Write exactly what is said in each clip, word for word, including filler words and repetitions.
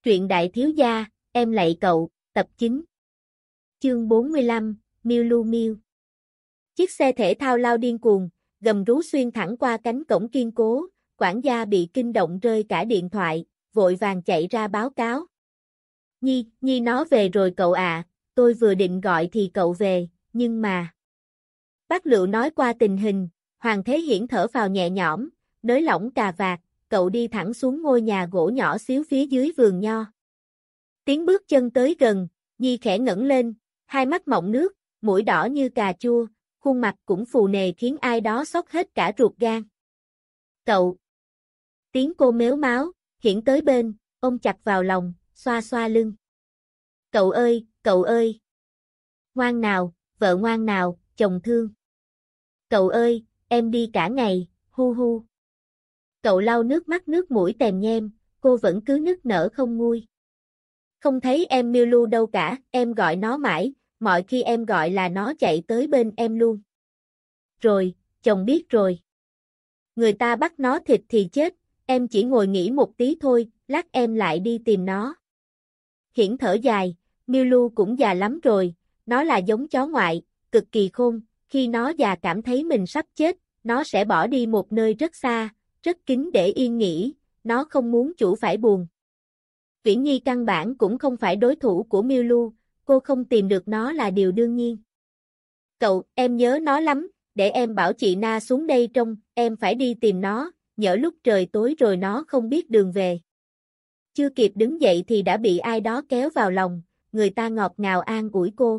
Truyện đại thiếu gia, em lạy cậu, tập chín. Chương bốn mươi lăm, Miu Lu Miu. Chiếc xe thể thao lao điên cuồng, gầm rú xuyên thẳng qua cánh cổng kiên cố, quản gia bị kinh động rơi cả điện thoại, vội vàng chạy ra báo cáo. Nhi, Nhi nó về rồi cậu ạ, tôi vừa định gọi thì cậu về, nhưng mà... Bác Lựu nói qua tình hình, Hoàng Thế Hiển thở phào nhẹ nhõm, nới lỏng cà vạt, cậu đi thẳng xuống ngôi nhà gỗ nhỏ xíu phía dưới vườn nho. Tiếng bước chân tới gần, Nhi khẽ ngẩng lên, hai mắt mọng nước, mũi đỏ như cà chua, khuôn mặt cũng phù nề khiến ai đó xóc hết cả ruột gan. Cậu! Tiếng cô mếu máo, Hiển tới bên, ôm chặt vào lòng, xoa xoa lưng. Cậu ơi, cậu ơi! Ngoan nào, vợ ngoan nào, chồng thương. Cậu ơi, em đi cả ngày, hu hu. Cậu lau nước mắt nước mũi tèm nhem, cô vẫn cứ nức nở không nguôi. Không thấy em Miu Lu đâu cả, em gọi nó mãi, mọi khi em gọi là nó chạy tới bên em luôn. Rồi, chồng biết rồi. Người ta bắt nó thịt thì chết, em chỉ ngồi nghỉ một tí thôi, lát em lại đi tìm nó. Hiển thở dài, Miu Lu cũng già lắm rồi, nó là giống chó ngoại, cực kỳ khôn, khi nó già cảm thấy mình sắp chết, nó sẽ bỏ đi một nơi rất xa, rất kín để yên nghỉ, nó không muốn chủ phải buồn. Viễn Nhi căn bản cũng không phải đối thủ của Miu Lu, cô không tìm được nó là điều đương nhiên. Cậu, em nhớ nó lắm, để em bảo chị Na xuống đây trông, em phải đi tìm nó, nhỡ lúc trời tối rồi nó không biết đường về. Chưa kịp đứng dậy thì đã bị ai đó kéo vào lòng, người ta ngọt ngào an ủi cô.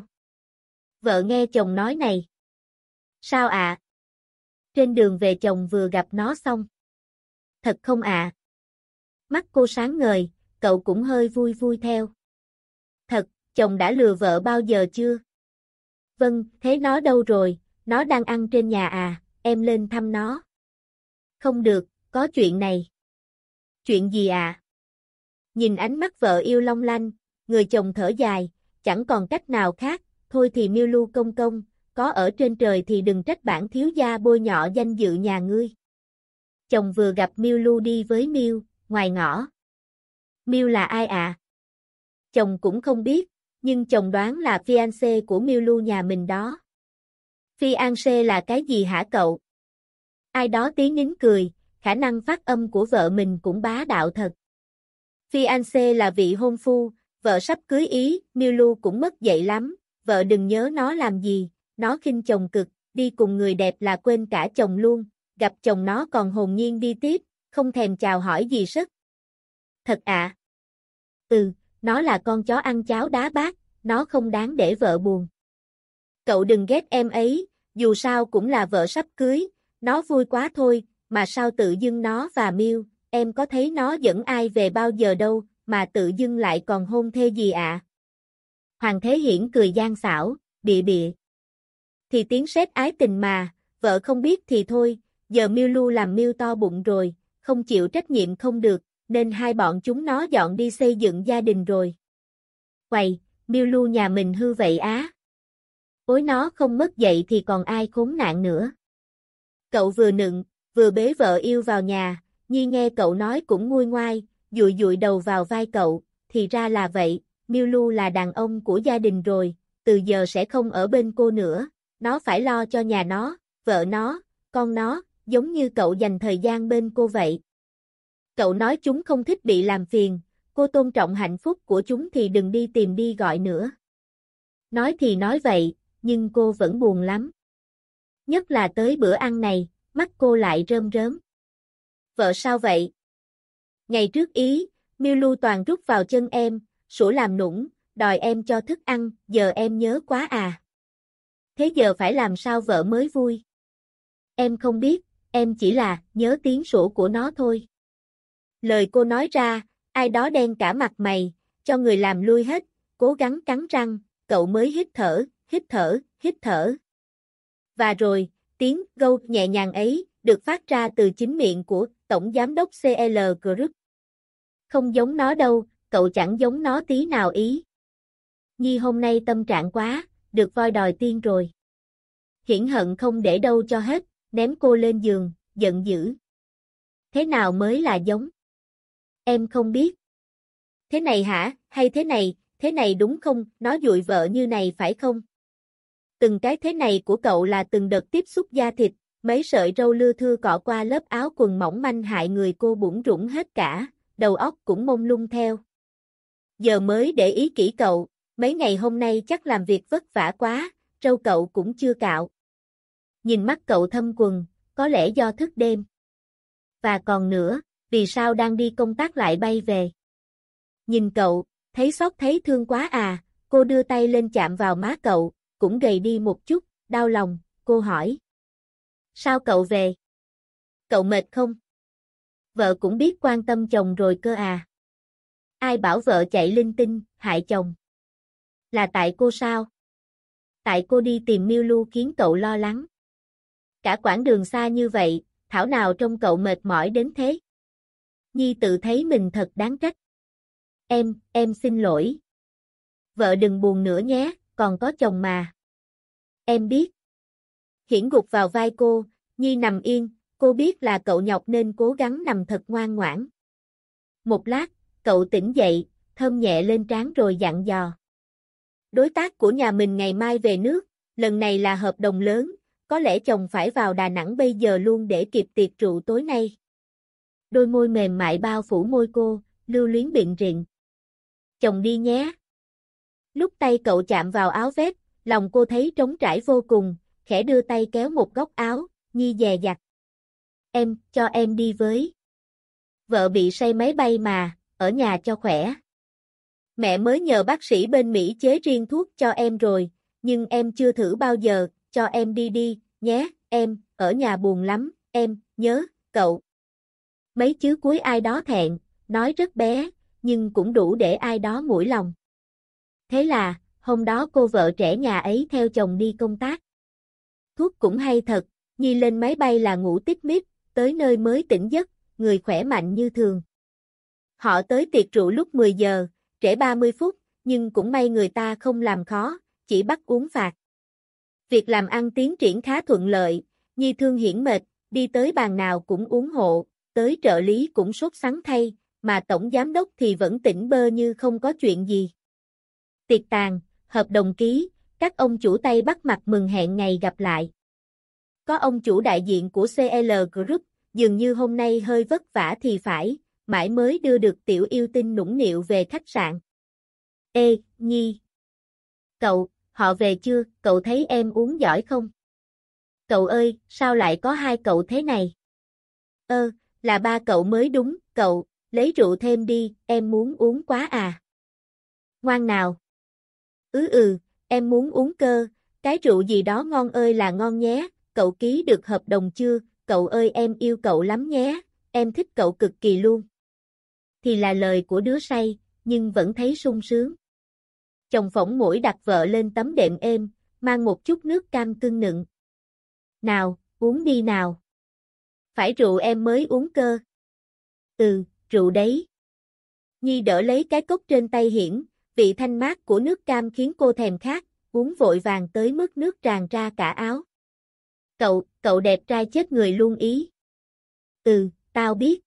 Vợ nghe chồng nói này. Sao ạ? À? Trên đường về chồng vừa gặp nó xong. Thật không ạ? À? Mắt cô sáng ngời, cậu cũng hơi vui vui theo. Thật, chồng đã lừa vợ bao giờ chưa? Vâng, thế nó đâu rồi, nó đang ăn trên nhà à, em lên thăm nó. Không được, có chuyện này. Chuyện gì à? Nhìn ánh mắt vợ yêu long lanh, người chồng thở dài, chẳng còn cách nào khác, thôi thì Miu Lu công công, có ở trên trời thì đừng trách bản thiếu gia bôi nhọ danh dự nhà ngươi. Chồng vừa gặp Miu Lu đi với Miu, ngoài ngõ. Miu là ai ạ? À? Chồng cũng không biết, nhưng chồng đoán là fiancé của Miu Lu nhà mình đó. Fiancé là cái gì hả cậu? Ai đó tí nín cười, khả năng phát âm của vợ mình cũng bá đạo thật. Fiancé là vị hôn phu, vợ sắp cưới ý, Miu Lu cũng mất dạy lắm, vợ đừng nhớ nó làm gì, nó khinh chồng cực, đi cùng người đẹp là quên cả chồng luôn, gặp chồng nó còn hồn nhiên đi tiếp, không thèm chào hỏi gì sức. Thật ạ? À? Ừ, nó là con chó ăn cháo đá bát, nó không đáng để vợ buồn. Cậu đừng ghét em ấy, dù sao cũng là vợ sắp cưới, nó vui quá thôi, mà sao tự dưng nó và Miu, em có thấy nó dẫn ai về bao giờ đâu, mà tự dưng lại còn hôn thê gì ạ? À? Hoàng Thế Hiển cười gian xảo, bịa bịa. Thì tiếng sét ái tình mà, vợ không biết thì thôi, giờ Miu Lu làm Miu to bụng rồi, không chịu trách nhiệm không được, nên hai bọn chúng nó dọn đi xây dựng gia đình rồi. Quầy, Miu Lu nhà mình hư vậy á. Ối nó không mất dậy thì còn ai khốn nạn nữa. Cậu vừa nựng, vừa bế vợ yêu vào nhà, Nhi nghe cậu nói cũng nguôi ngoai, dụi dụi đầu vào vai cậu, thì ra là vậy, Miu Lu là đàn ông của gia đình rồi, từ giờ sẽ không ở bên cô nữa, nó phải lo cho nhà nó, vợ nó, con nó, giống như cậu dành thời gian bên cô vậy. Cậu nói chúng không thích bị làm phiền, cô tôn trọng hạnh phúc của chúng thì đừng đi tìm đi gọi nữa. Nói thì nói vậy, nhưng cô vẫn buồn lắm. Nhất là tới bữa ăn này, mắt cô lại rơm rớm. Vợ sao vậy? Ngày trước ý, Miu Lu toàn rút vào chân em, sủa làm nũng, đòi em cho thức ăn, giờ em nhớ quá à. Thế giờ phải làm sao vợ mới vui? Em không biết, em chỉ là nhớ tiếng sủa của nó thôi. Lời cô nói ra, ai đó đen cả mặt mày, cho người làm lui hết, cố gắng cắn răng, cậu mới hít thở, hít thở, hít thở. Và rồi, tiếng gâu nhẹ nhàng ấy, được phát ra từ chính miệng của Tổng Giám đốc xê lờ Group. Không giống nó đâu, cậu chẳng giống nó tí nào ý. Nhi hôm nay tâm trạng quá, được voi đòi tiên rồi. Hiển hận không để đâu cho hết, ném cô lên giường, giận dữ. Thế nào mới là giống? Em không biết. Thế này hả, hay thế này, thế này đúng không, nó dụi vợ như này phải không? Từng cái thế này của cậu là từng đợt tiếp xúc da thịt, mấy sợi râu lưa thưa cọ qua lớp áo quần mỏng manh hại người cô bủn rủn hết cả, đầu óc cũng mông lung theo. Giờ mới để ý kỹ cậu, mấy ngày hôm nay chắc làm việc vất vả quá, râu cậu cũng chưa cạo. Nhìn mắt cậu thâm quầng, có lẽ do thức đêm. Và còn nữa, vì sao đang đi công tác lại bay về? Nhìn cậu, thấy xót thấy thương quá à, cô đưa tay lên chạm vào má cậu, cũng gầy đi một chút, đau lòng, cô hỏi. Sao cậu về? Cậu mệt không? Vợ cũng biết quan tâm chồng rồi cơ à. Ai bảo vợ chạy linh tinh, hại chồng? Là tại cô sao? Tại cô đi tìm Miu Lu khiến cậu lo lắng. Cả quãng đường xa như vậy, thảo nào trông cậu mệt mỏi đến thế. Nhi tự thấy mình thật đáng trách. Em, em xin lỗi. Vợ đừng buồn nữa nhé, còn có chồng mà. Em biết. Hiển gục vào vai cô, Nhi nằm yên, cô biết là cậu nhọc nên cố gắng nằm thật ngoan ngoãn. Một lát, cậu tỉnh dậy, thơm nhẹ lên trán rồi dặn dò. Đối tác của nhà mình ngày mai về nước, lần này là hợp đồng lớn, có lẽ chồng phải vào Đà Nẵng bây giờ luôn để kịp tiệc rượu tối nay. Đôi môi mềm mại bao phủ môi cô, lưu luyến biện rịn. Chồng đi nhé. Lúc tay cậu chạm vào áo vest, lòng cô thấy trống trải vô cùng, khẽ đưa tay kéo một góc áo, Nhi dè dặt. Em, cho em đi với. Vợ bị say máy bay mà, ở nhà cho khỏe. Mẹ mới nhờ bác sĩ bên Mỹ chế riêng thuốc cho em rồi, nhưng em chưa thử bao giờ, cho em đi đi, nhé, em, ở nhà buồn lắm, em, nhớ, cậu. Mấy chữ cuối ai đó thẹn, nói rất bé, nhưng cũng đủ để ai đó mũi lòng. Thế là, hôm đó cô vợ trẻ nhà ấy theo chồng đi công tác. Thuốc cũng hay thật, Nhi lên máy bay là ngủ tít mít, tới nơi mới tỉnh giấc, người khỏe mạnh như thường. Họ tới tiệc rượu lúc mười giờ, trễ ba mươi phút, nhưng cũng may người ta không làm khó, chỉ bắt uống phạt. Việc làm ăn tiến triển khá thuận lợi, Nhi thương Hiển mệt, đi tới bàn nào cũng ủng hộ, tới trợ lý cũng sốt sắng thay, mà tổng giám đốc thì vẫn tỉnh bơ như không có chuyện gì. Tiệc tàn, hợp đồng ký, các ông chủ Tây bắt mặt mừng hẹn ngày gặp lại. Có ông chủ đại diện của xê lờ Group, dường như hôm nay hơi vất vả thì phải, mãi mới đưa được tiểu yêu tinh nũng nịu về khách sạn. Ê, Nhi! Cậu, họ về chưa, cậu thấy em uống giỏi không? Cậu ơi, sao lại có hai cậu thế này? Ơ, là ba cậu mới đúng, cậu, lấy rượu thêm đi, em muốn uống quá à. Ngoan nào. Ừ ừ, em muốn uống cơ, cái rượu gì đó ngon ơi là ngon nhé, cậu ký được hợp đồng chưa, cậu ơi em yêu cậu lắm nhé, em thích cậu cực kỳ luôn. Thì là lời của đứa say, nhưng vẫn thấy sung sướng. Chồng phỏng mũi đặt vợ lên tấm đệm êm, mang một chút nước cam cưng nựng. Nào, uống đi nào. Phải rượu em mới uống cơ. Ừ, rượu đấy. Nhi đỡ lấy cái cốc trên tay Hiển, vị thanh mát của nước cam khiến cô thèm khát, uống vội vàng tới mức nước tràn ra cả áo. Cậu, cậu đẹp trai chết người luôn ý. Ừ, tao biết.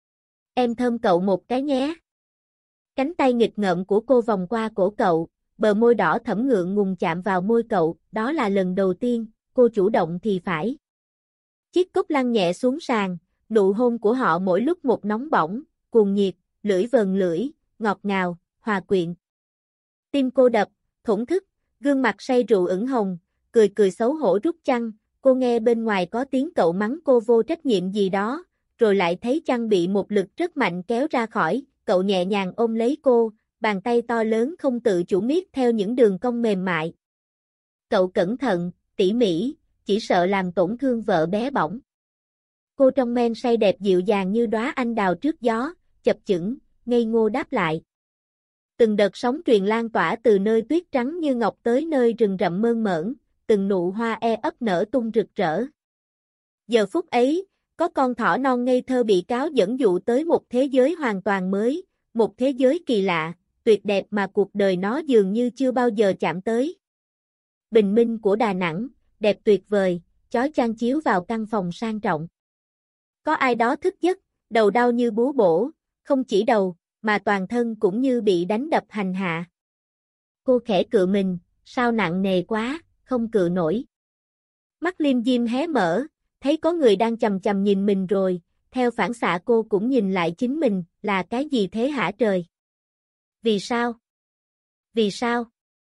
Em thơm cậu một cái nhé. Cánh tay nghịch ngợm của cô vòng qua cổ cậu, bờ môi đỏ thẫm ngượng ngùng chạm vào môi cậu, đó là lần đầu tiên, cô chủ động thì phải. Chiếc cốc lăn nhẹ xuống sàn, nụ hôn của họ mỗi lúc một nóng bỏng, cuồng nhiệt, lưỡi vờn lưỡi, ngọt ngào, hòa quyện. Tim cô đập, thổn thức, gương mặt say rượu ửng hồng, cười cười xấu hổ rút chăn, cô nghe bên ngoài có tiếng cậu mắng cô vô trách nhiệm gì đó, rồi lại thấy chăn bị một lực rất mạnh kéo ra khỏi, cậu nhẹ nhàng ôm lấy cô, bàn tay to lớn không tự chủ miết theo những đường cong mềm mại. Cậu cẩn thận, tỉ mỉ, chỉ sợ làm tổn thương vợ bé bỏng. Cô trong men say đẹp dịu dàng như đóa anh đào trước gió, chập chững, ngây ngô đáp lại. Từng đợt sóng truyền lan tỏa từ nơi tuyết trắng như ngọc tới nơi rừng rậm mơn mởn, từng nụ hoa e ấp nở tung rực rỡ. Giờ phút ấy, có con thỏ non ngây thơ bị cáo dẫn dụ tới một thế giới hoàn toàn mới, một thế giới kỳ lạ, tuyệt đẹp mà cuộc đời nó dường như chưa bao giờ chạm tới. Bình minh của Đà Nẵng, đẹp tuyệt vời, chói chang chiếu vào căn phòng sang trọng. Có ai đó thức giấc, đầu đau như búa bổ, không chỉ đầu, mà toàn thân cũng như bị đánh đập hành hạ. Cô khẽ cựa mình, sao nặng nề quá, không cựa nổi. Mắt liêm diêm hé mở, thấy có người đang chằm chằm nhìn mình rồi, theo phản xạ cô cũng nhìn lại chính mình, là cái gì thế hả trời? Vì sao? Vì sao?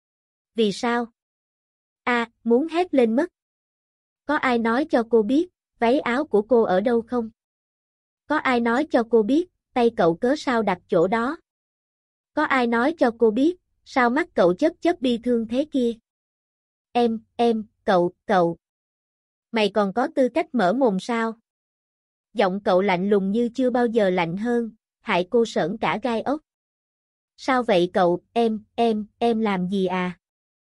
Vì sao? A, à, muốn hét lên mất. Có ai nói cho cô biết, váy áo của cô ở đâu không? Có ai nói cho cô biết, tay cậu cớ sao đặt chỗ đó? Có ai nói cho cô biết, sao mắt cậu chớp chớp bi thương thế kia? Em, em, cậu, cậu. Mày còn có tư cách mở mồm sao? Giọng cậu lạnh lùng như chưa bao giờ lạnh hơn, hại cô sởn cả gai ốc. Sao vậy cậu, em, em, em làm gì à?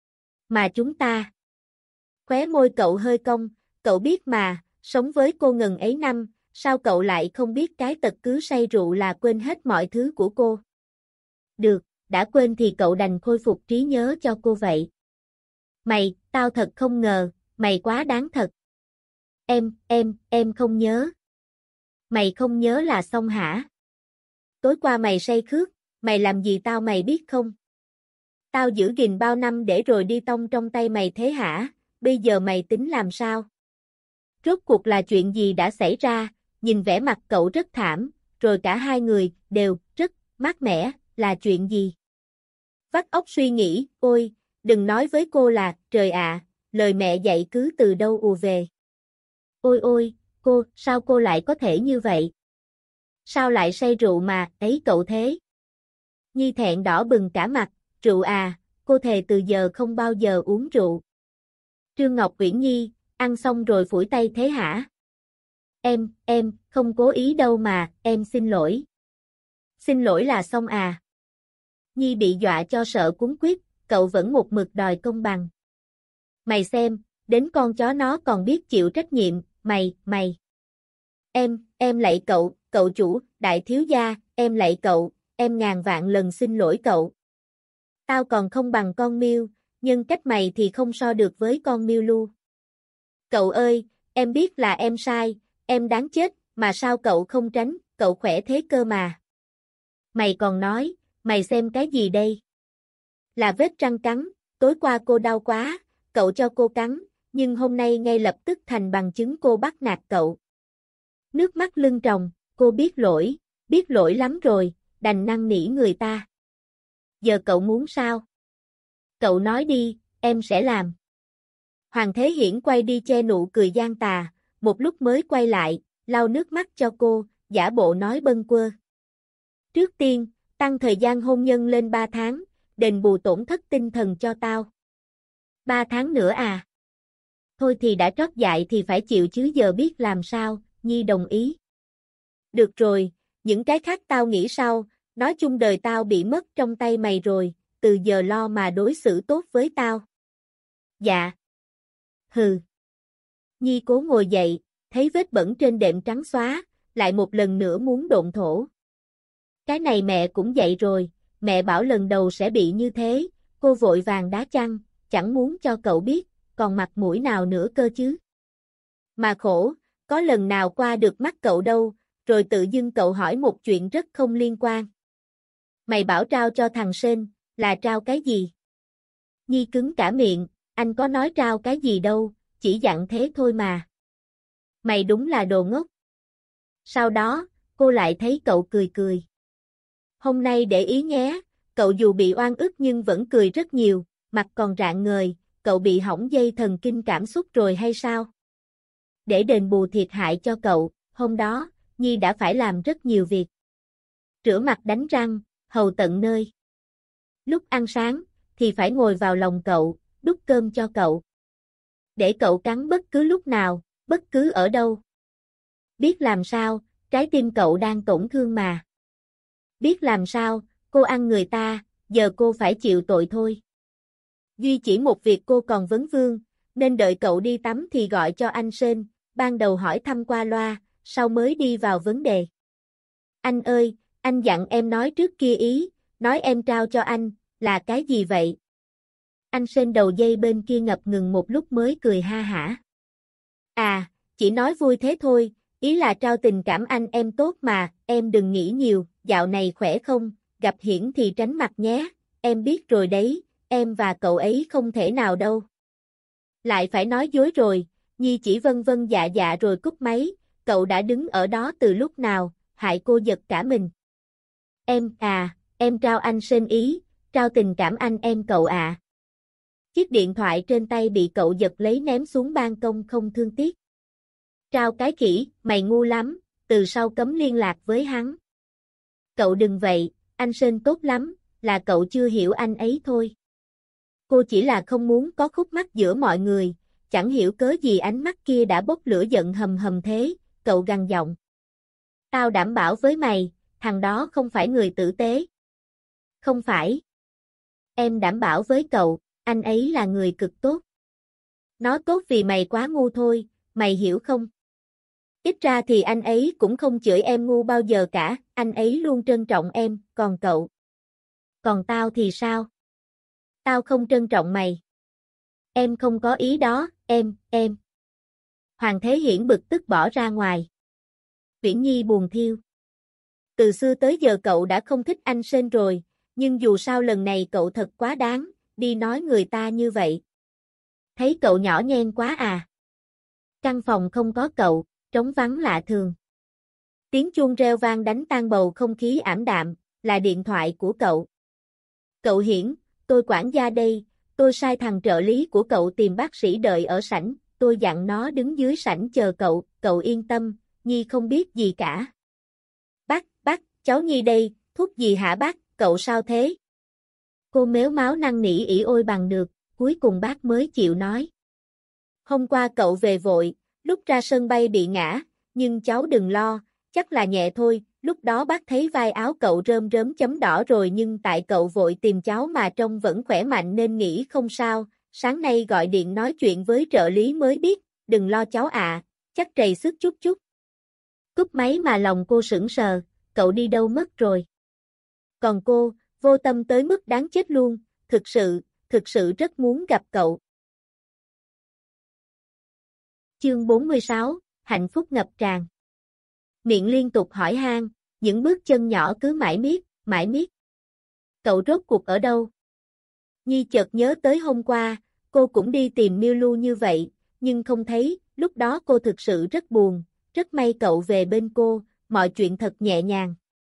Mà chúng ta. Khóe môi cậu hơi cong, cậu biết mà, sống với cô ngần ấy năm, sao cậu lại không biết cái tật cứ say rượu là quên hết mọi thứ của cô? Được, đã quên thì cậu đành khôi phục trí nhớ cho cô vậy. Mày, tao thật không ngờ, mày quá đáng thật. Em, em, em không nhớ. Mày không nhớ là xong hả? Tối qua mày say khước, mày làm gì tao mày biết không? Tao giữ gìn bao năm để rồi đi tông trong tay mày thế hả? Bây giờ mày tính làm sao? Rốt cuộc là chuyện gì đã xảy ra? Nhìn vẻ mặt cậu rất thảm, rồi cả hai người đều rất mát mẻ, là chuyện gì? Vắt óc suy nghĩ, ôi, đừng nói với cô là, trời ạ, lời mẹ dạy cứ từ đâu ùa về. Ôi ôi, cô, sao cô lại có thể như vậy? Sao lại say rượu mà, ấy cậu thế? Nhi thẹn đỏ bừng cả mặt, rượu à, cô thề từ giờ không bao giờ uống rượu. Trương Ngọc Uyển Nhi, ăn xong rồi phủi tay thế hả? Em, em, không cố ý đâu mà, em xin lỗi. Xin lỗi là xong à? Nhi bị dọa cho sợ cuống quýt, cậu vẫn một mực đòi công bằng. Mày xem, đến con chó nó còn biết chịu trách nhiệm, mày, mày. Em, em lạy cậu, cậu chủ, đại thiếu gia, em lạy cậu, em ngàn vạn lần xin lỗi cậu. Tao còn không bằng con Miu, nhưng cách mày thì không so được với con Miu Lu. Cậu ơi, em biết là em sai, em đáng chết, mà sao cậu không tránh, cậu khỏe thế cơ mà. Mày còn nói, mày xem cái gì đây? Là vết răng cắn, tối qua cô đau quá, cậu cho cô cắn, nhưng hôm nay ngay lập tức thành bằng chứng cô bắt nạt cậu. Nước mắt lưng tròng, cô biết lỗi, biết lỗi lắm rồi, đành năn nỉ người ta. Giờ cậu muốn sao? Cậu nói đi, em sẽ làm. Hoàng Thế Hiển quay đi che nụ cười gian tà, một lúc mới quay lại, lau nước mắt cho cô, giả bộ nói bâng quơ. Trước tiên, tăng thời gian hôn nhân lên ba tháng, đền bù tổn thất tinh thần cho tao. ba tháng nữa à? Thôi thì đã trót dại thì phải chịu chứ giờ biết làm sao, Nhi đồng ý. Được rồi, những cái khác tao nghĩ sau, nói chung đời tao bị mất trong tay mày rồi, từ giờ lo mà đối xử tốt với tao. Dạ. Hừ. Nhi cố ngồi dậy, thấy vết bẩn trên đệm trắng xóa, lại một lần nữa muốn độn thổ. Cái này mẹ cũng dậy rồi, mẹ bảo lần đầu sẽ bị như thế, cô vội vàng đá chăn, chẳng muốn cho cậu biết, còn mặt mũi nào nữa cơ chứ. Mà khổ, có lần nào qua được mắt cậu đâu, rồi tự dưng cậu hỏi một chuyện rất không liên quan. Mày bảo trao cho thằng Sên, là trao cái gì? Nhi cứng cả miệng, anh có nói trao cái gì đâu, chỉ dặn thế thôi mà. Mày đúng là đồ ngốc. Sau đó, cô lại thấy cậu cười cười. Hôm nay để ý nhé, cậu dù bị oan ức nhưng vẫn cười rất nhiều, mặt còn rạng ngời, cậu bị hỏng dây thần kinh cảm xúc rồi hay sao? Để đền bù thiệt hại cho cậu, hôm đó, Nhi đã phải làm rất nhiều việc. Rửa mặt đánh răng, hầu tận nơi. Lúc ăn sáng, thì phải ngồi vào lòng cậu, đút cơm cho cậu. Để cậu cắn bất cứ lúc nào, bất cứ ở đâu. Biết làm sao, trái tim cậu đang tổn thương mà. Biết làm sao, cô ăn người ta, giờ cô phải chịu tội thôi. Duy chỉ một việc cô còn vấn vương, nên đợi cậu đi tắm thì gọi cho anh Sên, ban đầu hỏi thăm qua loa, sau mới đi vào vấn đề. Anh ơi, anh dặn em nói trước kia ý, nói em trao cho anh, là cái gì vậy? Anh Sên đầu dây bên kia ngập ngừng một lúc mới cười ha hả. À, chỉ nói vui thế thôi, ý là trao tình cảm anh em tốt mà, em đừng nghĩ nhiều, dạo này khỏe không, gặp Hiển thì tránh mặt nhé, em biết rồi đấy, em và cậu ấy không thể nào đâu. Lại phải nói dối rồi, Nhi chỉ vân vân dạ dạ rồi cúp máy, cậu đã đứng ở đó từ lúc nào, hại cô giật cả mình. Em, à, em trao anh sên ý, trao tình cảm anh em cậu ạ. À. Chiếc điện thoại trên tay bị cậu giật lấy ném xuống ban công không thương tiếc. Trao cái khỉ, mày ngu lắm, từ sau cấm liên lạc với hắn. Cậu đừng vậy, anh sên tốt lắm, là cậu chưa hiểu anh ấy thôi. Cô chỉ là không muốn có khúc mắc giữa mọi người, chẳng hiểu cớ gì ánh mắt kia đã bốc lửa giận hầm hầm thế, cậu gằn giọng. Tao đảm bảo với mày, thằng đó không phải người tử tế. Không phải. Em đảm bảo với cậu, anh ấy là người cực tốt. Nó tốt vì mày quá ngu thôi, mày hiểu không? Ít ra thì anh ấy cũng không chửi em ngu bao giờ cả, anh ấy luôn trân trọng em, còn cậu. Còn tao thì sao? Tao không trân trọng mày. Em không có ý đó, em, em. Hoàng Thế Hiển bực tức bỏ ra ngoài. Viễn Nhi buồn thiêu. Từ xưa tới giờ cậu đã không thích anh Sên rồi, nhưng dù sao lần này cậu thật quá đáng, đi nói người ta như vậy. Thấy cậu nhỏ nhen quá à. Căn phòng không có cậu, trống vắng lạ thường. Tiếng chuông reo vang đánh tan bầu không khí ảm đạm, là điện thoại của cậu. Cậu Hiển, tôi quản gia đây, tôi sai thằng trợ lý của cậu tìm bác sĩ đợi ở sảnh, tôi dặn nó đứng dưới sảnh chờ cậu, cậu yên tâm, Nhi không biết gì cả. Bác, bác, cháu Nhi đây, thuốc gì hả bác, cậu sao thế? Cô méo máu năn nỉ ỉ ôi bằng được, cuối cùng bác mới chịu nói. Hôm qua cậu về vội, lúc ra sân bay bị ngã, nhưng cháu đừng lo, chắc là nhẹ thôi, lúc đó bác thấy vai áo cậu rơm rớm chấm đỏ rồi nhưng tại cậu vội tìm cháu mà trông vẫn khỏe mạnh nên nghĩ không sao, sáng nay gọi điện nói chuyện với trợ lý mới biết, đừng lo cháu ạ, à, chắc trầy sức chút chút. Cúp máy mà lòng cô sững sờ, cậu đi đâu mất rồi? Còn cô, vô tâm tới mức đáng chết luôn, thực sự, thực sự rất muốn gặp cậu. Chương bốn mươi sáu, hạnh phúc ngập tràn. Miệng liên tục hỏi han, những bước chân nhỏ cứ mãi miết, mãi miết. Cậu rốt cuộc ở đâu? Nhi chợt nhớ tới hôm qua, cô cũng đi tìm Miêu Lu như vậy, nhưng không thấy, lúc đó cô thực sự rất buồn, rất may cậu về bên cô, mọi chuyện thật nhẹ nhàng.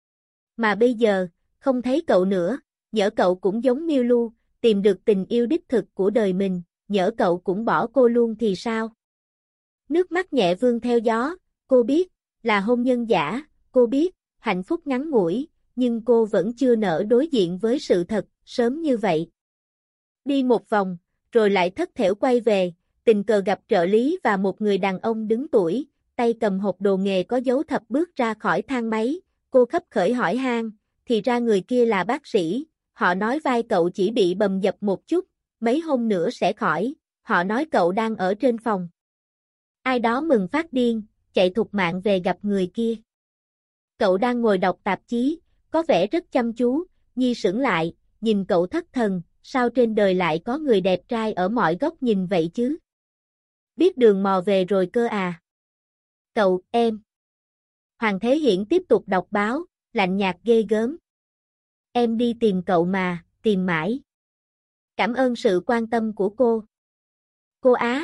Mà bây giờ, không thấy cậu nữa, nhỡ cậu cũng giống Miêu Lu, tìm được tình yêu đích thực của đời mình, nhỡ cậu cũng bỏ cô luôn thì sao? Nước mắt nhẹ vương theo gió, cô biết, là hôn nhân giả, cô biết, hạnh phúc ngắn ngủi, nhưng cô vẫn chưa nỡ đối diện với sự thật, sớm như vậy. Đi một vòng, rồi lại thất thểu quay về, tình cờ gặp trợ lý và một người đàn ông đứng tuổi, tay cầm hộp đồ nghề có dấu thập bước ra khỏi thang máy, cô khấp khởi hỏi han, thì ra người kia là bác sĩ, họ nói vai cậu chỉ bị bầm dập một chút, mấy hôm nữa sẽ khỏi, họ nói cậu đang ở trên phòng. Ai đó mừng phát điên, chạy thục mạng về gặp người kia. Cậu đang ngồi đọc tạp chí, có vẻ rất chăm chú, Nhi sững lại, nhìn cậu thất thần, sao trên đời lại có người đẹp trai ở mọi góc nhìn vậy chứ? Biết đường mò về rồi cơ à? Cậu, em. Hoàng Thế Hiển tiếp tục đọc báo, lạnh nhạt ghê gớm. Em đi tìm cậu mà, tìm mãi. Cảm ơn sự quan tâm của cô. Cô Á.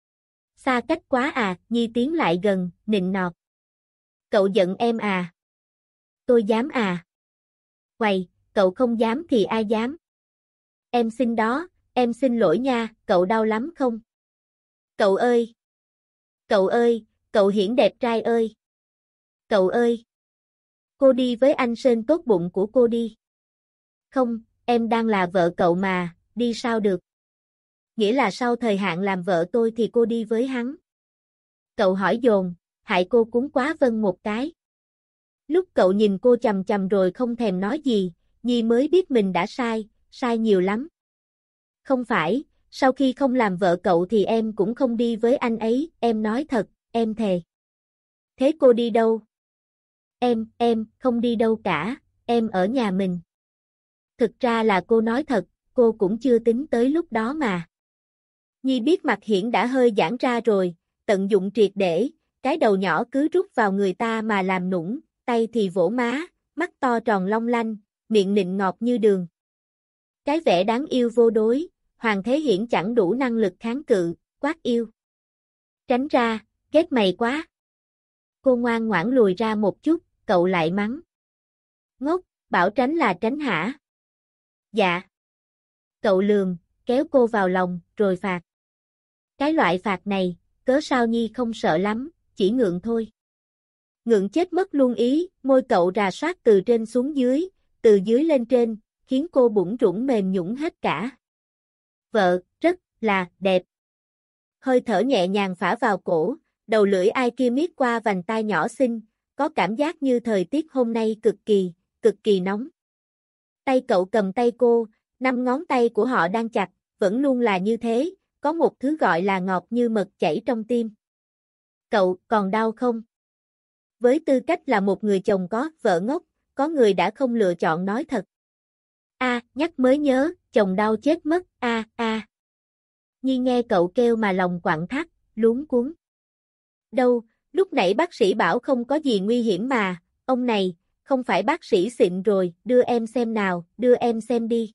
Xa cách quá à, Nhi tiến lại gần, nịnh nọt. Cậu giận em à? Tôi dám à? Quầy, cậu không dám thì ai dám? Em xin đó, em xin lỗi nha, cậu đau lắm không? Cậu ơi! Cậu ơi, cậu Hiển đẹp trai ơi! Cậu ơi! Cô đi với anh Sên tốt bụng của cô đi. Không, em đang là vợ cậu mà, đi sao được? Nghĩa là sau thời hạn làm vợ tôi thì cô đi với hắn. Cậu hỏi dồn, hại cô cuốn quá vân một cái. Lúc cậu nhìn cô chằm chằm rồi không thèm nói gì, Nhi mới biết mình đã sai, sai nhiều lắm. Không phải, sau khi không làm vợ cậu thì em cũng không đi với anh ấy, em nói thật, em thề. Thế cô đi đâu? Em, em, không đi đâu cả, em ở nhà mình. Thực ra là cô nói thật, cô cũng chưa tính tới lúc đó mà. Nhi biết mặt Hiển đã hơi giãn ra rồi, tận dụng triệt để, cái đầu nhỏ cứ rút vào người ta mà làm nũng, tay thì vỗ má, mắt to tròn long lanh, miệng nịnh ngọt như đường. Cái vẻ đáng yêu vô đối, Hoàng Thế Hiển chẳng đủ năng lực kháng cự, quát yêu. Tránh ra, ghét mày quá. Cô ngoan ngoãn lùi ra một chút, cậu lại mắng. Ngốc, bảo tránh là tránh hả? Dạ. Cậu lườm, kéo cô vào lòng, rồi phạt. Cái loại phạt này, cớ sao Nhi không sợ lắm, chỉ ngượng thôi. Ngượng chết mất luôn ý, môi cậu rà soát từ trên xuống dưới, từ dưới lên trên, khiến cô bủn rủn mềm nhũn hết cả. Vợ, rất là đẹp. Hơi thở nhẹ nhàng phả vào cổ, đầu lưỡi ai kia miết qua vành tai nhỏ xinh, có cảm giác như thời tiết hôm nay cực kỳ, cực kỳ nóng. Tay cậu cầm tay cô, năm ngón tay của họ đang chặt, vẫn luôn là như thế, có một thứ gọi là ngọt như mật chảy trong tim. Cậu còn đau không? Với tư cách là một người chồng có vợ ngốc, có người đã không lựa chọn nói thật. A, nhắc mới nhớ, chồng đau chết mất, a a. Nhi nghe cậu kêu mà lòng quặn thắt, luống cuống. Đâu, lúc nãy bác sĩ bảo không có gì nguy hiểm mà, ông này, không phải bác sĩ xịn rồi, đưa em xem nào, đưa em xem đi.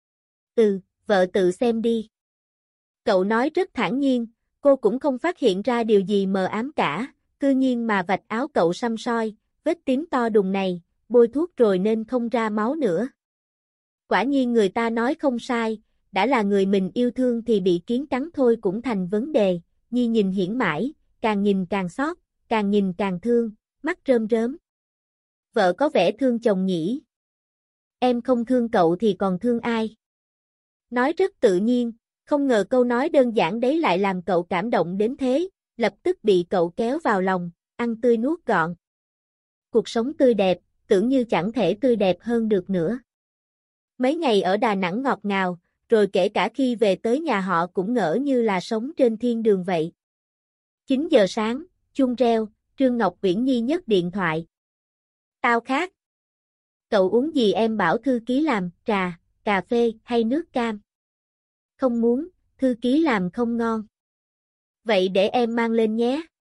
Ừ, vợ tự xem đi. Cậu nói rất thản nhiên, cô cũng không phát hiện ra điều gì mờ ám cả, cư nhiên mà vạch áo cậu săm soi, vết tím to đùng này, bôi thuốc rồi nên không ra máu nữa. Quả nhiên người ta nói không sai, đã là người mình yêu thương thì bị kiến cắn thôi cũng thành vấn đề, Nhi nhìn Hiển mãi, càng nhìn càng xót, càng nhìn càng thương, mắt rơm rớm. Vợ có vẻ thương chồng nhỉ? Em không thương cậu thì còn thương ai? Nói rất tự nhiên, không ngờ câu nói đơn giản đấy lại làm cậu cảm động đến thế, lập tức bị cậu kéo vào lòng, ăn tươi nuốt gọn. Cuộc sống tươi đẹp, tưởng như chẳng thể tươi đẹp hơn được nữa. Mấy ngày ở Đà Nẵng ngọt ngào, rồi kể cả khi về tới nhà họ cũng ngỡ như là sống trên thiên đường vậy. chín giờ sáng, chuông reo, Trương Ngọc Viễn Nhi nhấc điện thoại. Tao khát. Cậu uống gì em bảo thư ký làm, trà, cà phê hay nước cam? Không muốn, thư ký làm không ngon. Vậy để em mang lên nhé.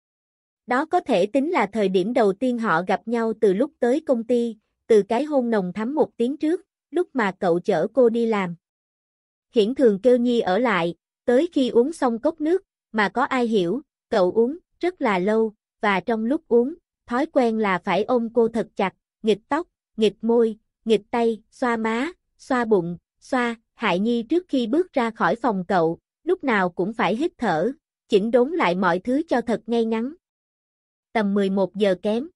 Đó có thể tính là thời điểm đầu tiên họ gặp nhau từ lúc tới công ty, từ cái hôn nồng thắm một tiếng trước, lúc mà cậu chở cô đi làm. Hiển thường kêu Nhi ở lại, tới khi uống xong cốc nước, mà có ai hiểu, cậu uống, rất là lâu, và trong lúc uống, thói quen là phải ôm cô thật chặt, nghịch tóc, nghịch môi, nghịch tay, xoa má, xoa bụng, xoa, hại Nhi trước khi bước ra khỏi phòng cậu, lúc nào cũng phải hít thở, chỉnh đốn lại mọi thứ cho thật ngay ngắn. Tầm mười một giờ kém.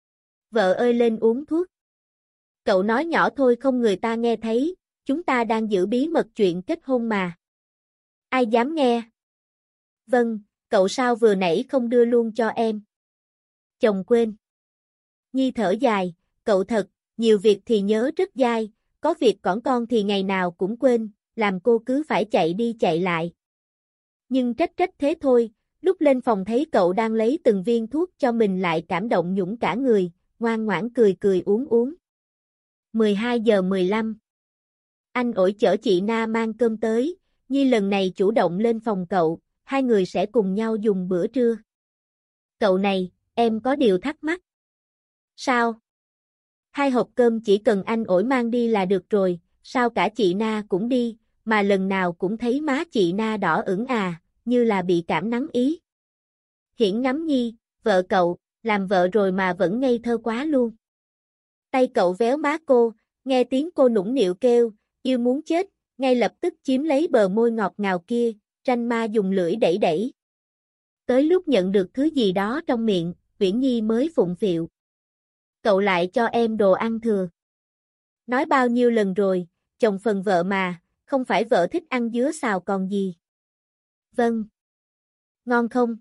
Vợ ơi lên uống thuốc. Cậu nói nhỏ thôi không người ta nghe thấy, chúng ta đang giữ bí mật chuyện kết hôn mà. Ai dám nghe? Vâng, cậu sao vừa nãy không đưa luôn cho em? Chồng quên. Nhi thở dài, cậu thật, nhiều việc thì nhớ rất dai, có việc cỏn con thì ngày nào cũng quên, làm cô cứ phải chạy đi chạy lại. Nhưng trách trách thế thôi, lúc lên phòng thấy cậu đang lấy từng viên thuốc cho mình lại cảm động nhũng cả người, ngoan ngoãn cười cười uống uống. mười hai giờ mười lăm. Anh ổi chở chị Na mang cơm tới, Nhi lần này chủ động lên phòng cậu, hai người sẽ cùng nhau dùng bữa trưa. Cậu này, em có điều thắc mắc. Sao? Hai hộp cơm chỉ cần anh ổi mang đi là được rồi, sao cả chị Na cũng đi, mà lần nào cũng thấy má chị Na đỏ ửng à, như là bị cảm nắng ý. Hiển ngắm Nhi, vợ cậu, làm vợ rồi mà vẫn ngây thơ quá luôn. Tay cậu véo má cô, nghe tiếng cô nũng nịu kêu, yêu muốn chết, ngay lập tức chiếm lấy bờ môi ngọt ngào kia, Tranh Ma dùng lưỡi đẩy đẩy. Tới lúc nhận được thứ gì đó trong miệng, Viễn Nhi mới phụng phịu. Cậu lại cho em đồ ăn thừa. Nói bao nhiêu lần rồi, chồng phần vợ mà, không phải vợ thích ăn dứa xào còn gì. Vâng. Ngon không?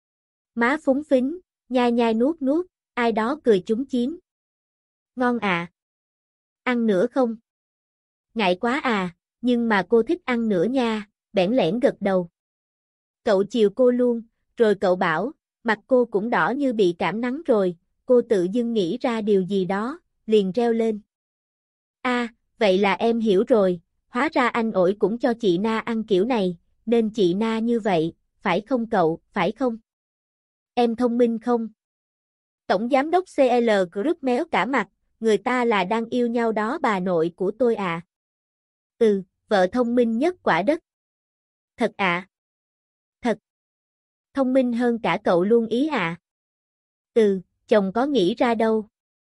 Má phúng phính, nhai nhai nuốt nuốt, ai đó cười trúng chím. Ngon à. Ăn nữa không? Ngại quá à, nhưng mà cô thích ăn nữa nha, bẽn lẽn gật đầu. Cậu chiều cô luôn, rồi cậu bảo, mặt cô cũng đỏ như bị cảm nắng rồi, cô tự dưng nghĩ ra điều gì đó, liền reo lên. A, à, vậy là em hiểu rồi, hóa ra anh ổi cũng cho chị Na ăn kiểu này, nên chị Na như vậy, phải không cậu, phải không? Em thông minh không? Tổng giám đốc xê lờ Group méo cả mặt, người ta là đang yêu nhau đó bà nội của tôi à. Ừ, vợ thông minh nhất quả đất. Thật ạ. À? Thật. Thông minh hơn cả cậu luôn ý ạ. À? Ừ, chồng có nghĩ ra đâu.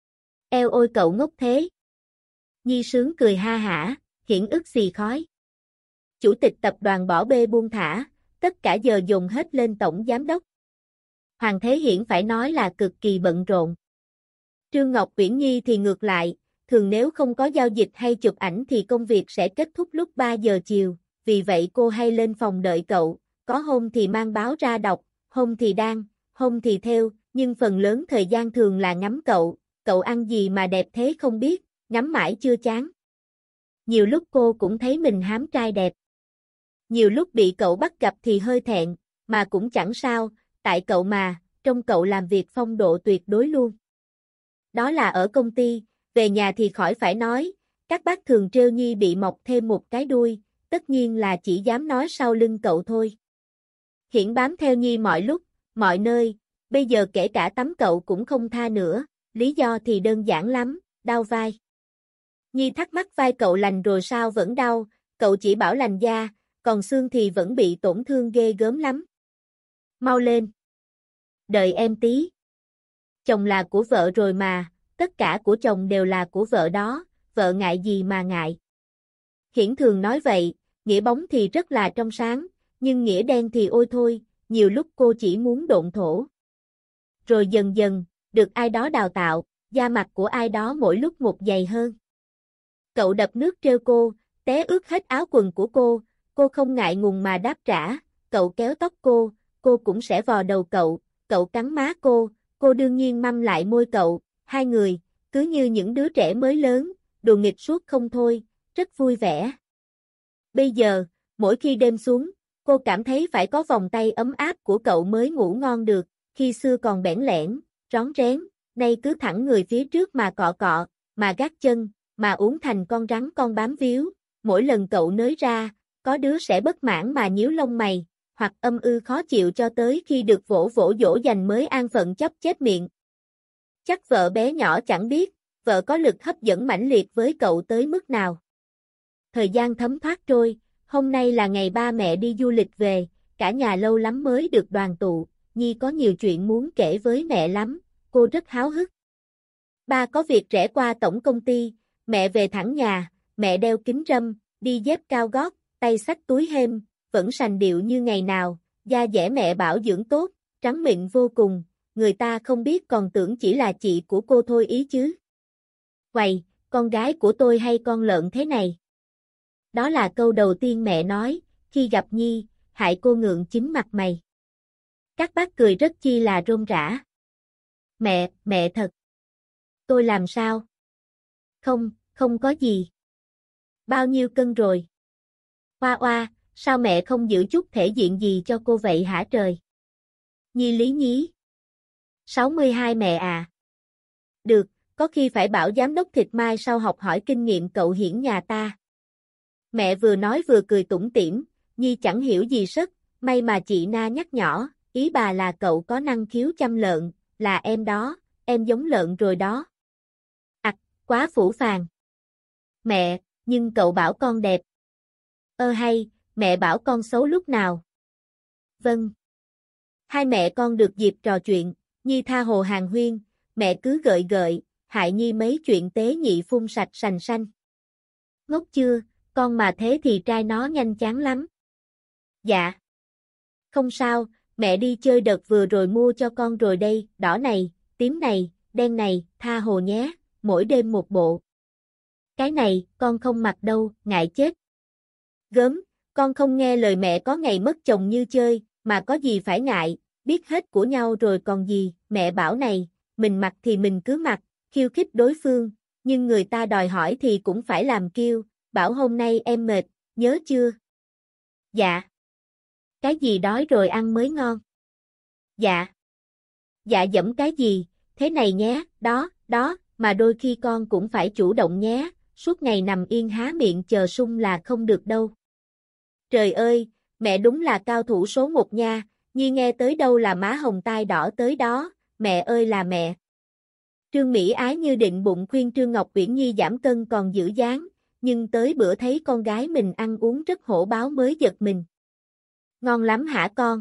Eo ôi cậu ngốc thế. Nhi sướng cười ha hả, hiển ức xì khói. Chủ tịch tập đoàn bỏ bê buông thả, tất cả giờ dồn hết lên tổng giám đốc. Hoàng Thế Hiển phải nói là cực kỳ bận rộn. Trương Ngọc Uyển Nhi thì ngược lại, thường nếu không có giao dịch hay chụp ảnh thì công việc sẽ kết thúc lúc ba giờ chiều, vì vậy cô hay lên phòng đợi cậu, có hôm thì mang báo ra đọc, hôm thì đan, hôm thì thêu, nhưng phần lớn thời gian thường là ngắm cậu, cậu ăn gì mà đẹp thế không biết, ngắm mãi chưa chán. Nhiều lúc cô cũng thấy mình hám trai đẹp. Nhiều lúc bị cậu bắt gặp thì hơi thẹn, mà cũng chẳng sao, tại cậu mà, trông cậu làm việc phong độ tuyệt đối luôn. Đó là ở công ty, về nhà thì khỏi phải nói, các bác thường trêu Nhi bị mọc thêm một cái đuôi, tất nhiên là chỉ dám nói sau lưng cậu thôi. Hiển bám theo Nhi mọi lúc, mọi nơi, bây giờ kể cả tắm cậu cũng không tha nữa, lý do thì đơn giản lắm, đau vai. Nhi thắc mắc vai cậu lành rồi sao vẫn đau, cậu chỉ bảo lành da, còn xương thì vẫn bị tổn thương ghê gớm lắm. Mau lên. Đợi em tí. Chồng là của vợ rồi mà, tất cả của chồng đều là của vợ đó, vợ ngại gì mà ngại. Hiển thường nói vậy, nghĩa bóng thì rất là trong sáng, nhưng nghĩa đen thì ôi thôi, nhiều lúc cô chỉ muốn độn thổ. Rồi dần dần, được ai đó đào tạo, da mặt của ai đó mỗi lúc một dày hơn. Cậu đập nước trêu cô, té ướt hết áo quần của cô, cô không ngại ngùng mà đáp trả, cậu kéo tóc cô, cô cũng sẽ vò đầu cậu, cậu cắn má cô, cô đương nhiên măm lại môi cậu, hai người, cứ như những đứa trẻ mới lớn, đùa nghịch suốt không thôi, rất vui vẻ. Bây giờ, mỗi khi đêm xuống, cô cảm thấy phải có vòng tay ấm áp của cậu mới ngủ ngon được, khi xưa còn bẽn lẽn, rón rén, nay cứ thẳng người phía trước mà cọ cọ, mà gác chân, mà uốn thành con rắn con bám víu, mỗi lần cậu nới ra, có đứa sẽ bất mãn mà nhíu lông mày, hoặc âm ư khó chịu cho tới khi được vỗ vỗ dỗ dành mới an phận chấp chép miệng. Chắc vợ bé nhỏ chẳng biết, vợ có lực hấp dẫn mãnh liệt với cậu tới mức nào. Thời gian thấm thoát trôi, hôm nay là ngày ba mẹ đi du lịch về, cả nhà lâu lắm mới được đoàn tụ, Nhi có nhiều chuyện muốn kể với mẹ lắm, cô rất háo hức. Ba có việc rẽ qua tổng công ty, mẹ về thẳng nhà, mẹ đeo kính râm, đi dép cao gót, tay xách túi hêm, vẫn sành điệu như ngày nào, da dẻ mẹ bảo dưỡng tốt, trắng mịn vô cùng, người ta không biết còn tưởng chỉ là chị của cô thôi ý chứ. Quầy, con gái của tôi hay con lợn thế này? Đó là câu đầu tiên mẹ nói, khi gặp Nhi, hại cô ngượng chín mặt mày. Các bác cười rất chi là rôm rã. Mẹ, mẹ thật. Tôi làm sao? Không, không có gì. Bao nhiêu cân rồi? Oa oa, sao mẹ không giữ chút thể diện gì cho cô vậy hả trời? Nhi lý nhí. sáu mươi hai mẹ à. Được, có khi phải bảo giám đốc thịt mai sau học hỏi kinh nghiệm cậu Hiển nhà ta. Mẹ vừa nói vừa cười tủm tỉm, Nhi chẳng hiểu gì sất, may mà chị Na nhắc nhỏ, ý bà là cậu có năng khiếu chăm lợn, là em đó, em giống lợn rồi đó. Ặc, quá phũ phàng. Mẹ, nhưng cậu bảo con đẹp. Ơ hay, mẹ bảo con xấu lúc nào? Vâng. Hai mẹ con được dịp trò chuyện, Nhi tha hồ hàng huyên, mẹ cứ gợi gợi, hại Nhi mấy chuyện tế nhị phun sạch sành sanh. Ngốc chưa, con mà thế thì trai nó nhanh chán lắm. Dạ. Không sao, mẹ đi chơi đợt vừa rồi mua cho con rồi đây, đỏ này, tím này, đen này, tha hồ nhé, mỗi đêm một bộ. Cái này, con không mặc đâu, ngại chết. Gớm, con không nghe lời mẹ có ngày mất chồng như chơi, mà có gì phải ngại, biết hết của nhau rồi còn gì, mẹ bảo này, mình mặc thì mình cứ mặc, khiêu khích đối phương, nhưng người ta đòi hỏi thì cũng phải làm kiêu, bảo hôm nay em mệt, nhớ chưa? Dạ. Cái gì đói rồi ăn mới ngon? Dạ. Dạ dẫm cái gì, thế này nhé, đó, đó, mà đôi khi con cũng phải chủ động nhé, suốt ngày nằm yên há miệng chờ sung là không được đâu. Trời ơi, mẹ đúng là cao thủ số một nha, Nhi nghe tới đâu là má hồng tai đỏ tới đó, mẹ ơi là mẹ. Trương Mỹ Ái như định bụng khuyên Trương Ngọc Uyển Nhi giảm cân còn giữ dáng, nhưng tới bữa thấy con gái mình ăn uống rất hổ báo mới giật mình. Ngon lắm hả con?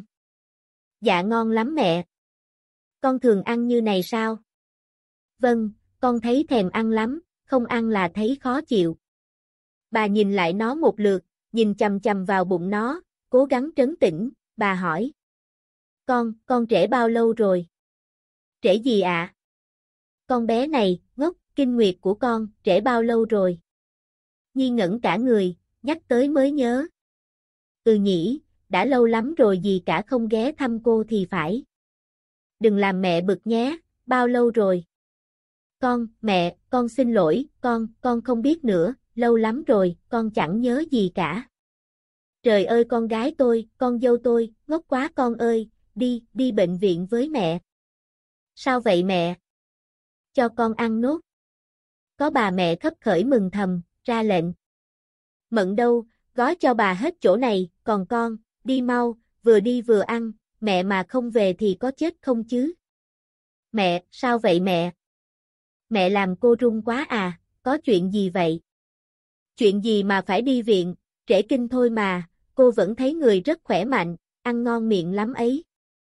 Dạ ngon lắm mẹ. Con thường ăn như này sao? Vâng, con thấy thèm ăn lắm, không ăn là thấy khó chịu. Bà nhìn lại nó một lượt, nhìn chằm chằm vào bụng nó, cố gắng trấn tĩnh, bà hỏi. Con, con trễ bao lâu rồi? Trễ gì ạ? À? Con bé này, ngốc, kinh nguyệt của con, trễ bao lâu rồi? Nhi ngẩn cả người, nhắc tới mới nhớ. Ừ nhỉ, đã lâu lắm rồi gì cả không ghé thăm cô thì phải. Đừng làm mẹ bực nhé, bao lâu rồi? Con, mẹ, con xin lỗi, con, con không biết nữa, lâu lắm rồi, con chẳng nhớ gì cả. Trời ơi con gái tôi, con dâu tôi, ngốc quá con ơi, đi, đi bệnh viện với mẹ. Sao vậy mẹ? Cho con ăn nốt. Có bà mẹ khấp khởi mừng thầm, ra lệnh. Mận đâu, gói cho bà hết chỗ này, còn con, đi mau, vừa đi vừa ăn, mẹ mà không về thì có chết không chứ? Mẹ, sao vậy mẹ? Mẹ làm cô run quá à, có chuyện gì vậy? Chuyện gì mà phải đi viện, trễ kinh thôi mà, cô vẫn thấy người rất khỏe mạnh, ăn ngon miệng lắm ấy.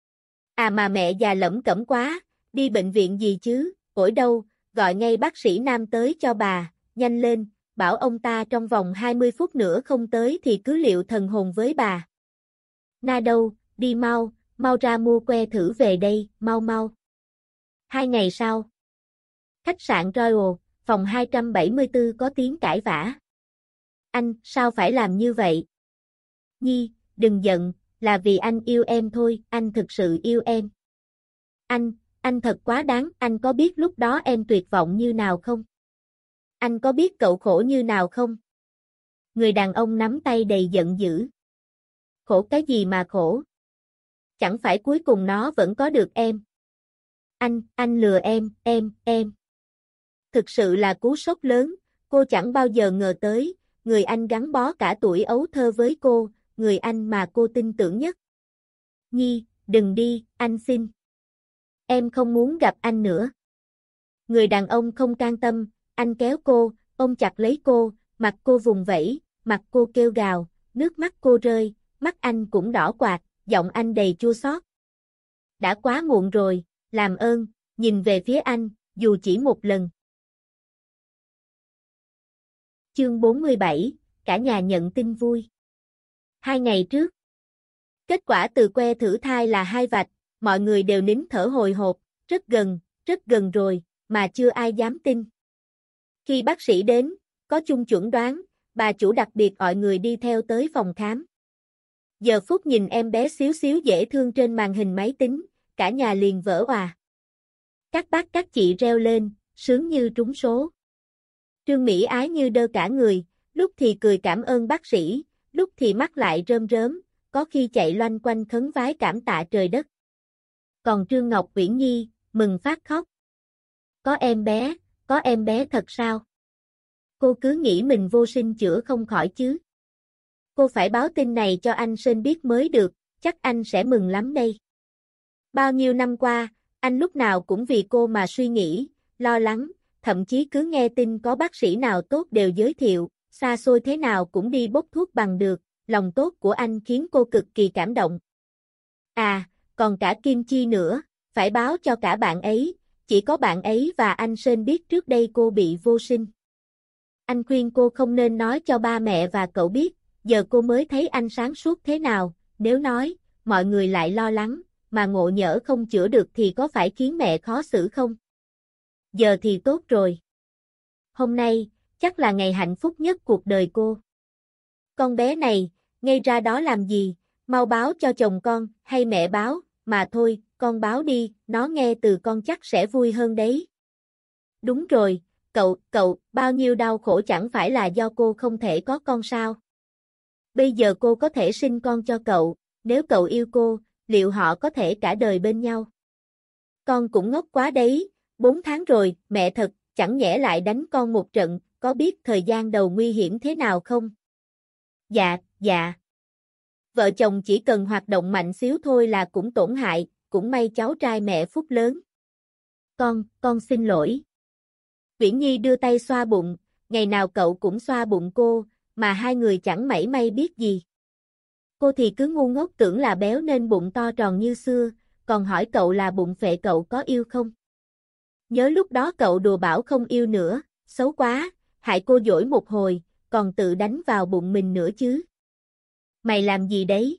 À mà mẹ già lẩm cẩm quá, đi bệnh viện gì chứ, ổi đâu, gọi ngay bác sĩ Nam tới cho bà, nhanh lên, bảo ông ta trong vòng hai mươi phút nữa không tới thì cứ liệu thần hồn với bà. Na đâu, đi mau, mau ra mua que thử về đây, mau mau. Hai ngày sau. Khách sạn Royal, phòng hai trăm bảy mươi tư có tiếng cãi vã. Anh, sao phải làm như vậy? Nhi, đừng giận, là vì anh yêu em thôi, anh thực sự yêu em. Anh, anh thật quá đáng, anh có biết lúc đó em tuyệt vọng như nào không? Anh có biết cậu khổ như nào không? Người đàn ông nắm tay đầy giận dữ. Khổ cái gì mà khổ? Chẳng phải cuối cùng nó vẫn có được em. Anh, anh lừa em, em, em. Thực sự là cú sốc lớn, cô chẳng bao giờ ngờ tới, người anh gắn bó cả tuổi ấu thơ với cô, người anh mà cô tin tưởng nhất. Nhi, đừng đi, anh xin. Em không muốn gặp anh nữa. Người đàn ông không can tâm, anh kéo cô, ôm chặt lấy cô, mặt cô vùng vẫy, mặt cô kêu gào, nước mắt cô rơi, mắt anh cũng đỏ quạt, giọng anh đầy chua xót. Đã quá muộn rồi, làm ơn, nhìn về phía anh, dù chỉ một lần. Chương bốn mươi bảy, cả nhà nhận tin vui. Hai ngày trước. Kết quả từ que thử thai là hai vạch, mọi người đều nín thở hồi hộp, rất gần, rất gần rồi, mà chưa ai dám tin. Khi bác sĩ đến, có chung chuẩn đoán, bà chủ đặc biệt gọi người đi theo tới phòng khám. Giờ phút nhìn em bé xíu xíu dễ thương trên màn hình máy tính, cả nhà liền vỡ òa. Các bác các chị reo lên, sướng như trúng số. Trương Mỹ Ái như đơ cả người, lúc thì cười cảm ơn bác sĩ, lúc thì mắt lại rơm rớm, có khi chạy loanh quanh khấn vái cảm tạ trời đất. Còn Trương Ngọc Uyển Nhi, mừng phát khóc. Có em bé, có em bé thật sao? Cô cứ nghĩ mình vô sinh chữa không khỏi chứ. Cô phải báo tin này cho anh Sên biết mới được, chắc anh sẽ mừng lắm đây. Bao nhiêu năm qua, anh lúc nào cũng vì cô mà suy nghĩ, lo lắng, thậm chí cứ nghe tin có bác sĩ nào tốt đều giới thiệu, xa xôi thế nào cũng đi bốc thuốc bằng được, lòng tốt của anh khiến cô cực kỳ cảm động. À, còn cả Kim Chi nữa, phải báo cho cả bạn ấy, chỉ có bạn ấy và anh Sên biết trước đây cô bị vô sinh. Anh khuyên cô không nên nói cho ba mẹ và cậu biết, giờ cô mới thấy anh sáng suốt thế nào, nếu nói, mọi người lại lo lắng, mà ngộ nhỡ không chữa được thì có phải khiến mẹ khó xử không? Giờ thì tốt rồi. Hôm nay, chắc là ngày hạnh phúc nhất cuộc đời cô. Con bé này, ngay ra đó làm gì, mau báo cho chồng con, hay mẹ báo, mà thôi, con báo đi, nó nghe từ con chắc sẽ vui hơn đấy. Đúng rồi, cậu, cậu, bao nhiêu đau khổ chẳng phải là do cô không thể có con sao? Bây giờ cô có thể sinh con cho cậu, nếu cậu yêu cô, liệu họ có thể cả đời bên nhau? Con cũng ngốc quá đấy, bốn tháng rồi, mẹ thật, chẳng nhẽ lại đánh con một trận, có biết thời gian đầu nguy hiểm thế nào không? Dạ, dạ. Vợ chồng chỉ cần hoạt động mạnh xíu thôi là cũng tổn hại, cũng may cháu trai mẹ phúc lớn. Con, con xin lỗi. Uyển Nhi đưa tay xoa bụng, ngày nào cậu cũng xoa bụng cô, mà hai người chẳng mảy may biết gì. Cô thì cứ ngu ngốc tưởng là béo nên bụng to tròn như xưa, còn hỏi cậu là bụng phệ cậu có yêu không? Nhớ lúc đó cậu đùa bảo không yêu nữa, xấu quá, hại cô dỗi một hồi, còn tự đánh vào bụng mình nữa chứ. Mày làm gì đấy?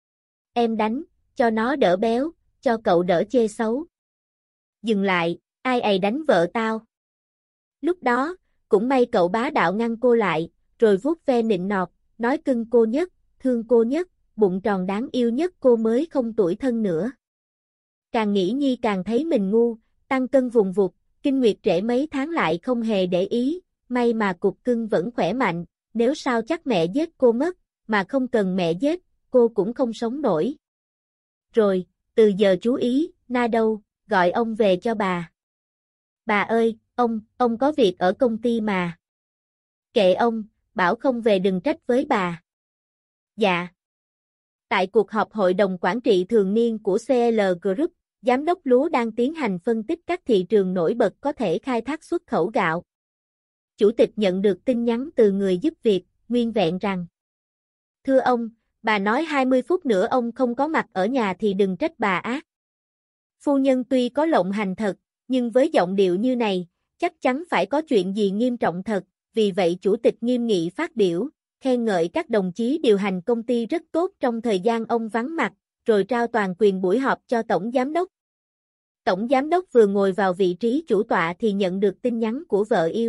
Em đánh, cho nó đỡ béo, cho cậu đỡ chê xấu. Dừng lại, ai ày đánh vợ tao? Lúc đó, cũng may cậu bá đạo ngăn cô lại, rồi vuốt ve nịnh nọt, nói cưng cô nhất, thương cô nhất, bụng tròn đáng yêu nhất cô mới không tủi thân nữa. Càng nghĩ Nhi càng thấy mình ngu, tăng cân vùng vụt, kinh nguyệt trễ mấy tháng lại không hề để ý, may mà cục cưng vẫn khỏe mạnh, nếu sao chắc mẹ giết cô mất, mà không cần mẹ giết, cô cũng không sống nổi. Rồi, từ giờ chú ý, Na đâu, gọi ông về cho bà. Bà ơi, ông, ông có việc ở công ty mà. Kệ ông, bảo không về đừng trách với bà. Dạ. Tại cuộc họp hội đồng quản trị thường niên của xê lờ Group, giám đốc lúa đang tiến hành phân tích các thị trường nổi bật có thể khai thác xuất khẩu gạo. Chủ tịch nhận được tin nhắn từ người giúp việc, nguyên vẹn rằng: Thưa ông, bà nói hai mươi phút nữa ông không có mặt ở nhà thì đừng trách bà ác. Phu nhân tuy có lộng hành thật, nhưng với giọng điệu như này, chắc chắn phải có chuyện gì nghiêm trọng thật, vì vậy chủ tịch nghiêm nghị phát biểu, khen ngợi các đồng chí điều hành công ty rất tốt trong thời gian ông vắng mặt, rồi trao toàn quyền buổi họp cho tổng giám đốc. Tổng giám đốc vừa ngồi vào vị trí chủ tọa thì nhận được tin nhắn của vợ yêu.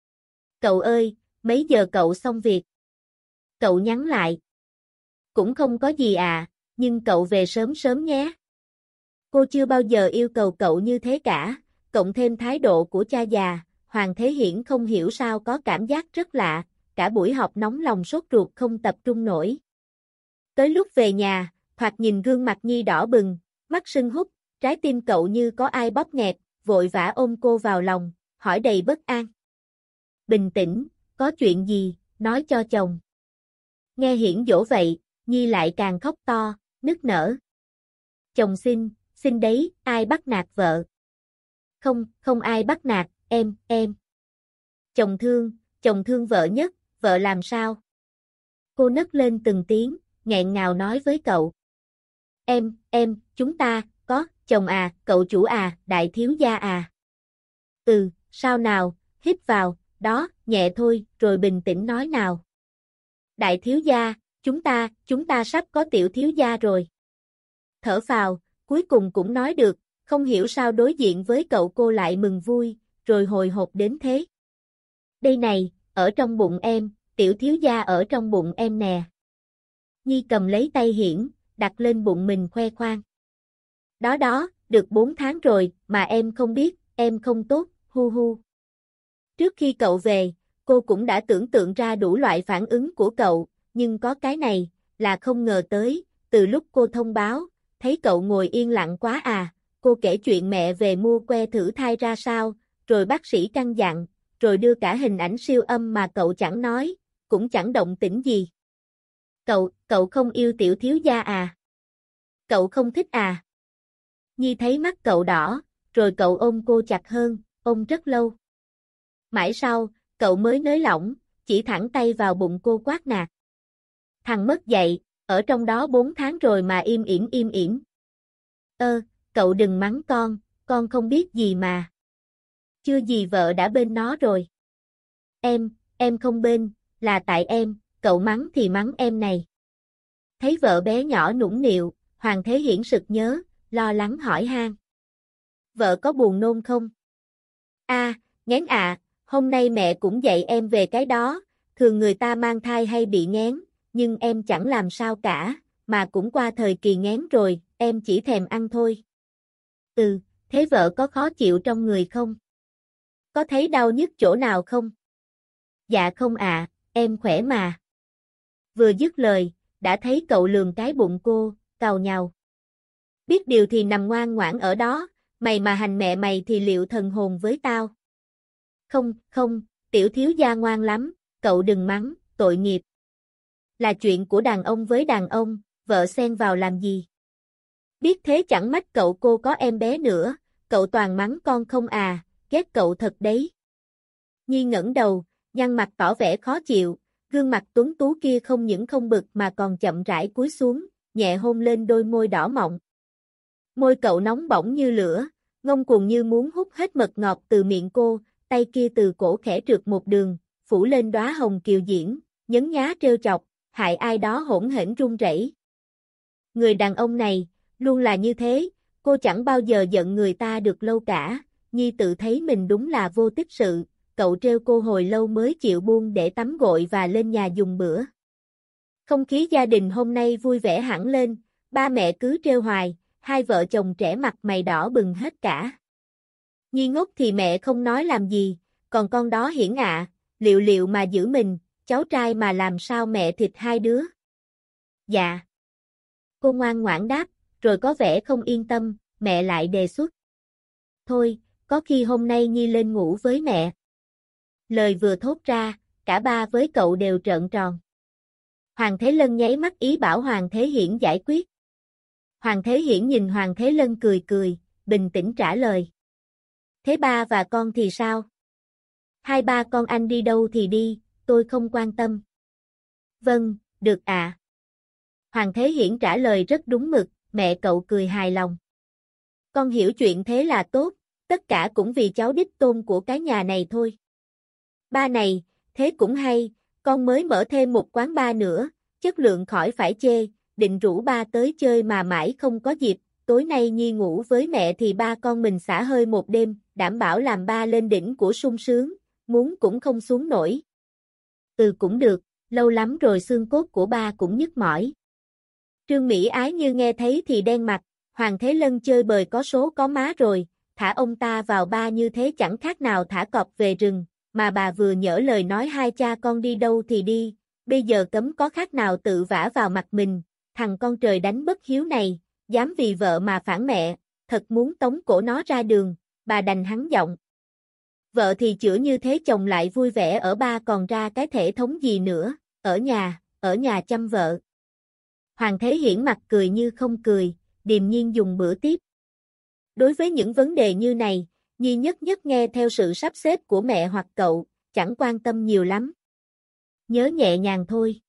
Cậu ơi, mấy giờ cậu xong việc? Cậu nhắn lại. Cũng không có gì à, nhưng cậu về sớm sớm nhé. Cô chưa bao giờ yêu cầu cậu như thế cả, cộng thêm thái độ của cha già, Hoàng Thế Hiển không hiểu sao có cảm giác rất lạ, cả buổi họp nóng lòng sốt ruột không tập trung nổi. Tới lúc về nhà, thoạt nhìn gương mặt Nhi đỏ bừng, mắt sưng húp, trái tim cậu như có ai bóp nghẹt, vội vã ôm cô vào lòng, hỏi đầy bất an. Bình tĩnh, có chuyện gì, nói cho chồng. Nghe Hiển dỗ vậy, Nhi lại càng khóc to, nức nở. Chồng xin, xin đấy, ai bắt nạt vợ? Không, không ai bắt nạt, em, em. Chồng thương, chồng thương vợ nhất, vợ làm sao? Cô nấc lên từng tiếng, nghẹn ngào nói với cậu. Em, em, chúng ta, có, chồng à, cậu chủ à, đại thiếu gia à. Ừ, sao nào, hít vào, đó, nhẹ thôi, rồi bình tĩnh nói nào. Đại thiếu gia, chúng ta, chúng ta sắp có tiểu thiếu gia rồi. Thở phào, cuối cùng cũng nói được, không hiểu sao đối diện với cậu cô lại mừng vui, rồi hồi hộp đến thế. Đây này, ở trong bụng em, tiểu thiếu gia ở trong bụng em nè. Nhi cầm lấy tay Hiển, đặt lên bụng mình khoe khoang. Đó đó, được bốn tháng rồi, mà em không biết, em không tốt, hu hu. Trước khi cậu về, cô cũng đã tưởng tượng ra đủ loại phản ứng của cậu, nhưng có cái này, là không ngờ tới, từ lúc cô thông báo, thấy cậu ngồi yên lặng quá à, cô kể chuyện mẹ về mua que thử thai ra sao, rồi bác sĩ căn dặn, rồi đưa cả hình ảnh siêu âm mà cậu chẳng nói, cũng chẳng động tĩnh gì. Cậu, cậu không yêu tiểu thiếu gia à? Cậu không thích à? Nhi thấy mắt cậu đỏ, rồi cậu ôm cô chặt hơn, ôm rất lâu. Mãi sau, cậu mới nới lỏng, chỉ thẳng tay vào bụng cô quát nạt. Thằng mất dạy, ở trong đó bốn tháng rồi mà im ỉm im ỉm. Ơ, cậu đừng mắng con, con không biết gì mà. Chưa gì vợ đã bên nó rồi. Em, em không bên, là tại em, cậu mắng thì mắng em này. Thấy vợ bé nhỏ nũng nịu, Hoàng Thế Hiển sực nhớ, lo lắng hỏi han. Vợ có buồn nôn không? A, à, nghén à, hôm nay mẹ cũng dạy em về cái đó, thường người ta mang thai hay bị nghén, nhưng em chẳng làm sao cả, mà cũng qua thời kỳ nghén rồi, em chỉ thèm ăn thôi. Ừ, thế vợ có khó chịu trong người không? Có thấy đau nhức chỗ nào không? Dạ không ạ, à, em khỏe mà. Vừa dứt lời, đã thấy cậu lườm cái bụng cô, càu nhàu. Biết điều thì nằm ngoan ngoãn ở đó, mày mà hành mẹ mày thì liệu thần hồn với tao. Không, không, tiểu thiếu gia ngoan lắm, cậu đừng mắng, tội nghiệp. Là chuyện của đàn ông với đàn ông, vợ xen vào làm gì? Biết thế chẳng mách cậu cô có em bé nữa, cậu toàn mắng con không à, ghét cậu thật đấy. Nhi ngẩng đầu, nhăn mặt tỏ vẻ khó chịu, gương mặt tuấn tú kia không những không bực mà còn chậm rãi cúi xuống, nhẹ hôn lên đôi môi đỏ mọng. Môi cậu nóng bỏng như lửa, ngông cuồng như muốn hút hết mật ngọt từ miệng cô, tay kia từ cổ khẽ trượt một đường, phủ lên đóa hồng kiều diễm, nhấn nhá trêu chọc, hại ai đó hỗn hển run rẩy. Người đàn ông này, luôn là như thế, cô chẳng bao giờ giận người ta được lâu cả, Nhi tự thấy mình đúng là vô tích sự, cậu trêu cô hồi lâu mới chịu buông để tắm gội và lên nhà dùng bữa. Không khí gia đình hôm nay vui vẻ hẳn lên, ba mẹ cứ trêu hoài, hai vợ chồng trẻ mặt mày đỏ bừng hết cả. Nhi ngốc thì mẹ không nói làm gì, còn con đó hiển ạ, liệu liệu mà giữ mình, cháu trai mà làm sao mẹ thịt hai đứa. Dạ. Cô ngoan ngoãn đáp, rồi có vẻ không yên tâm, mẹ lại đề xuất. Thôi, có khi hôm nay Nhi lên ngủ với mẹ. Lời vừa thốt ra, cả ba với cậu đều trợn tròn. Hoàng Thế Lân nháy mắt ý bảo Hoàng Thế Hiển giải quyết. Hoàng Thế Hiển nhìn Hoàng Thế Lân cười cười, bình tĩnh trả lời. Thế ba và con thì sao? Hai ba con anh đi đâu thì đi, tôi không quan tâm. Vâng, được ạ. À. Hoàng Thế Hiển trả lời rất đúng mực, mẹ cậu cười hài lòng. Con hiểu chuyện thế là tốt, tất cả cũng vì cháu đích tôn của cái nhà này thôi. Ba này, thế cũng hay, con mới mở thêm một quán bar nữa, chất lượng khỏi phải chê, định rủ ba tới chơi mà mãi không có dịp, tối nay Nhi ngủ với mẹ thì ba con mình xả hơi một đêm, đảm bảo làm ba lên đỉnh của sung sướng, muốn cũng không xuống nổi. Ừ cũng được, lâu lắm rồi xương cốt của ba cũng nhức mỏi. Trương Mỹ Ái như nghe thấy thì đen mặt, Hoàng Thế Lân chơi bời có số có má rồi, thả ông ta vào ba như thế chẳng khác nào thả cọp về rừng, mà bà vừa nhỡ lời nói hai cha con đi đâu thì đi, bây giờ cấm có khác nào tự vả vào mặt mình, thằng con trời đánh bất hiếu này, dám vì vợ mà phản mẹ, thật muốn tống cổ nó ra đường, bà đành hắn giọng. Vợ thì chữa như thế chồng lại vui vẻ ở ba còn ra cái thể thống gì nữa, ở nhà, ở nhà chăm vợ. Hoàng Thế Hiển mặt cười như không cười, điềm nhiên dùng bữa tiếp. Đối với những vấn đề như này, Nhi nhất nhất nghe theo sự sắp xếp của mẹ hoặc cậu, chẳng quan tâm nhiều lắm. Nhớ nhẹ nhàng thôi.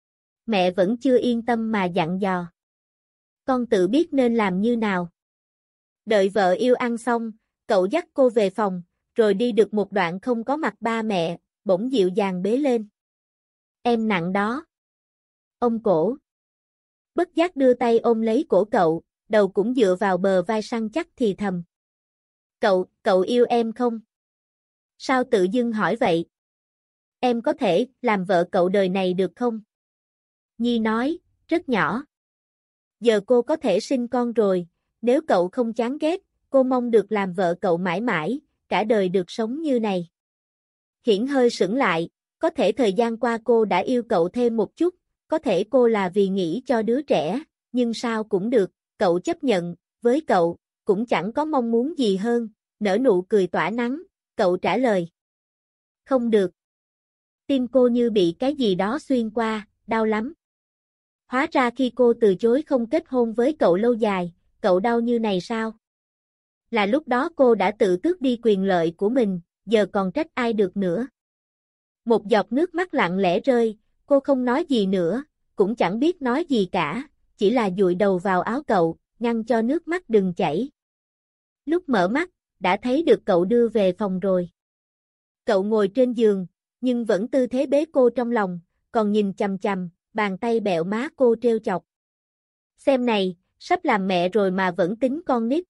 Mẹ vẫn chưa yên tâm mà dặn dò. Con tự biết nên làm như nào. Đợi vợ yêu ăn xong, cậu dắt cô về phòng, rồi đi được một đoạn không có mặt ba mẹ, bỗng dịu dàng bế lên. Em nặng đó. Ôm cổ. Bất giác đưa tay ôm lấy cổ cậu, đầu cũng dựa vào bờ vai săn chắc thì thầm. Cậu, cậu yêu em không? Sao tự dưng hỏi vậy? Em có thể làm vợ cậu đời này được không? Nhi nói, rất nhỏ. Giờ cô có thể sinh con rồi, nếu cậu không chán ghét, cô mong được làm vợ cậu mãi mãi, cả đời được sống như này. Hiển hơi sững lại, có thể thời gian qua cô đã yêu cậu thêm một chút, có thể cô là vì nghĩ cho đứa trẻ, nhưng sao cũng được, cậu chấp nhận, với cậu, cũng chẳng có mong muốn gì hơn, nở nụ cười tỏa nắng, cậu trả lời. Không được. Tim cô như bị cái gì đó xuyên qua, đau lắm. Hóa ra khi cô từ chối không kết hôn với cậu lâu dài, cậu đau như này sao? Là lúc đó cô đã tự tước đi quyền lợi của mình, giờ còn trách ai được nữa. Một giọt nước mắt lặng lẽ rơi, cô không nói gì nữa, cũng chẳng biết nói gì cả, chỉ là dụi đầu vào áo cậu, ngăn cho nước mắt đừng chảy. Lúc mở mắt, đã thấy được cậu đưa về phòng rồi. Cậu ngồi trên giường, nhưng vẫn tư thế bế cô trong lòng, còn nhìn chằm chằm, bàn tay bẹo má cô trêu chọc. Xem này, sắp làm mẹ rồi mà vẫn tính con nít.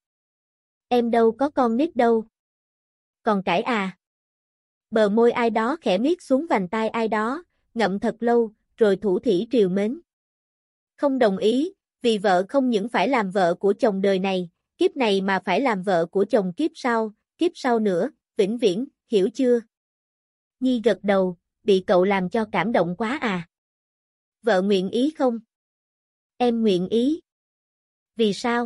Em đâu có con nít đâu. Còn cãi à? Bờ môi ai đó khẽ miết xuống vành tai ai đó, ngậm thật lâu, rồi thủ thỉ trìu mến. Không đồng ý, vì vợ không những phải làm vợ của chồng đời này, kiếp này mà phải làm vợ của chồng kiếp sau, kiếp sau nữa, vĩnh viễn, hiểu chưa? Nhi gật đầu, bị cậu làm cho cảm động quá à. Vợ nguyện ý không? Em nguyện ý. Vì sao?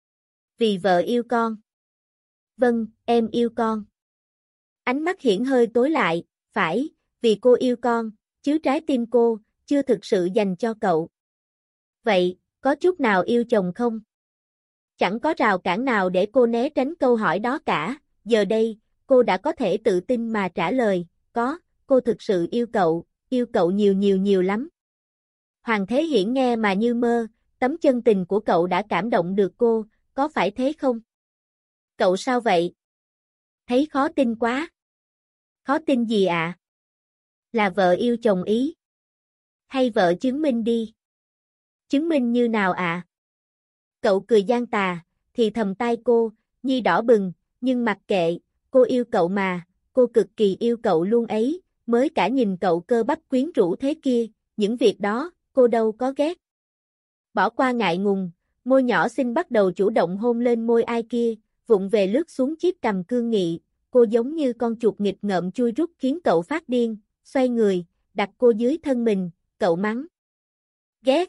Vì vợ yêu con. Vâng, em yêu con. Ánh mắt Hiển hơi tối lại, phải, vì cô yêu con, chứ trái tim cô, chưa thực sự dành cho cậu. Vậy, có chút nào yêu chồng không? Chẳng có rào cản nào để cô né tránh câu hỏi đó cả, giờ đây, cô đã có thể tự tin mà trả lời, có, cô thực sự yêu cậu, yêu cậu nhiều nhiều nhiều lắm. Hoàng Thế Hiển nghe mà như mơ, tấm chân tình của cậu đã cảm động được cô, có phải thế không? Cậu sao vậy? Thấy khó tin quá. Khó tin gì ạ? À? Là vợ yêu chồng ý. Hay vợ chứng minh đi. Chứng minh như nào ạ? À? Cậu cười gian tà, thì thầm tai cô, Nhi đỏ bừng, nhưng mặc kệ, cô yêu cậu mà, cô cực kỳ yêu cậu luôn ấy, mới cả nhìn cậu cơ bắp quyến rũ thế kia, những việc đó, cô đâu có ghét. Bỏ qua ngại ngùng, môi nhỏ xinh bắt đầu chủ động hôn lên môi ai kia, vụng về lướt xuống chiếc cằm cương nghị, cô giống như con chuột nghịch ngợm chui rút khiến cậu phát điên, xoay người, đặt cô dưới thân mình, cậu mắng. Ghét.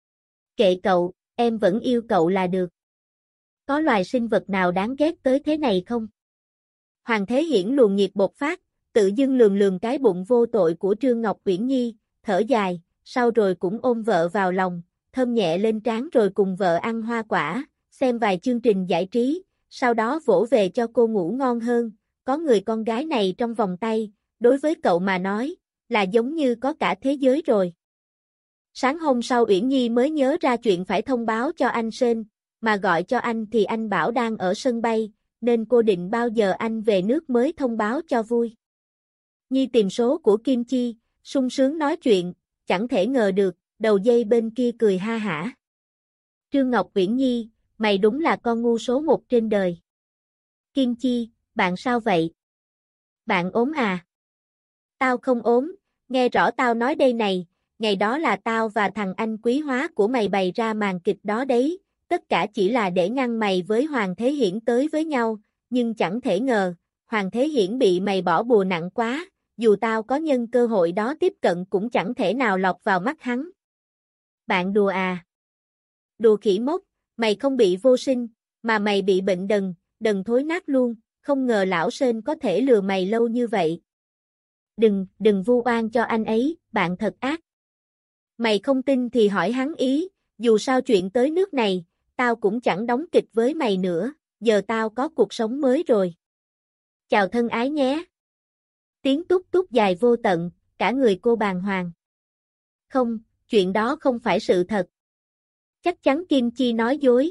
Kệ cậu, em vẫn yêu cậu là được. Có loài sinh vật nào đáng ghét tới thế này không? Hoàng Thế Hiển luồng nhiệt bộc phát, tự dưng lườm lườm cái bụng vô tội của Trương Ngọc Uyển Nhi, thở dài, sau rồi cũng ôm vợ vào lòng, thơm nhẹ lên trán rồi cùng vợ ăn hoa quả, xem vài chương trình giải trí, sau đó vỗ về cho cô ngủ ngon hơn, có người con gái này trong vòng tay, đối với cậu mà nói, là giống như có cả thế giới rồi. Sáng hôm sau Uyển Nhi mới nhớ ra chuyện phải thông báo cho anh Sên, mà gọi cho anh thì anh bảo đang ở sân bay, nên cô định bao giờ anh về nước mới thông báo cho vui. Nhi tìm số của Kim Chi, sung sướng nói chuyện, chẳng thể ngờ được, đầu dây bên kia cười ha hả. Trương Ngọc Uyển Nhi, mày đúng là con ngu số một trên đời. Kim Chi, bạn sao vậy? Bạn ốm à? Tao không ốm, nghe rõ tao nói đây này, ngày đó là tao và thằng anh quý hóa của mày bày ra màn kịch đó đấy, tất cả chỉ là để ngăn mày với Hoàng Thế Hiển tới với nhau, nhưng chẳng thể ngờ, Hoàng Thế Hiển bị mày bỏ bùa nặng quá, dù tao có nhân cơ hội đó tiếp cận cũng chẳng thể nào lọt vào mắt hắn. Bạn đùa à? Đùa khỉ mốc, mày không bị vô sinh, mà mày bị bệnh đần, đần thối nát luôn, không ngờ lão Sên có thể lừa mày lâu như vậy. Đừng, đừng vu oan cho anh ấy, bạn thật ác. Mày không tin thì hỏi hắn ý, dù sao chuyện tới nước này, tao cũng chẳng đóng kịch với mày nữa, giờ tao có cuộc sống mới rồi. Chào thân ái nhé. Tiếng túc túc dài vô tận, cả người cô bàng hoàng. Không, chuyện đó không phải sự thật. Chắc chắn Kim Chi nói dối.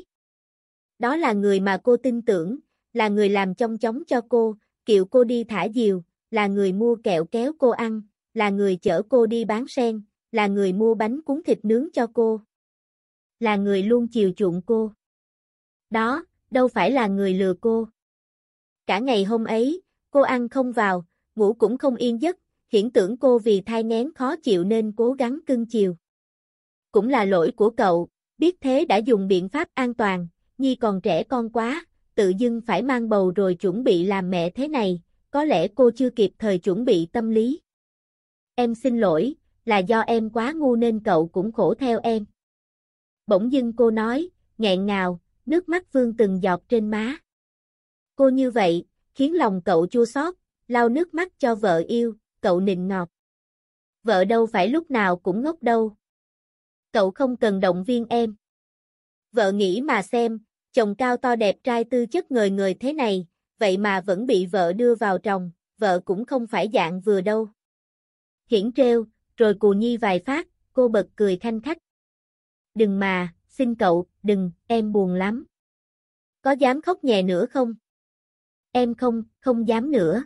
Đó là người mà cô tin tưởng, là người làm chong chóng cho cô, kiệu cô đi thả diều, là người mua kẹo kéo cô ăn, là người chở cô đi bán sen, là người mua bánh cuốn thịt nướng cho cô. Là người luôn chiều chuộng cô. Đó, đâu phải là người lừa cô. Cả ngày hôm ấy, cô ăn không vào, ngủ cũng không yên giấc, Hiển tưởng cô vì thai nghén khó chịu nên cố gắng cưng chiều. Cũng là lỗi của cậu, biết thế đã dùng biện pháp an toàn, Nhi còn trẻ con quá, tự dưng phải mang bầu rồi chuẩn bị làm mẹ thế này, có lẽ cô chưa kịp thời chuẩn bị tâm lý. Em xin lỗi, là do em quá ngu nên cậu cũng khổ theo em. Bỗng dưng cô nói, nghẹn ngào, nước mắt vương từng giọt trên má. Cô như vậy, khiến lòng cậu chua xót, lau nước mắt cho vợ yêu, cậu nịnh ngọt. Vợ đâu phải lúc nào cũng ngốc đâu. Cậu không cần động viên em. Vợ nghĩ mà xem, chồng cao to đẹp trai tư chất ngời ngời thế này, vậy mà vẫn bị vợ đưa vào tròng, vợ cũng không phải dạng vừa đâu. Hiển trêu, rồi cù Nhi vài phát, cô bật cười khanh khách. Đừng mà, xin cậu, đừng, em buồn lắm. Có dám khóc nhè nữa không? Em không, không dám nữa.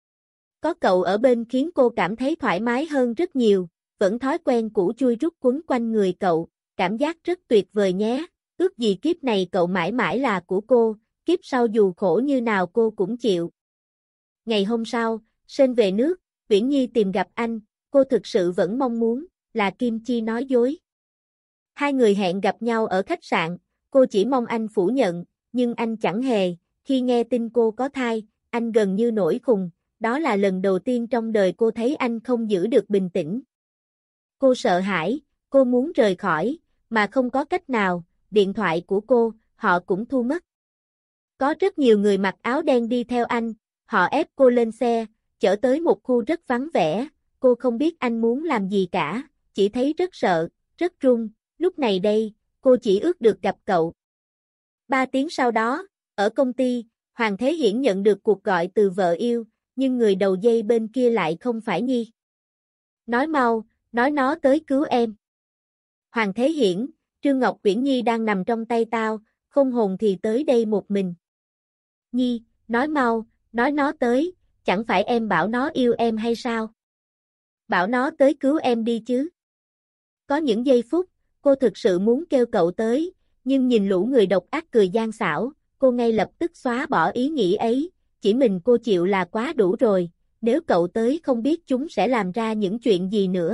Có cậu ở bên khiến cô cảm thấy thoải mái hơn rất nhiều, vẫn thói quen cũ chui rút quấn quanh người cậu, cảm giác rất tuyệt vời nhé, ước gì kiếp này cậu mãi mãi là của cô, kiếp sau dù khổ như nào cô cũng chịu. Ngày hôm sau, Sên về nước, Uyển Nhi tìm gặp anh, cô thực sự vẫn mong muốn, là Kim Chi nói dối. Hai người hẹn gặp nhau ở khách sạn, cô chỉ mong anh phủ nhận, nhưng anh chẳng hề, khi nghe tin cô có thai, anh gần như nổi khùng, đó là lần đầu tiên trong đời cô thấy anh không giữ được bình tĩnh. Cô sợ hãi, cô muốn rời khỏi, mà không có cách nào, điện thoại của cô, họ cũng thu mất. Có rất nhiều người mặc áo đen đi theo anh, họ ép cô lên xe, chở tới một khu rất vắng vẻ, cô không biết anh muốn làm gì cả, chỉ thấy rất sợ, rất run, lúc này đây, cô chỉ ước được gặp cậu. Ba tiếng sau đó, ở công ty, Hoàng Thế Hiển nhận được cuộc gọi từ vợ yêu, nhưng người đầu dây bên kia lại không phải Nhi. Nói mau, nói nó tới cứu em. Hoàng Thế Hiển, Trương Ngọc Uyển Nhi đang nằm trong tay tao, không hồn thì tới đây một mình. Nhi, nói mau, nói nó tới, chẳng phải em bảo nó yêu em hay sao? Bảo nó tới cứu em đi chứ. Có những giây phút, cô thực sự muốn kêu cậu tới, nhưng nhìn lũ người độc ác cười gian xảo, cô ngay lập tức xóa bỏ ý nghĩ ấy, chỉ mình cô chịu là quá đủ rồi, nếu cậu tới không biết chúng sẽ làm ra những chuyện gì nữa.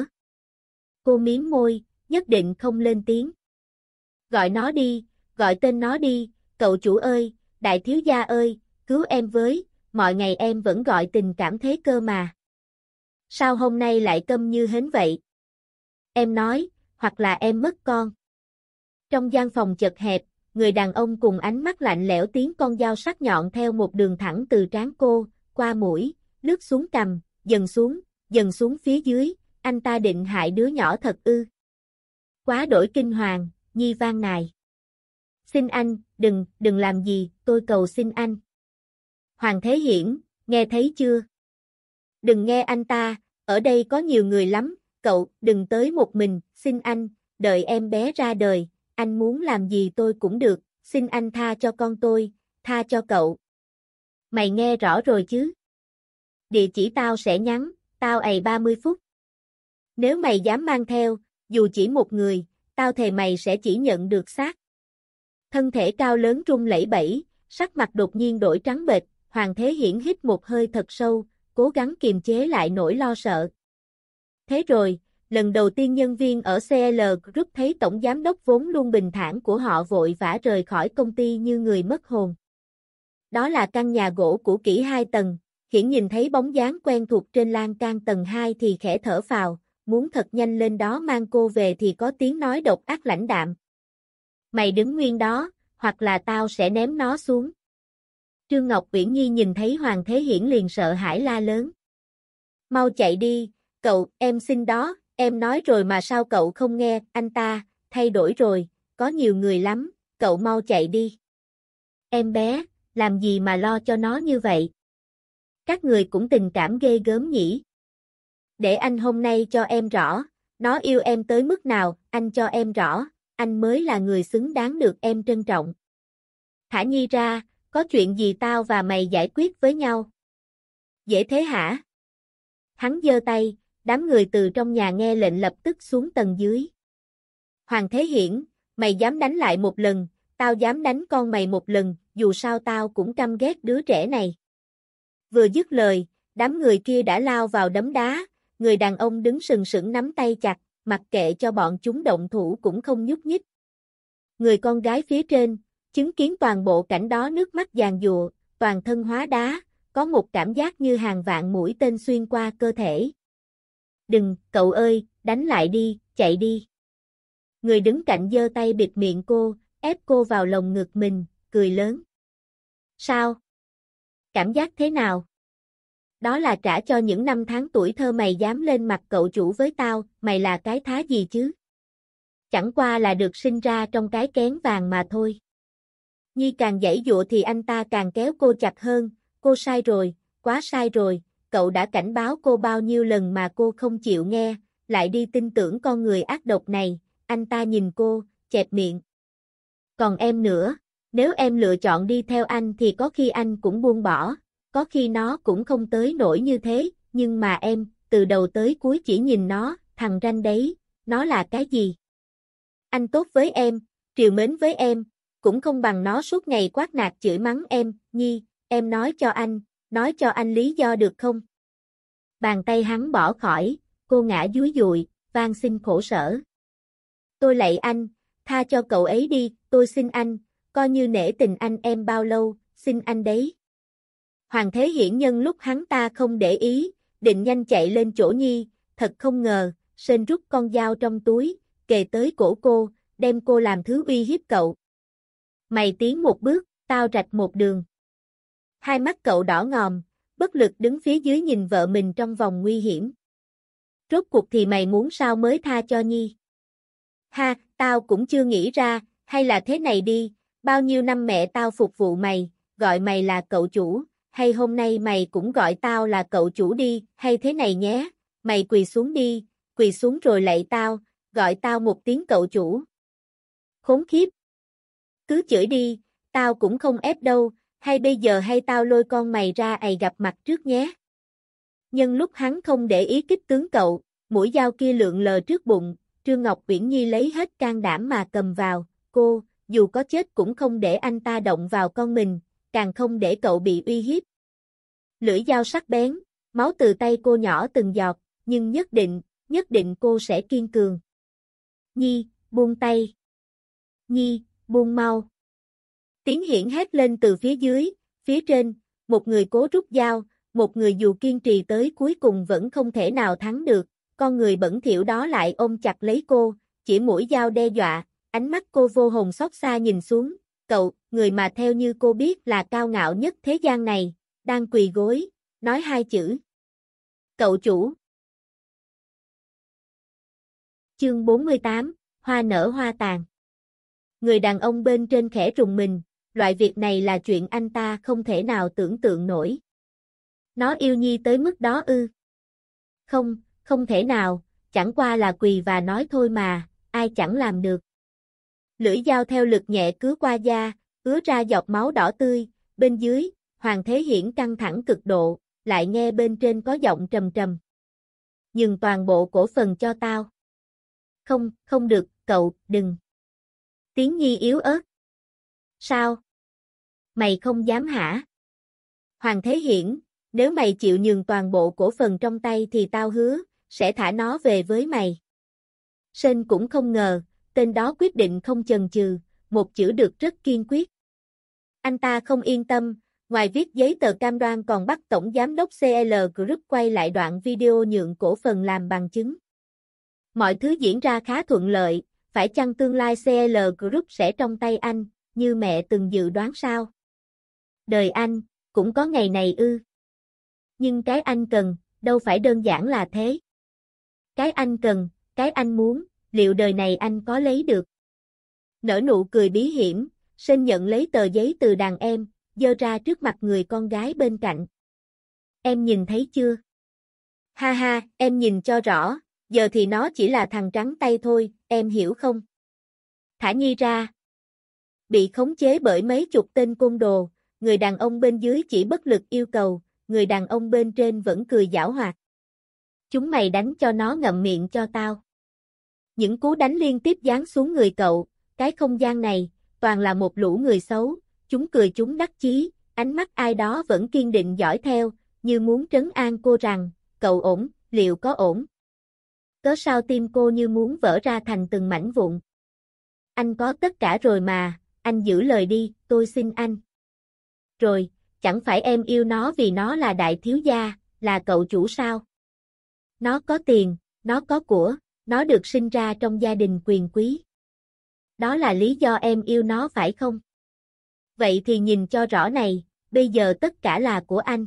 Cô mím môi, nhất định không lên tiếng. Gọi nó đi, gọi tên nó đi, cậu chủ ơi, đại thiếu gia ơi, cứu em với, mọi ngày em vẫn gọi tình cảm thế cơ mà. Sao hôm nay lại câm như hến vậy? Em nói, hoặc là em mất con. Trong gian phòng chật hẹp, người đàn ông cùng ánh mắt lạnh lẽo tiến con dao sắc nhọn theo một đường thẳng từ trán cô, qua mũi, lướt xuống cằm, dần xuống, dần xuống phía dưới, anh ta định hại đứa nhỏ thật ư. Quá đổi kinh hoàng, Nhi van nài. Xin anh, đừng, đừng làm gì, tôi cầu xin anh. Hoàng Thế Hiển, nghe thấy chưa? Đừng nghe anh ta, ở đây có nhiều người lắm, cậu, đừng tới một mình, xin anh, đợi em bé ra đời, anh muốn làm gì tôi cũng được, xin anh tha cho con tôi, tha cho cậu. Mày nghe rõ rồi chứ? Địa chỉ tao sẽ nhắn, tao ầy ba mươi phút. Nếu mày dám mang theo, dù chỉ một người, tao thề mày sẽ chỉ nhận được xác. Thân thể cao lớn run lẩy bẩy, sắc mặt đột nhiên đổi trắng bệch, Hoàng Thế Hiển hít một hơi thật sâu, cố gắng kiềm chế lại nỗi lo sợ. Thế rồi, lần đầu tiên nhân viên ở xê lờ Group thấy tổng giám đốc vốn luôn bình thản của họ vội vã rời khỏi công ty như người mất hồn. Đó là căn nhà gỗ cũ kỹ hai tầng, Hiển nhìn thấy bóng dáng quen thuộc trên lan can tầng hai thì khẽ thở phào, muốn thật nhanh lên đó mang cô về thì có tiếng nói độc ác lãnh đạm. Mày đứng nguyên đó, hoặc là tao sẽ ném nó xuống. Trương Ngọc Uyển Nhi nhìn thấy Hoàng Thế Hiển liền sợ hãi la lớn. Mau chạy đi, cậu, em xin đó, em nói rồi mà sao cậu không nghe, anh ta, thay đổi rồi, có nhiều người lắm, cậu mau chạy đi. Em bé, làm gì mà lo cho nó như vậy? Các người cũng tình cảm ghê gớm nhỉ? Để anh hôm nay cho em rõ, nó yêu em tới mức nào, anh cho em rõ, anh mới là người xứng đáng được em trân trọng. Thả Nhi ra, có chuyện gì tao và mày giải quyết với nhau? Dễ thế hả? Hắn giơ tay, đám người từ trong nhà nghe lệnh lập tức xuống tầng dưới. Hoàng Thế Hiển, mày dám đánh lại một lần, tao dám đánh con mày một lần, dù sao tao cũng căm ghét đứa trẻ này. Vừa dứt lời, đám người kia đã lao vào đấm đá, người đàn ông đứng sừng sững nắm tay chặt, mặc kệ cho bọn chúng động thủ cũng không nhúc nhích. Người con gái phía trên, chứng kiến toàn bộ cảnh đó nước mắt giàn giụa, toàn thân hóa đá, có một cảm giác như hàng vạn mũi tên xuyên qua cơ thể. Đừng, cậu ơi, đánh lại đi, chạy đi. Người đứng cạnh giơ tay bịt miệng cô, ép cô vào lồng ngực mình, cười lớn. Sao? Cảm giác thế nào? Đó là trả cho những năm tháng tuổi thơ mày dám lên mặt cậu chủ với tao, mày là cái thá gì chứ? Chẳng qua là được sinh ra trong cái kén vàng mà thôi. Nhi càng giãy giụa thì anh ta càng kéo cô chặt hơn, cô sai rồi, quá sai rồi, cậu đã cảnh báo cô bao nhiêu lần mà cô không chịu nghe, lại đi tin tưởng con người ác độc này, anh ta nhìn cô, chẹp miệng. Còn em nữa, nếu em lựa chọn đi theo anh thì có khi anh cũng buông bỏ, có khi nó cũng không tới nổi như thế, nhưng mà em, từ đầu tới cuối chỉ nhìn nó, thằng ranh đấy, nó là cái gì? Anh tốt với em, trìu mến với em, cũng không bằng nó suốt ngày quát nạt chửi mắng em, Nhi, em nói cho anh, nói cho anh lý do được không? Bàn tay hắn bỏ khỏi, cô ngã dúi dụi, van xin khổ sở. Tôi lạy anh, tha cho cậu ấy đi, tôi xin anh, coi như nể tình anh em bao lâu, xin anh đấy. Hoàng Thế Hiển nhân lúc hắn ta không để ý, định nhanh chạy lên chỗ Nhi, thật không ngờ, Sên rút con dao trong túi, kề tới cổ cô, đem cô làm thứ uy hiếp cậu. Mày tiến một bước, tao rạch một đường. Hai mắt cậu đỏ ngòm, bất lực đứng phía dưới nhìn vợ mình trong vòng nguy hiểm. Rốt cuộc thì mày muốn sao mới tha cho Nhi? Ha, tao cũng chưa nghĩ ra, hay là thế này đi, Bao nhiêu năm mẹ tao phục vụ mày, gọi mày là cậu chủ, hay hôm nay mày cũng gọi tao là cậu chủ đi, hay thế này nhé, mày quỳ xuống đi, quỳ xuống rồi lạy tao, gọi tao một tiếng cậu chủ. Khốn khiếp. Cứ chửi đi, tao cũng không ép đâu, hay bây giờ hay tao lôi con mày ra ày gặp mặt trước nhé. Nhân lúc hắn không để ý kích tướng cậu, mũi dao kia lượn lờ trước bụng, Trương Ngọc Uyển Nhi lấy hết can đảm mà cầm vào, cô, dù có chết cũng không để anh ta động vào con mình, càng không để cậu bị uy hiếp. Lưỡi dao sắc bén, máu từ tay cô nhỏ từng giọt, nhưng nhất định, nhất định cô sẽ kiên cường. Nhi, buông tay. Nhi, buông mau. Tiếng Hiển hét lên từ phía dưới, phía trên, một người cố rút dao, một người dù kiên trì tới cuối cùng vẫn không thể nào thắng được, con người bẩn thỉu đó lại ôm chặt lấy cô, chỉ mũi dao đe dọa, ánh mắt cô vô hồn xót xa nhìn xuống, cậu, người mà theo như cô biết là cao ngạo nhất thế gian này, đang quỳ gối, nói hai chữ. Cậu chủ. Chương bốn mươi tám, hoa nở hoa tàn. Người đàn ông bên trên khẽ rùng mình, loại việc này là chuyện anh ta không thể nào tưởng tượng nổi. Nó yêu Nhi tới mức đó ư? Không, không thể nào, chẳng qua là quỳ và nói thôi mà, ai chẳng làm được. Lưỡi dao theo lực nhẹ cứa qua da, ứa ra giọt máu đỏ tươi, bên dưới, Hoàng Thế Hiển căng thẳng cực độ, lại nghe bên trên có giọng trầm trầm. Dừng toàn bộ cổ phần cho tao. Không, không được, cậu, đừng. Tiếng Nhi yếu ớt. Sao? Mày không dám hả? Hoàng Thế Hiển, nếu mày chịu nhường toàn bộ cổ phần trong tay thì tao hứa, sẽ thả nó về với mày. Sên cũng không ngờ, tên đó quyết định không chần chừ, một chữ được rất kiên quyết. Anh ta không yên tâm, ngoài viết giấy tờ cam đoan còn bắt tổng giám đốc xê lờ Group quay lại đoạn video nhượng cổ phần làm bằng chứng. Mọi thứ diễn ra khá thuận lợi, phải chăng tương lai xê lờ Group sẽ trong tay anh, như mẹ từng dự đoán sao? Đời anh, cũng có ngày này ư. Nhưng cái anh cần, đâu phải đơn giản là thế. Cái anh cần, cái anh muốn, liệu đời này anh có lấy được? Nở nụ cười bí hiểm, Sên nhận lấy tờ giấy từ đàn em, giơ ra trước mặt người con gái bên cạnh. Em nhìn thấy chưa? Ha ha, em nhìn cho rõ, giờ thì nó chỉ là thằng trắng tay thôi, em hiểu không? Thả Nhi ra. Bị khống chế bởi mấy chục tên côn đồ, người đàn ông bên dưới chỉ bất lực yêu cầu, người đàn ông bên trên vẫn cười giảo hoạt. Chúng mày đánh cho nó ngậm miệng cho tao. Những cú đánh liên tiếp giáng xuống người cậu, cái không gian này, toàn là một lũ người xấu, chúng cười chúng đắc chí, ánh mắt ai đó vẫn kiên định dõi theo, như muốn trấn an cô rằng, cậu ổn, liệu có ổn? Cớ sao tim cô như muốn vỡ ra thành từng mảnh vụn? Anh có tất cả rồi mà, anh giữ lời đi, tôi xin anh. Rồi, chẳng phải em yêu nó vì nó là đại thiếu gia, là cậu chủ sao? Nó có tiền, nó có của, nó được sinh ra trong gia đình quyền quý. Đó là lý do em yêu nó phải không? Vậy thì nhìn cho rõ này, bây giờ tất cả là của anh.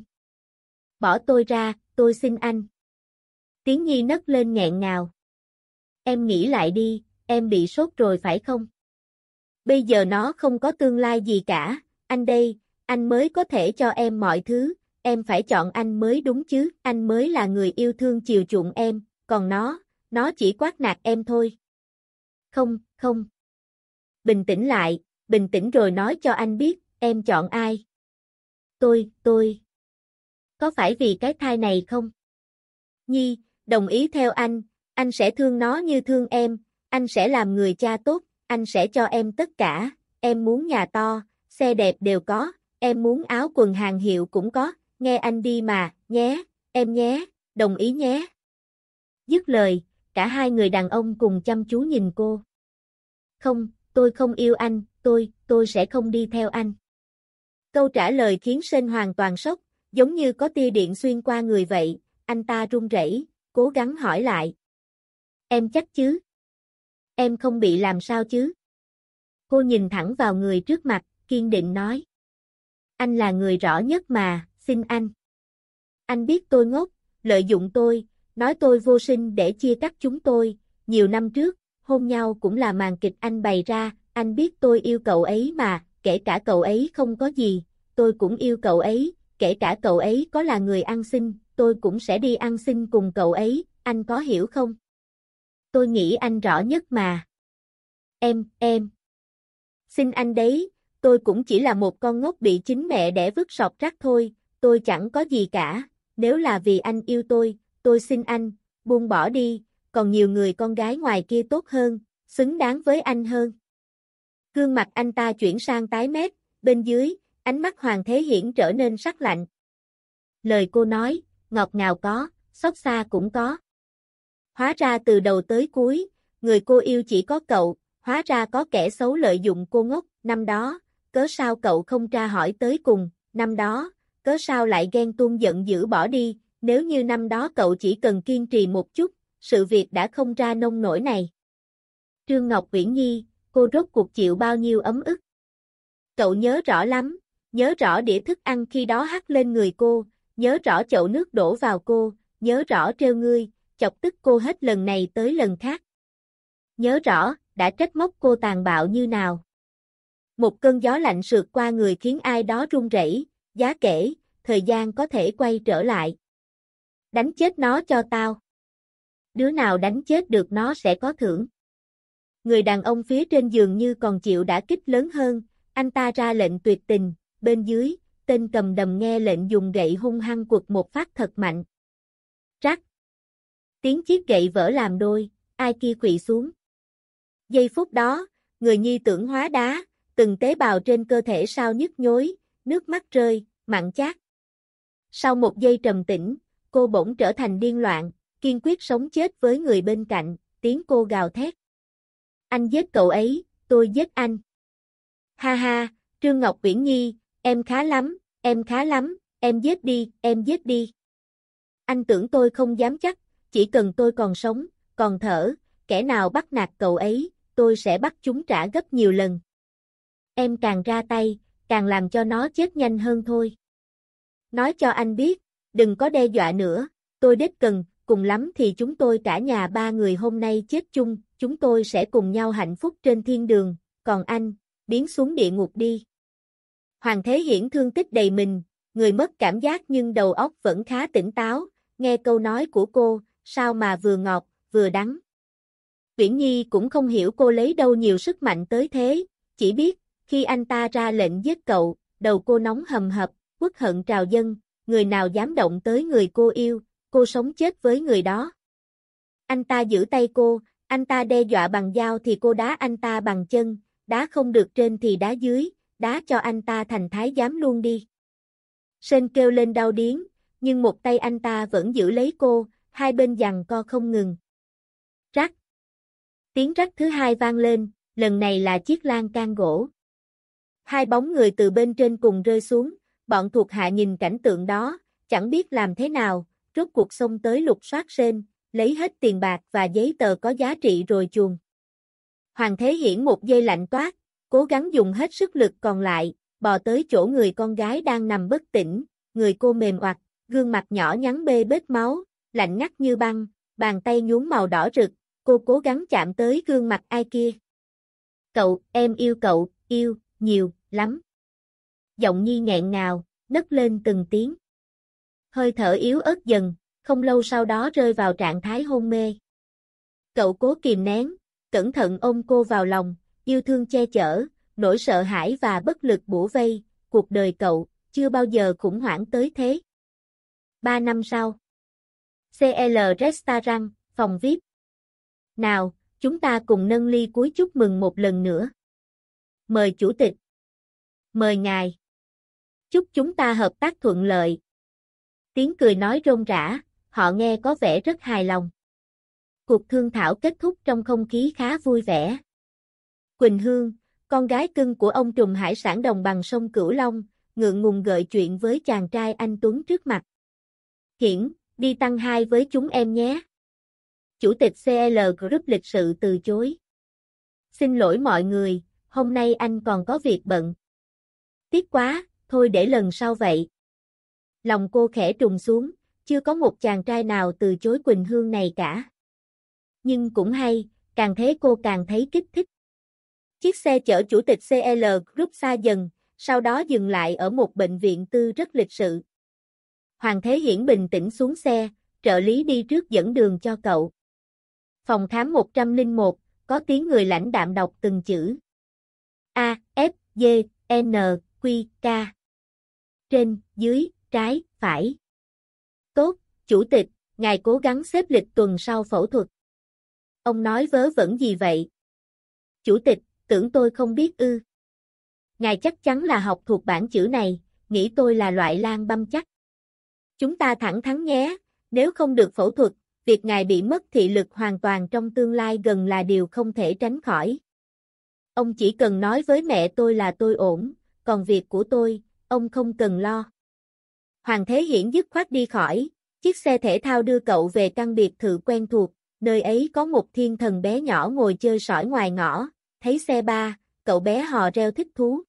Bỏ tôi ra, tôi xin anh. Tiếng Nhi nấc lên nghẹn ngào. Em nghĩ lại đi, em bị sốt rồi phải không? Bây giờ nó không có tương lai gì cả, anh đây, anh mới có thể cho em mọi thứ, em phải chọn anh mới đúng chứ, anh mới là người yêu thương chiều chuộng em, còn nó, nó chỉ quát nạt em thôi. Không, không. Bình tĩnh lại, bình tĩnh rồi nói cho anh biết, em chọn ai? Tôi, tôi. Có phải vì cái thai này không? Nhi, đồng ý theo anh, anh sẽ thương nó như thương em, anh sẽ làm người cha tốt, anh sẽ cho em tất cả, em muốn nhà to, xe đẹp đều có, em muốn áo quần hàng hiệu cũng có, nghe anh đi mà, nhé, em nhé, đồng ý nhé. Dứt lời, cả hai người đàn ông cùng chăm chú nhìn cô. Không, tôi không yêu anh, tôi, tôi sẽ không đi theo anh. Câu trả lời khiến Sên hoàn toàn sốc, giống như có tia điện xuyên qua người vậy, anh ta run rẩy, cố gắng hỏi lại. Em chắc chứ? Em không bị làm sao chứ? Cô nhìn thẳng vào người trước mặt, kiên định nói. Anh là người rõ nhất mà, xin anh. Anh biết tôi ngốc, lợi dụng tôi, nói tôi vô sinh để chia cắt chúng tôi, nhiều năm trước, hôn nhau cũng là màn kịch anh bày ra, anh biết tôi yêu cậu ấy mà, kể cả cậu ấy không có gì, tôi cũng yêu cậu ấy, kể cả cậu ấy có là người ăn xin, tôi cũng sẽ đi ăn xin cùng cậu ấy, anh có hiểu không? Tôi nghĩ anh rõ nhất mà. Em, em. Xin anh đấy, tôi cũng chỉ là một con ngốc bị chính mẹ đẻ vứt sọt rác thôi, tôi chẳng có gì cả, nếu là vì anh yêu tôi, tôi xin anh, buông bỏ đi, còn nhiều người con gái ngoài kia tốt hơn, xứng đáng với anh hơn. Gương mặt anh ta chuyển sang tái mét, bên dưới, ánh mắt Hoàng Thế Hiển trở nên sắc lạnh. Lời cô nói, ngọt ngào có, xót xa cũng có. Hóa ra từ đầu tới cuối, người cô yêu chỉ có cậu, hóa ra có kẻ xấu lợi dụng cô ngốc, năm đó, cớ sao cậu không tra hỏi tới cùng, năm đó, cớ sao lại ghen tuông giận dữ bỏ đi, nếu như năm đó cậu chỉ cần kiên trì một chút, sự việc đã không ra nông nổi này. Trương Ngọc Uyển Nhi, cô rốt cuộc chịu bao nhiêu ấm ức. Cậu nhớ rõ lắm, nhớ rõ đĩa thức ăn khi đó hắt lên người cô, nhớ rõ chậu nước đổ vào cô, nhớ rõ trêu ngươi, chọc tức cô hết lần này tới lần khác. Nhớ rõ, đã trách móc cô tàn bạo như nào. Một cơn gió lạnh sượt qua người khiến ai đó run rẩy, giá kể, thời gian có thể quay trở lại. Đánh chết nó cho tao. Đứa nào đánh chết được nó sẽ có thưởng. Người đàn ông phía trên giường như còn chịu đả kích lớn hơn, anh ta ra lệnh tuyệt tình, bên dưới, tên cầm đầm nghe lệnh dùng gậy hung hăng quật một phát thật mạnh. Rắc. Tiếng chiếc gậy vỡ làm đôi, ai kia quỵ xuống. Giây phút đó, người Nhi tưởng hóa đá, từng tế bào trên cơ thể sao nhức nhối, nước mắt rơi, mặn chát. Sau một giây trầm tĩnh, cô bỗng trở thành điên loạn, kiên quyết sống chết với người bên cạnh, tiếng cô gào thét. Anh giết cậu ấy, tôi giết anh. Ha ha, Trương Ngọc Uyển Nhi, em khá lắm, em khá lắm, em giết đi, em giết đi. Anh tưởng tôi không dám chắc, chỉ cần tôi còn sống, còn thở, kẻ nào bắt nạt cậu ấy, tôi sẽ bắt chúng trả gấp nhiều lần. Em càng ra tay, càng làm cho nó chết nhanh hơn thôi. Nói cho anh biết, đừng có đe dọa nữa, tôi đếch cần, cùng lắm thì chúng tôi cả nhà ba người hôm nay chết chung, chúng tôi sẽ cùng nhau hạnh phúc trên thiên đường, còn anh, biến xuống địa ngục đi. Hoàng Thế Hiển thương tích đầy mình, người mất cảm giác nhưng đầu óc vẫn khá tỉnh táo, nghe câu nói của cô, sao mà vừa ngọt, vừa đắng. Uyển Nhi cũng không hiểu cô lấy đâu nhiều sức mạnh tới thế, chỉ biết, khi anh ta ra lệnh giết cậu, đầu cô nóng hầm hập, uất hận trào dâng, người nào dám động tới người cô yêu, cô sống chết với người đó. Anh ta giữ tay cô, anh ta đe dọa bằng dao thì cô đá anh ta bằng chân, đá không được trên thì đá dưới, đá cho anh ta thành thái giám luôn đi. Sên kêu lên đau điếng, nhưng một tay anh ta vẫn giữ lấy cô, hai bên giằng co không ngừng. Rắc. Tiếng rắc thứ hai vang lên, lần này là chiếc lan can gỗ. Hai bóng người từ bên trên cùng rơi xuống, bọn thuộc hạ nhìn cảnh tượng đó, chẳng biết làm thế nào, rốt cuộc xông tới lục soát Sên, lấy hết tiền bạc và giấy tờ có giá trị rồi chuồn. Hoàng Thế Hiển một giây lạnh toát, cố gắng dùng hết sức lực còn lại, bò tới chỗ người con gái đang nằm bất tỉnh, người cô mềm oặt, gương mặt nhỏ nhắn bê bết máu, lạnh ngắt như băng, bàn tay nhuốm màu đỏ rực, cô cố gắng chạm tới gương mặt ai kia. Cậu, em yêu cậu, yêu, nhiều, lắm. Giọng Nhi nghẹn ngào, nấc lên từng tiếng. Hơi thở yếu ớt dần, không lâu sau đó rơi vào trạng thái hôn mê. Cậu cố kìm nén, cẩn thận ôm cô vào lòng, yêu thương che chở, nỗi sợ hãi và bất lực bủa vây, cuộc đời cậu, chưa bao giờ khủng hoảng tới thế. Ba năm sau. xê lờ Restaurant, phòng vi ai pi. Nào, chúng ta cùng nâng ly cuối chúc mừng một lần nữa. Mời chủ tịch. Mời ngài. Chúc chúng ta hợp tác thuận lợi. Tiếng cười nói rôm rã, họ nghe có vẻ rất hài lòng. Cuộc thương thảo kết thúc trong không khí khá vui vẻ. Quỳnh Hương, con gái cưng của ông trùm hải sản đồng bằng sông Cửu Long, ngượng ngùng gợi chuyện với chàng trai anh Tuấn trước mặt. Hiển, đi tăng hai với chúng em nhé. Chủ tịch xê lờ Group lịch sự từ chối. Xin lỗi mọi người, hôm nay anh còn có việc bận. Tiếc quá, thôi để lần sau vậy. Lòng cô khẽ trùng xuống, chưa có một chàng trai nào từ chối Quỳnh Hương này cả. Nhưng cũng hay, càng thế cô càng thấy kích thích. Chiếc xe chở chủ tịch xê lờ Group xa dần, sau đó dừng lại ở một bệnh viện tư rất lịch sự. Hoàng Thế Hiển bình tĩnh xuống xe, trợ lý đi trước dẫn đường cho cậu. Phòng khám một trăm lẻ một, có tiếng người lãnh đạm đọc từng chữ. A, F, G, N, Q, K. Trên, dưới, trái, phải. Tốt, chủ tịch, ngài cố gắng xếp lịch tuần sau phẫu thuật. Ông nói vớ vẩn gì vậy? Chủ tịch, tưởng tôi không biết ư. Ngài chắc chắn là học thuộc bản chữ này, nghĩ tôi là loại lang băm chắc. Chúng ta thẳng thắn nhé, nếu không được phẫu thuật, việc ngài bị mất thị lực hoàn toàn trong tương lai gần là điều không thể tránh khỏi. Ông chỉ cần nói với mẹ tôi là tôi ổn, còn việc của tôi, ông không cần lo. Hoàng Thế Hiển dứt khoát đi khỏi, chiếc xe thể thao đưa cậu về căn biệt thự quen thuộc, nơi ấy có một thiên thần bé nhỏ ngồi chơi sỏi ngoài ngõ, thấy xe ba, cậu bé hò reo thích thú.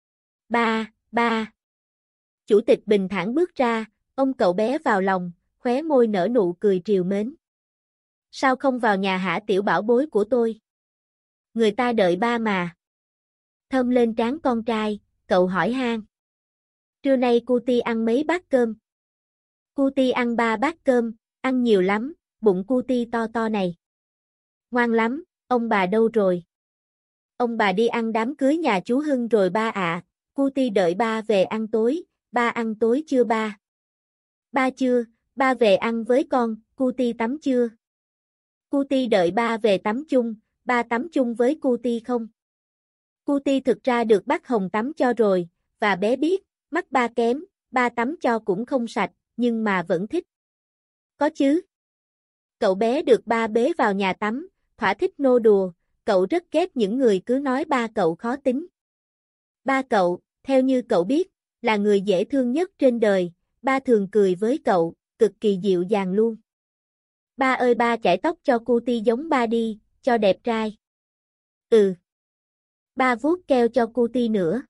Ba, ba. Chủ tịch bình thản bước ra, ôm cậu bé vào lòng, khóe môi nở nụ cười trìu mến. Sao không vào nhà hả tiểu bảo bối của tôi? Người ta đợi ba mà. Thơm lên trán con trai, cậu hỏi han. Trưa nay Cutie ăn mấy bát cơm? Cutie ăn ba bát cơm, ăn nhiều lắm, bụng Cutie to to này. Ngoan lắm, ông bà đâu rồi? Ông bà đi ăn đám cưới nhà chú Hưng rồi ba ạ, à. Cutie đợi ba về ăn tối, ba ăn tối chưa ba? Ba chưa, ba về ăn với con, Cutie tắm chưa? Cutie đợi ba về tắm chung, ba tắm chung với Cutie không? Cutie thực ra được bác Hồng tắm cho rồi, và bé biết, mắt ba kém, ba tắm cho cũng không sạch, nhưng mà vẫn thích. Có chứ. Cậu bé được ba bế vào nhà tắm, thỏa thích nô đùa, cậu rất ghét những người cứ nói ba cậu khó tính. Ba cậu, theo như cậu biết, là người dễ thương nhất trên đời, ba thường cười với cậu, cực kỳ dịu dàng luôn. Ba ơi ba chải tóc cho Cutie giống ba đi, cho đẹp trai. Ừ. Ba vuốt keo cho Cutie nữa.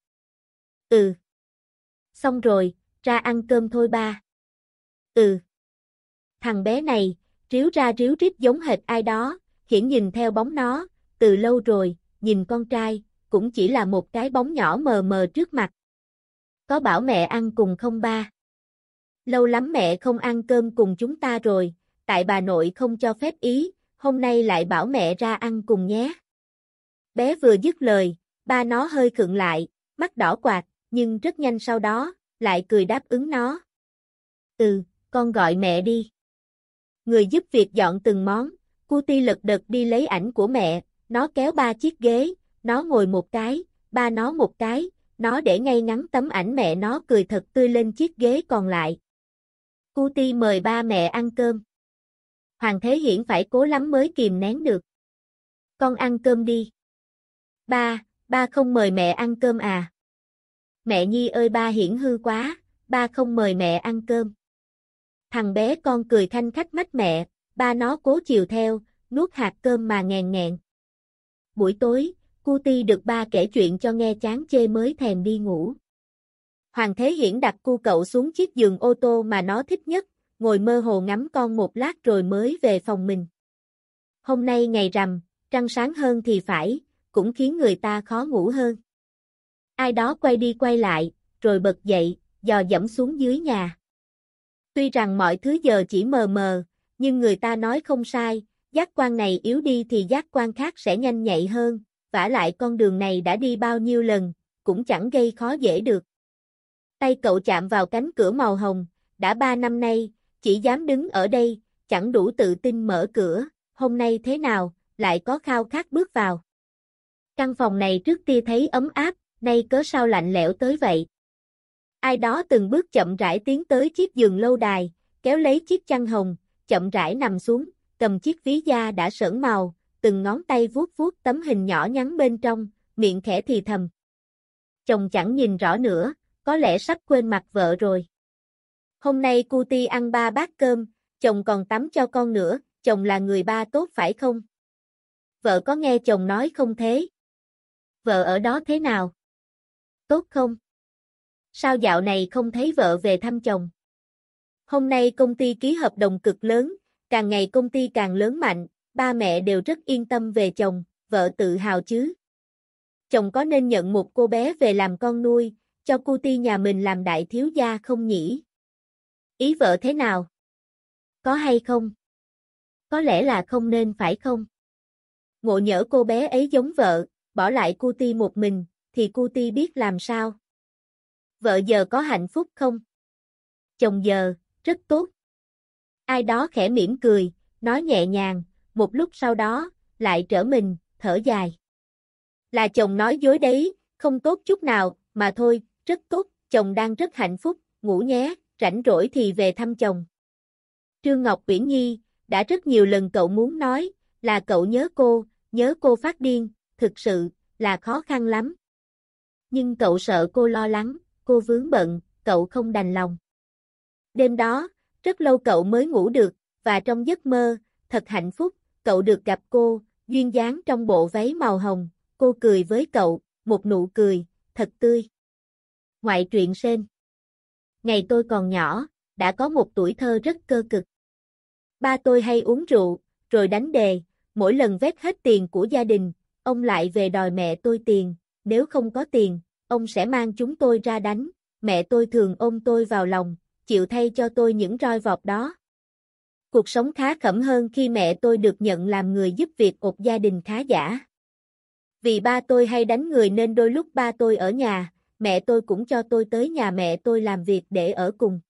Ừ. Xong rồi, ra ăn cơm thôi ba. Ừ. Thằng bé này, ríu ra ríu rít giống hệt ai đó, Hiển nhìn theo bóng nó, từ lâu rồi, nhìn con trai, cũng chỉ là một cái bóng nhỏ mờ mờ trước mặt. Có bảo mẹ ăn cùng không ba? Lâu lắm mẹ không ăn cơm cùng chúng ta rồi, tại bà nội không cho phép ý, hôm nay lại bảo mẹ ra ăn cùng nhé. Bé vừa dứt lời, ba nó hơi khựng lại, mắt đỏ quạt, nhưng rất nhanh sau đó, lại cười đáp ứng nó. Ừ, con gọi mẹ đi. Người giúp việc dọn từng món, Cutie lật đật đi lấy ảnh của mẹ, nó kéo ba chiếc ghế, nó ngồi một cái, ba nó một cái, nó để ngay ngắn tấm ảnh mẹ nó cười thật tươi lên chiếc ghế còn lại. Cutie mời ba mẹ ăn cơm. Hoàng Thế Hiển phải cố lắm mới kìm nén được. Con ăn cơm đi. Ba, ba không mời mẹ ăn cơm à? Mẹ Nhi ơi ba Hiển hư quá, ba không mời mẹ ăn cơm. Thằng bé con cười khanh khách mách mẹ, ba nó cố chiều theo, nuốt hạt cơm mà nghèn nghẹn. Buổi tối, Cutie được ba kể chuyện cho nghe chán chê mới thèm đi ngủ. Hoàng Thế Hiển đặt cu cậu xuống chiếc giường ô tô mà nó thích nhất, ngồi mơ hồ ngắm con một lát rồi mới về phòng mình. Hôm nay ngày rằm, trăng sáng hơn thì phải, cũng khiến người ta khó ngủ hơn. Ai đó quay đi quay lại, rồi bật dậy, dò dẫm xuống dưới nhà. Tuy rằng mọi thứ giờ chỉ mờ mờ, nhưng người ta nói không sai, giác quan này yếu đi thì giác quan khác sẽ nhanh nhạy hơn, vả lại con đường này đã đi bao nhiêu lần, cũng chẳng gây khó dễ được. Tay cậu chạm vào cánh cửa màu hồng, đã ba năm nay, chỉ dám đứng ở đây, chẳng đủ tự tin mở cửa, hôm nay thế nào, lại có khao khát bước vào. Căn phòng này trước kia thấy ấm áp, nay cớ sao lạnh lẽo tới vậy. Ai đó từng bước chậm rãi tiến tới chiếc giường lâu đài, kéo lấy chiếc chăn hồng, chậm rãi nằm xuống, cầm chiếc ví da đã sẫm màu, từng ngón tay vuốt vuốt tấm hình nhỏ nhắn bên trong, miệng khẽ thì thầm. Chồng chẳng nhìn rõ nữa, có lẽ sắp quên mặt vợ rồi. Hôm nay Cutie ăn ba bát cơm, chồng còn tắm cho con nữa, chồng là người ba tốt phải không? Vợ có nghe chồng nói không thế? Vợ ở đó thế nào? Tốt không? Sao dạo này không thấy vợ về thăm chồng? Hôm nay công ty ký hợp đồng cực lớn, càng ngày công ty càng lớn mạnh, ba mẹ đều rất yên tâm về chồng, vợ tự hào chứ? Chồng có nên nhận một cô bé về làm con nuôi, cho Cutie nhà mình làm đại thiếu gia không nhỉ? Ý vợ thế nào? Có hay không? Có lẽ là không nên phải không? Ngộ nhỡ cô bé ấy giống vợ, bỏ lại Cutie một mình, thì Cutie biết làm sao? Vợ giờ có hạnh phúc không? Chồng giờ, rất tốt. Ai đó khẽ mỉm cười, nói nhẹ nhàng, một lúc sau đó, lại trở mình, thở dài. Là chồng nói dối đấy, không tốt chút nào, mà thôi, rất tốt, chồng đang rất hạnh phúc, ngủ nhé, rảnh rỗi thì về thăm chồng. Trương Ngọc Uyển Nhi, đã rất nhiều lần cậu muốn nói, là cậu nhớ cô, nhớ cô phát điên, thực sự, là khó khăn lắm. Nhưng cậu sợ cô lo lắng, cô vướng bận, cậu không đành lòng. Đêm đó, rất lâu cậu mới ngủ được, và trong giấc mơ, thật hạnh phúc, cậu được gặp cô, duyên dáng trong bộ váy màu hồng, cô cười với cậu, một nụ cười, thật tươi. Ngoại truyện Sên. Ngày tôi còn nhỏ, đã có một tuổi thơ rất cơ cực. Ba tôi hay uống rượu, rồi đánh đề, mỗi lần vét hết tiền của gia đình, ông lại về đòi mẹ tôi tiền, nếu không có tiền, ông sẽ mang chúng tôi ra đánh, mẹ tôi thường ôm tôi vào lòng, chịu thay cho tôi những roi vọt đó. Cuộc sống khá khẩm hơn khi mẹ tôi được nhận làm người giúp việc ột gia đình khá giả. Vì ba tôi hay đánh người nên đôi lúc ba tôi ở nhà, mẹ tôi cũng cho tôi tới nhà mẹ tôi làm việc để ở cùng.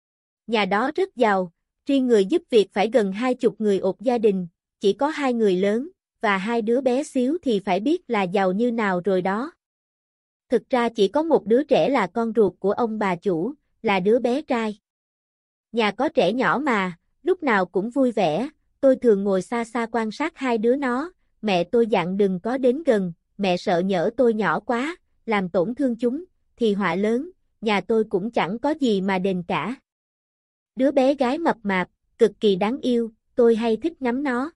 Nhà đó rất giàu, riêng người giúp việc phải gần hai chục người ột gia đình, chỉ có hai người lớn, và hai đứa bé xíu thì phải biết là giàu như nào rồi đó. Thực ra chỉ có một đứa trẻ là con ruột của ông bà chủ, là đứa bé trai. Nhà có trẻ nhỏ mà, lúc nào cũng vui vẻ, tôi thường ngồi xa xa quan sát hai đứa nó, mẹ tôi dặn đừng có đến gần, mẹ sợ nhỡ tôi nhỏ quá, làm tổn thương chúng, thì họa lớn, nhà tôi cũng chẳng có gì mà đền cả. Đứa bé gái mập mạp, cực kỳ đáng yêu, tôi hay thích ngắm nó.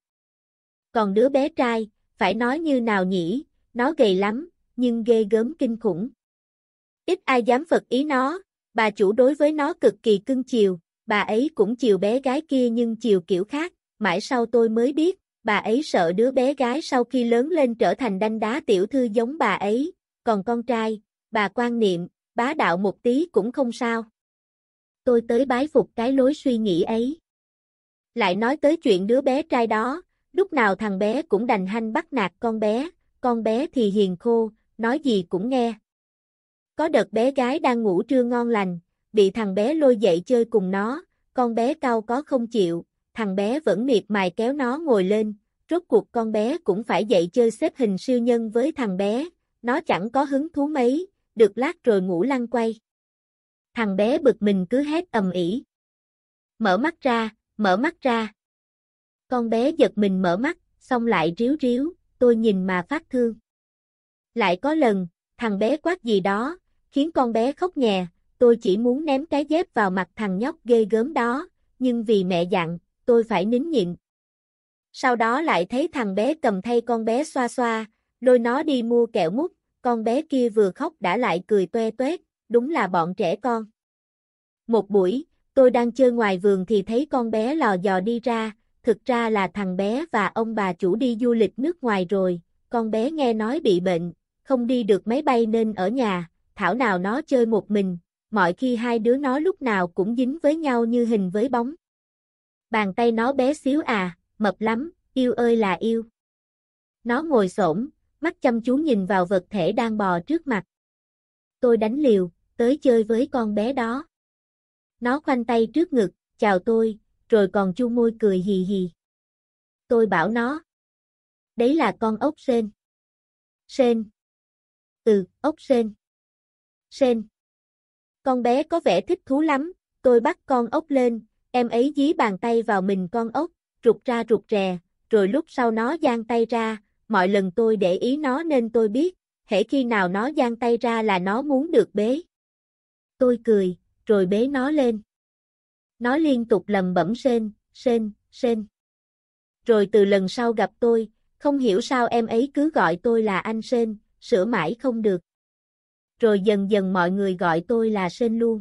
Còn đứa bé trai, phải nói như nào nhỉ, nó gầy lắm, nhưng ghê gớm kinh khủng. Ít ai dám phật ý nó, bà chủ đối với nó cực kỳ cưng chiều, bà ấy cũng chiều bé gái kia nhưng chiều kiểu khác, mãi sau tôi mới biết, bà ấy sợ đứa bé gái sau khi lớn lên trở thành đanh đá tiểu thư giống bà ấy, còn con trai, bà quan niệm, bá đạo một tí cũng không sao. Tôi tới bái phục cái lối suy nghĩ ấy. Lại nói tới chuyện đứa bé trai đó, lúc nào thằng bé cũng đành hanh bắt nạt con bé, con bé thì hiền khô, nói gì cũng nghe. Có đợt bé gái đang ngủ trưa ngon lành, bị thằng bé lôi dậy chơi cùng nó, con bé cau có không chịu, thằng bé vẫn miệt mài kéo nó ngồi lên, rốt cuộc con bé cũng phải dậy chơi xếp hình siêu nhân với thằng bé, nó chẳng có hứng thú mấy, được lát rồi ngủ lăn quay. Thằng bé bực mình cứ hét ầm ĩ. Mở mắt ra, mở mắt ra. Con bé giật mình mở mắt, xong lại ríu ríu, tôi nhìn mà phát thương. Lại có lần, thằng bé quát gì đó, khiến con bé khóc nhè, tôi chỉ muốn ném cái dép vào mặt thằng nhóc ghê gớm đó, nhưng vì mẹ dặn, tôi phải nín nhịn. Sau đó lại thấy thằng bé cầm thay con bé xoa xoa, lôi nó đi mua kẹo mút, con bé kia vừa khóc đã lại cười toe toét, đúng là bọn trẻ con. Một buổi, tôi đang chơi ngoài vườn thì thấy con bé lò dò đi ra, thực ra là thằng bé và ông bà chủ đi du lịch nước ngoài rồi, con bé nghe nói bị bệnh, không đi được máy bay nên ở nhà, thảo nào nó chơi một mình, mọi khi hai đứa nó lúc nào cũng dính với nhau như hình với bóng. Bàn tay nó bé xíu à, mập lắm, yêu ơi là yêu. Nó ngồi xổm, mắt chăm chú nhìn vào vật thể đang bò trước mặt. Tôi đánh liều, tới chơi với con bé đó. Nó khoanh tay trước ngực, chào tôi, rồi còn chu môi cười hì hì. Tôi bảo nó. Đấy là con ốc sên. Sên. Ừ, ốc sên. Sên. Con bé có vẻ thích thú lắm, tôi bắt con ốc lên, em ấy dí bàn tay vào mình con ốc, rụt ra rụt rè, rồi lúc sau nó giang tay ra, mọi lần tôi để ý nó nên tôi biết, hễ khi nào nó giang tay ra là nó muốn được bế. Tôi cười, rồi bế nó lên. Nó liên tục lầm bẩm sên, sên, sên. Rồi từ lần sau gặp tôi, không hiểu sao em ấy cứ gọi tôi là anh Sên, sửa mãi không được. Rồi dần dần mọi người gọi tôi là Sên luôn.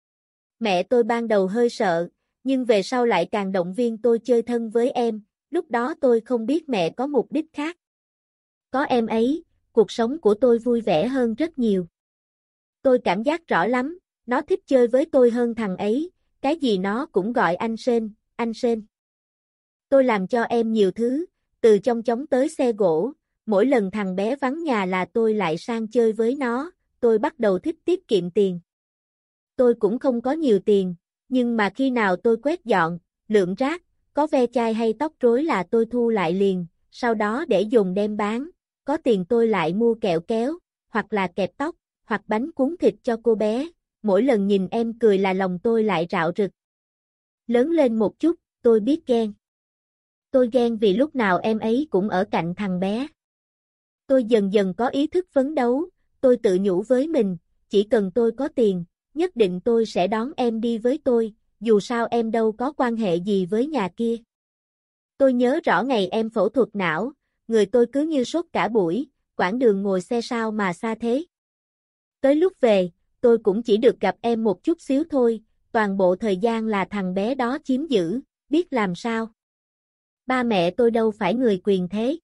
Mẹ tôi ban đầu hơi sợ, nhưng về sau lại càng động viên tôi chơi thân với em, lúc đó tôi không biết mẹ có mục đích khác. Có em ấy, cuộc sống của tôi vui vẻ hơn rất nhiều. Tôi cảm giác rõ lắm, nó thích chơi với tôi hơn thằng ấy, cái gì nó cũng gọi anh Sên, anh Sên. Tôi làm cho em nhiều thứ, từ chong chóng tới xe gỗ, mỗi lần thằng bé vắng nhà là tôi lại sang chơi với nó, tôi bắt đầu thích tiết kiệm tiền. Tôi cũng không có nhiều tiền, nhưng mà khi nào tôi quét dọn, lượm rác, có ve chai hay tóc rối là tôi thu lại liền, sau đó để dùng đem bán, có tiền tôi lại mua kẹo kéo, hoặc là kẹp tóc, hoặc bánh cuốn thịt cho cô bé, mỗi lần nhìn em cười là lòng tôi lại rạo rực. Lớn lên một chút, tôi biết ghen. Tôi ghen vì lúc nào em ấy cũng ở cạnh thằng bé. Tôi dần dần có ý thức phấn đấu, tôi tự nhủ với mình, chỉ cần tôi có tiền, nhất định tôi sẽ đón em đi với tôi, dù sao em đâu có quan hệ gì với nhà kia. Tôi nhớ rõ ngày em phẫu thuật não, người tôi cứ như sốt cả buổi, quãng đường ngồi xe sao mà xa thế. Tới lúc về, tôi cũng chỉ được gặp em một chút xíu thôi, toàn bộ thời gian là thằng bé đó chiếm giữ, biết làm sao. Ba mẹ tôi đâu phải người quyền thế.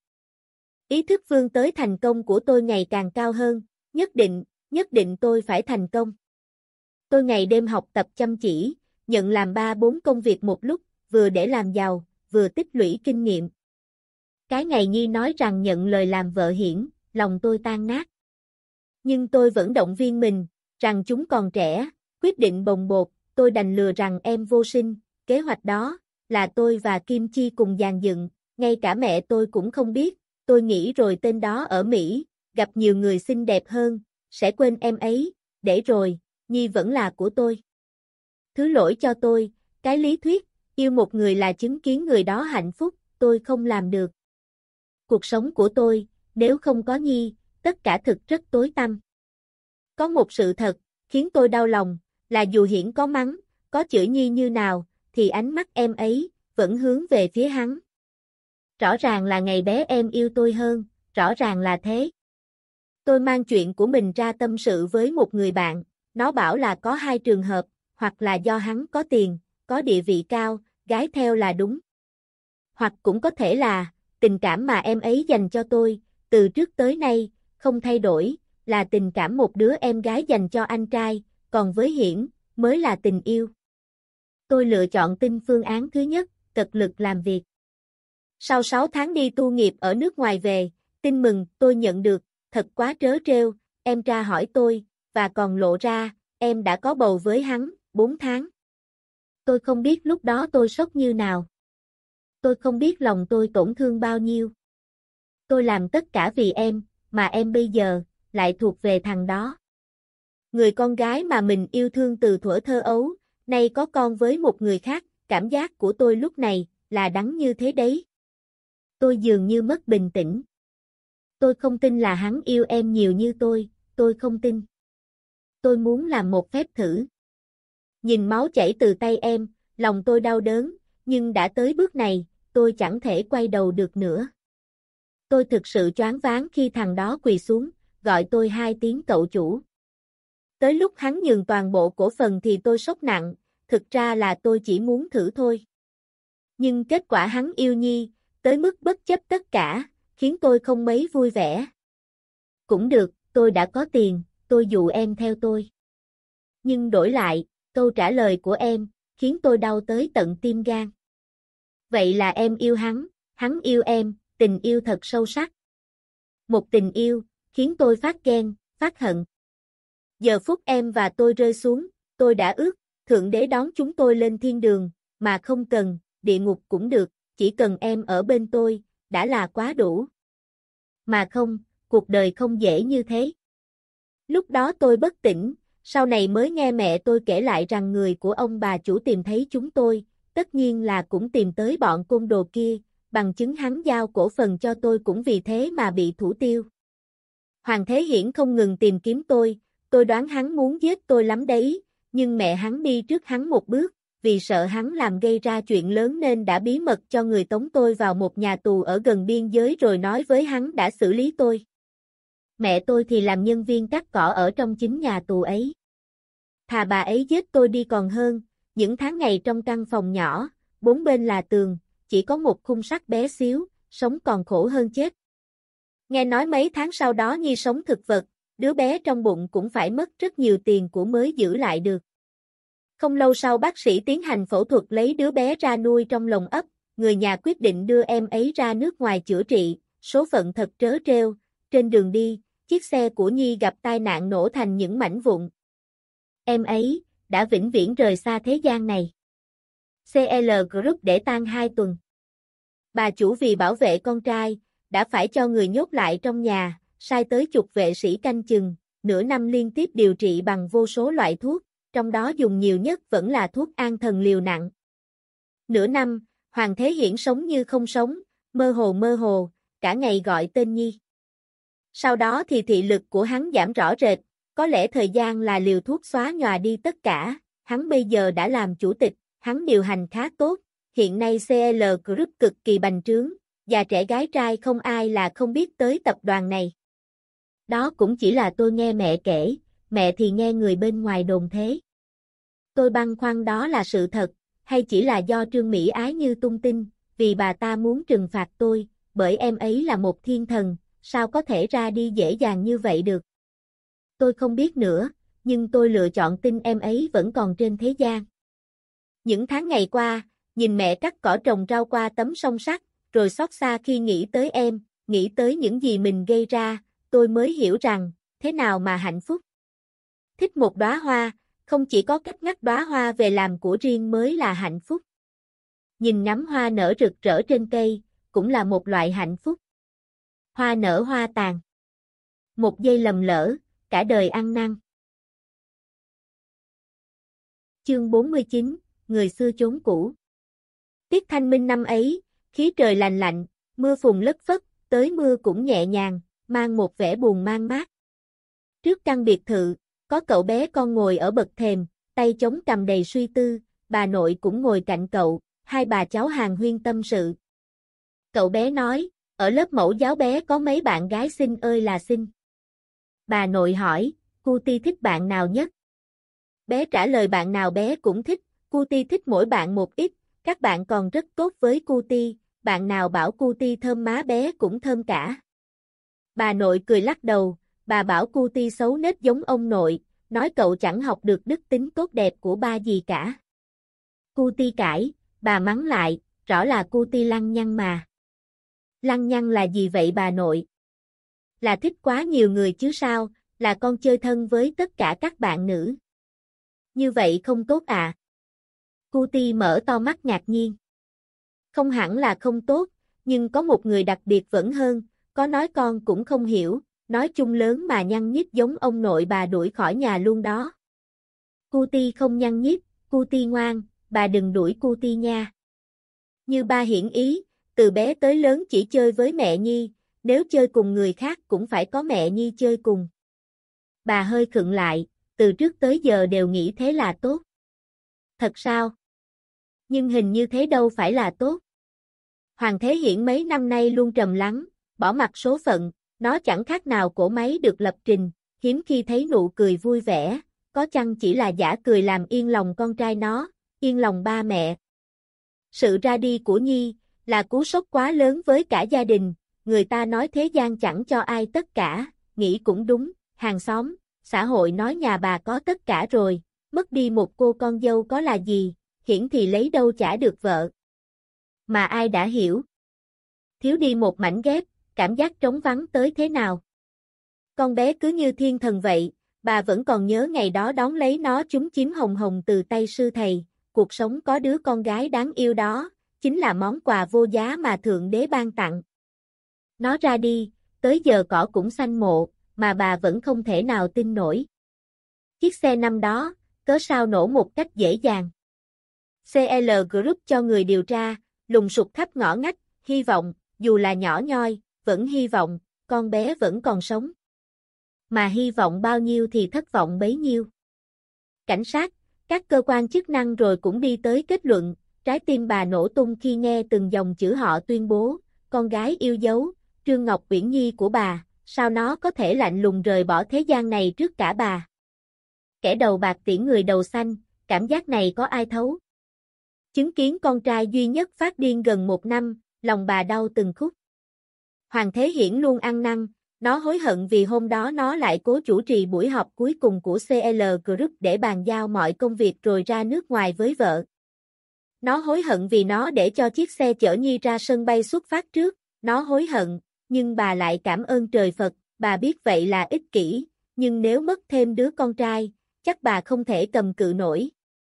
Ý thức vươn tới thành công của tôi ngày càng cao hơn, nhất định, nhất định tôi phải thành công. Tôi ngày đêm học tập chăm chỉ, nhận làm ba bốn công việc một lúc, vừa để làm giàu, vừa tích lũy kinh nghiệm. Cái ngày Nhi nói rằng nhận lời làm vợ Hiển, lòng tôi tan nát. Nhưng tôi vẫn động viên mình, rằng chúng còn trẻ, quyết định bồng bột, tôi đành lừa rằng em vô sinh, kế hoạch đó, là tôi và Kim Chi cùng dàn dựng, ngay cả mẹ tôi cũng không biết, tôi nghĩ rồi tên đó ở Mỹ, gặp nhiều người xinh đẹp hơn, sẽ quên em ấy, để rồi, Nhi vẫn là của tôi. Thứ lỗi cho tôi, cái lý thuyết, yêu một người là chứng kiến người đó hạnh phúc, tôi không làm được. Cuộc sống của tôi, nếu không có Nhi, tất cả thực rất tối tăm. Có một sự thật, khiến tôi đau lòng, là dù Hiển có mắng, có chửi Nhi như nào, thì ánh mắt em ấy, vẫn hướng về phía hắn. Rõ ràng là ngày bé em yêu tôi hơn, rõ ràng là thế. Tôi mang chuyện của mình ra tâm sự với một người bạn, nó bảo là có hai trường hợp, hoặc là do hắn có tiền, có địa vị cao, gái theo là đúng. Hoặc cũng có thể là, tình cảm mà em ấy dành cho tôi, từ trước tới nay, không thay đổi, là tình cảm một đứa em gái dành cho anh trai, còn với Hiển, mới là tình yêu. Tôi lựa chọn tin phương án thứ nhất, cật lực làm việc. Sau sáu tháng đi tu nghiệp ở nước ngoài về, tin mừng tôi nhận được, thật quá trớ trêu, em tra hỏi tôi, và còn lộ ra, em đã có bầu với hắn, bốn tháng. Tôi không biết lúc đó tôi sốc như nào. Tôi không biết lòng tôi tổn thương bao nhiêu. Tôi làm tất cả vì em, mà em bây giờ, lại thuộc về thằng đó. Người con gái mà mình yêu thương từ thuở thơ ấu, nay có con với một người khác, cảm giác của tôi lúc này, là đắng như thế đấy. Tôi dường như mất bình tĩnh. Tôi không tin là hắn yêu em nhiều như tôi, tôi không tin. Tôi muốn làm một phép thử. Nhìn máu chảy từ tay em, lòng tôi đau đớn, nhưng đã tới bước này, tôi chẳng thể quay đầu được nữa. Tôi thực sự choáng váng khi thằng đó quỳ xuống, gọi tôi hai tiếng cậu chủ. Tới lúc hắn nhường toàn bộ cổ phần thì tôi sốc nặng, thực ra là tôi chỉ muốn thử thôi. Nhưng kết quả hắn yêu Nhi, tới mức bất chấp tất cả, khiến tôi không mấy vui vẻ. Cũng được, tôi đã có tiền, tôi dụ em theo tôi. Nhưng đổi lại, câu trả lời của em, khiến tôi đau tới tận tim gan. Vậy là em yêu hắn, hắn yêu em, tình yêu thật sâu sắc. Một tình yêu, khiến tôi phát ghen, phát hận. Giờ phút em và tôi rơi xuống, tôi đã ước, Thượng Đế đón chúng tôi lên thiên đường, mà không cần, địa ngục cũng được, chỉ cần em ở bên tôi, đã là quá đủ. Mà không, cuộc đời không dễ như thế. Lúc đó tôi bất tỉnh, sau này mới nghe mẹ tôi kể lại rằng người của ông bà chủ tìm thấy chúng tôi, tất nhiên là cũng tìm tới bọn côn đồ kia, bằng chứng hắn giao cổ phần cho tôi cũng vì thế mà bị thủ tiêu. Hoàng Thế Hiển không ngừng tìm kiếm tôi, tôi đoán hắn muốn giết tôi lắm đấy, nhưng mẹ hắn đi trước hắn một bước, vì sợ hắn làm gây ra chuyện lớn nên đã bí mật cho người tống tôi vào một nhà tù ở gần biên giới rồi nói với hắn đã xử lý tôi. Mẹ tôi thì làm nhân viên cắt cỏ ở trong chính nhà tù ấy. Thà bà ấy giết tôi đi còn hơn, những tháng ngày trong căn phòng nhỏ, bốn bên là tường, chỉ có một khung sắt bé xíu, sống còn khổ hơn chết. Nghe nói mấy tháng sau đó Nhi sống thực vật, đứa bé trong bụng cũng phải mất rất nhiều tiền của mới giữ lại được. Không lâu sau bác sĩ tiến hành phẫu thuật lấy đứa bé ra nuôi trong lồng ấp, người nhà quyết định đưa em ấy ra nước ngoài chữa trị, số phận thật trớ trêu, trên đường đi, chiếc xe của Nhi gặp tai nạn nổ thành những mảnh vụn. Em ấy đã vĩnh viễn rời xa thế gian này. xê lờ Group để tang hai tuần. Bà chủ vì bảo vệ con trai, đã phải cho người nhốt lại trong nhà, sai tới chục vệ sĩ canh chừng, nửa năm liên tiếp điều trị bằng vô số loại thuốc, trong đó dùng nhiều nhất vẫn là thuốc an thần liều nặng. Nửa năm, Hoàng Thế Hiển sống như không sống, mơ hồ mơ hồ, cả ngày gọi tên Nhi. Sau đó thì thị lực của hắn giảm rõ rệt, có lẽ thời gian là liều thuốc xóa nhòa đi tất cả, hắn bây giờ đã làm chủ tịch, hắn điều hành khá tốt, hiện nay xê lờ Group cực kỳ bành trướng, già trẻ gái trai không ai là không biết tới tập đoàn này. Đó cũng chỉ là tôi nghe mẹ kể, mẹ thì nghe người bên ngoài đồn thế. Tôi băn khoăn đó là sự thật, hay chỉ là do Trương Mỹ Ái Như tung tin, vì bà ta muốn trừng phạt tôi, bởi em ấy là một thiên thần, sao có thể ra đi dễ dàng như vậy được. Tôi không biết nữa, nhưng tôi lựa chọn tin em ấy vẫn còn trên thế gian. Những tháng ngày qua, nhìn mẹ cắt cỏ trồng rau qua tấm song sắt, rồi xót xa khi nghĩ tới em, nghĩ tới những gì mình gây ra, tôi mới hiểu rằng, thế nào mà hạnh phúc. Thích một đóa hoa, không chỉ có cách ngắt đóa hoa về làm của riêng mới là hạnh phúc. Nhìn ngắm hoa nở rực rỡ trên cây, cũng là một loại hạnh phúc. Hoa nở hoa tàn. Một giây lầm lỡ, cả đời ăn năn. Chương bốn mươi chín, người xưa chốn cũ. Tiết thanh minh năm ấy, khí trời lành lạnh, mưa phùn lất phất, tới mưa cũng nhẹ nhàng, mang một vẻ buồn man mát. Trước căn biệt thự, có cậu bé con ngồi ở bậc thềm, tay chống cằm đầy suy tư, bà nội cũng ngồi cạnh cậu, hai bà cháu hàn huyên tâm sự. Cậu bé nói, ở lớp mẫu giáo bé có mấy bạn gái xinh ơi là xinh. Bà nội hỏi, Cutie thích bạn nào nhất? Bé trả lời bạn nào bé cũng thích, Cutie thích mỗi bạn một ít, các bạn còn rất tốt với Cutie, bạn nào bảo Cutie thơm má bé cũng thơm cả. Bà nội cười lắc đầu, bà bảo Cutie xấu nết giống ông nội, nói cậu chẳng học được đức tính tốt đẹp của ba gì cả. Cutie cãi, bà mắng lại, rõ là Cutie lăng nhăng mà. Lăng nhăng là gì vậy bà nội? Là thích quá nhiều người chứ sao, là con chơi thân với tất cả các bạn nữ. Như vậy không tốt à? Cutie mở to mắt ngạc nhiên. Không hẳn là không tốt, nhưng có một người đặc biệt vẫn hơn, có nói con cũng không hiểu, nói chung lớn mà nhăn nhít giống ông nội bà đuổi khỏi nhà luôn đó. Cutie không nhăn nhít, Cutie ngoan, bà đừng đuổi Cutie nha. Như ba hiển ý, từ bé tới lớn chỉ chơi với mẹ Nhi, nếu chơi cùng người khác cũng phải có mẹ Nhi chơi cùng. Bà hơi khựng lại, từ trước tới giờ đều nghĩ thế là tốt. Thật sao? Nhưng hình như thế đâu phải là tốt. Hoàng Thế Hiển mấy năm nay luôn trầm lắng, bỏ mặc số phận, nó chẳng khác nào cỗ máy được lập trình, hiếm khi thấy nụ cười vui vẻ, có chăng chỉ là giả cười làm yên lòng con trai nó, yên lòng ba mẹ. Sự ra đi của Nhi là cú sốc quá lớn với cả gia đình, người ta nói thế gian chẳng cho ai tất cả, nghĩ cũng đúng, hàng xóm, xã hội nói nhà bà có tất cả rồi, mất đi một cô con dâu có là gì, Hiển thì lấy đâu chả được vợ. Mà ai đã hiểu? Thiếu đi một mảnh ghép, cảm giác trống vắng tới thế nào? Con bé cứ như thiên thần vậy, bà vẫn còn nhớ ngày đó đón lấy nó chúm chím hồng hồng từ tay sư thầy, cuộc sống có đứa con gái đáng yêu đó, chính là món quà vô giá mà Thượng Đế ban tặng. Nó ra đi, tới giờ cỏ cũng xanh mộ, mà bà vẫn không thể nào tin nổi. Chiếc xe năm đó, cớ sao nổ một cách dễ dàng. xê lờ Group cho người điều tra, lùng sục khắp ngõ ngách, hy vọng, dù là nhỏ nhoi, vẫn hy vọng, con bé vẫn còn sống. Mà hy vọng bao nhiêu thì thất vọng bấy nhiêu. Cảnh sát, các cơ quan chức năng rồi cũng đi tới kết luận, trái tim bà nổ tung khi nghe từng dòng chữ họ tuyên bố, con gái yêu dấu, Trương Ngọc Uyển Nhi của bà, sao nó có thể lạnh lùng rời bỏ thế gian này trước cả bà. Kẻ đầu bạc tiễn người đầu xanh, cảm giác này có ai thấu. Chứng kiến con trai duy nhất phát điên gần một năm, lòng bà đau từng khúc. Hoàng Thế Hiển luôn ăn năn, nó hối hận vì hôm đó nó lại cố chủ trì buổi họp cuối cùng của xê lờ Group để bàn giao mọi công việc rồi ra nước ngoài với vợ. Nó hối hận vì nó để cho chiếc xe chở Nhi ra sân bay xuất phát trước, nó hối hận, nhưng bà lại cảm ơn trời Phật, bà biết vậy là ích kỷ, nhưng nếu mất thêm đứa con trai, chắc bà không thể cầm cự nổi.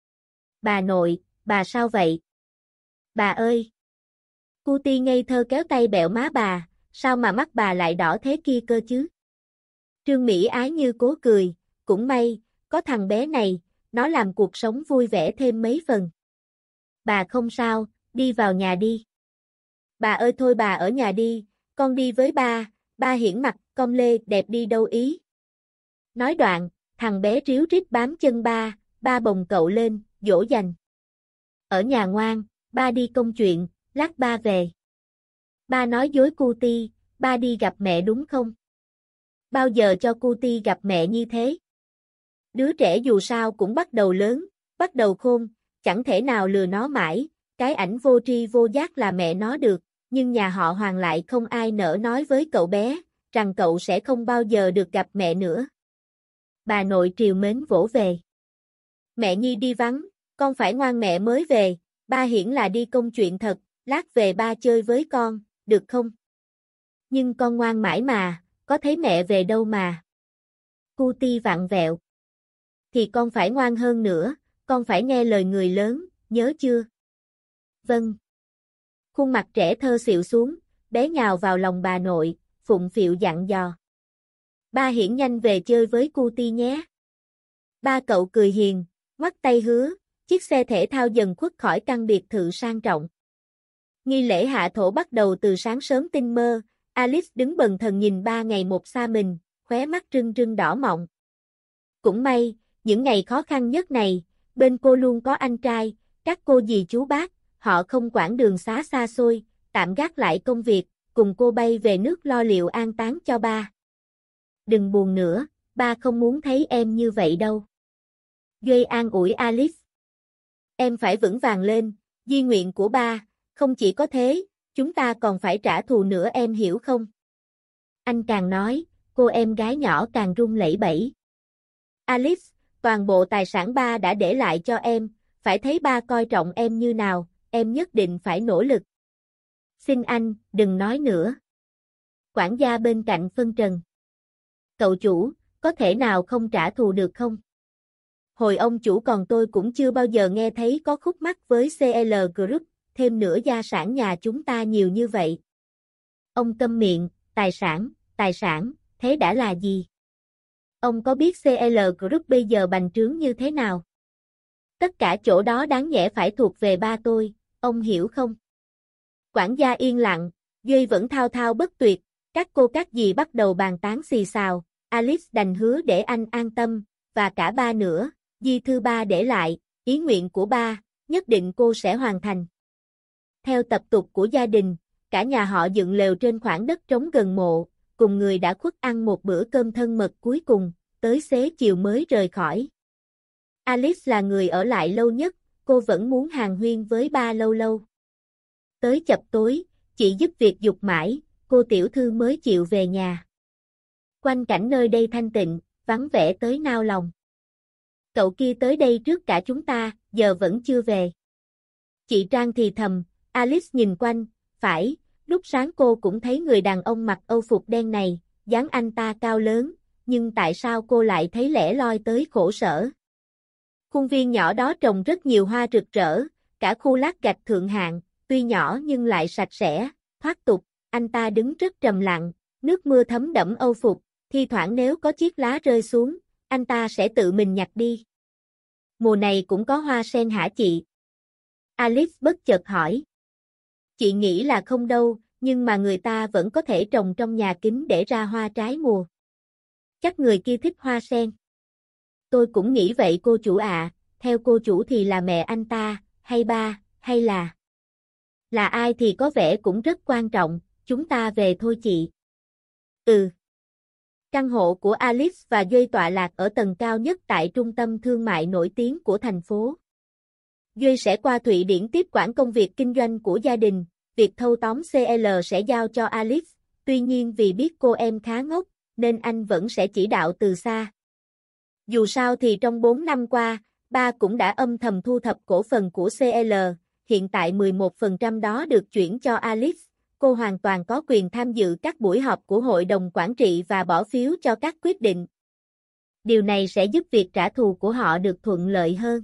Bà nội, bà sao vậy? Bà ơi! Cutie ngây thơ kéo tay bẹo má bà, sao mà mắt bà lại đỏ thế kia cơ chứ? Trương Mỹ Ái như cố cười, cũng may, có thằng bé này, nó làm cuộc sống vui vẻ thêm mấy phần. Bà không sao, đi vào nhà đi. Bà ơi thôi bà ở nhà đi, con đi với ba, ba Hiển mặt, com lê đẹp đi đâu ý. Nói đoạn, thằng bé ríu rít bám chân ba, ba bồng cậu lên, dỗ dành. Ở nhà ngoan, ba đi công chuyện, lát ba về. Ba nói dối Cutie, ba đi gặp mẹ đúng không? Bao giờ cho Cutie gặp mẹ như thế? Đứa trẻ dù sao cũng bắt đầu lớn, bắt đầu khôn, chẳng thể nào lừa nó mãi, cái ảnh vô tri vô giác là mẹ nó được, nhưng nhà họ Hoàng lại không ai nỡ nói với cậu bé, rằng cậu sẽ không bao giờ được gặp mẹ nữa. Bà nội trìu mến vỗ về. Mẹ Nhi đi vắng, con phải ngoan mẹ mới về, ba Hiển là đi công chuyện thật, lát về ba chơi với con, được không? Nhưng con ngoan mãi mà, có thấy mẹ về đâu mà. Cutie vặn vẹo. Thì con phải ngoan hơn nữa, con phải nghe lời người lớn, nhớ chưa? Vâng. Khuôn mặt trẻ thơ xịu xuống, bé nhào vào lòng bà nội, phụng phịu dặn dò. Ba Hiển nhanh về chơi với Cutie nhé. Ba cậu cười hiền, ngoắt tay hứa, chiếc xe thể thao dần khuất khỏi căn biệt thự sang trọng. Nghi lễ hạ thổ bắt đầu từ sáng sớm tinh mơ, Alice đứng bần thần nhìn ba ngày một xa mình, khóe mắt rưng rưng đỏ mọng. Cũng may, những ngày khó khăn nhất này, bên cô luôn có anh trai, các cô dì chú bác, họ không quản đường xá xa xôi, tạm gác lại công việc, cùng cô bay về nước lo liệu an táng cho ba. Đừng buồn nữa, ba không muốn thấy em như vậy đâu. Duy an ủi Alice. Em phải vững vàng lên, di nguyện của ba, không chỉ có thế, chúng ta còn phải trả thù nữa em hiểu không? Anh càng nói, cô em gái nhỏ càng run lẩy bẩy. Alice, toàn bộ tài sản ba đã để lại cho em, phải thấy ba coi trọng em như nào, em nhất định phải nỗ lực. Xin anh, đừng nói nữa. Quản gia bên cạnh phân trần. Cậu chủ, có thể nào không trả thù được không? Hồi ông chủ còn tôi cũng chưa bao giờ nghe thấy có khúc mắc với xê lờ Group, thêm nữa gia sản nhà chúng ta nhiều như vậy. Ông câm miệng, tài sản, tài sản, thế đã là gì? Ông có biết xê lờ Group bây giờ bành trướng như thế nào? Tất cả chỗ đó đáng nhẽ phải thuộc về ba tôi, ông hiểu không? Quản gia yên lặng, Duy vẫn thao thao bất tuyệt, các cô các dì bắt đầu bàn tán xì xào, Alice đành hứa để anh an tâm, và cả ba nữa, di thư ba để lại, ý nguyện của ba, nhất định cô sẽ hoàn thành. Theo tập tục của gia đình, cả nhà họ dựng lều trên khoảng đất trống gần mộ, cùng người đã khuất ăn một bữa cơm thân mật cuối cùng, tới xế chiều mới rời khỏi. Alice là người ở lại lâu nhất, cô vẫn muốn hàn huyên với ba lâu lâu. Tới chập tối, chị giúp việc giục mãi, cô tiểu thư mới chịu về nhà. Quanh cảnh nơi đây thanh tịnh, vắng vẻ tới nao lòng. Cậu kia tới đây trước cả chúng ta, giờ vẫn chưa về. Chị Trang thì thầm, Alice nhìn quanh, phải, lúc sáng cô cũng thấy người đàn ông mặc âu phục đen này, dáng anh ta cao lớn, nhưng tại sao cô lại thấy lẻ loi tới khổ sở? Khuôn viên nhỏ đó trồng rất nhiều hoa rực rỡ, cả khu lát gạch thượng hạng, tuy nhỏ nhưng lại sạch sẽ, thoát tục, anh ta đứng rất trầm lặng, nước mưa thấm đẫm âu phục, thi thoảng nếu có chiếc lá rơi xuống, anh ta sẽ tự mình nhặt đi. Mùa này cũng có hoa sen hả chị? Alice bất chợt hỏi. Chị nghĩ là không đâu, nhưng mà người ta vẫn có thể trồng trong nhà kính để ra hoa trái mùa. Chắc người kia thích hoa sen. Tôi cũng nghĩ vậy cô chủ ạ, à, theo cô chủ thì là mẹ anh ta, hay ba, hay là... Là ai thì có vẻ cũng rất quan trọng, chúng ta về thôi chị. Ừ. Căn hộ của Alice và Duy tọa lạc ở tầng cao nhất tại trung tâm thương mại nổi tiếng của thành phố. Duy sẽ qua Thụy Điển tiếp quản công việc kinh doanh của gia đình, việc thâu tóm xê lờ sẽ giao cho Alice, tuy nhiên vì biết cô em khá ngốc, nên anh vẫn sẽ chỉ đạo từ xa. Dù sao thì trong bốn năm qua, ba cũng đã âm thầm thu thập cổ phần của xê lờ, hiện tại mười một phần trăm đó được chuyển cho Alice, cô hoàn toàn có quyền tham dự các buổi họp của hội đồng quản trị và bỏ phiếu cho các quyết định. Điều này sẽ giúp việc trả thù của họ được thuận lợi hơn.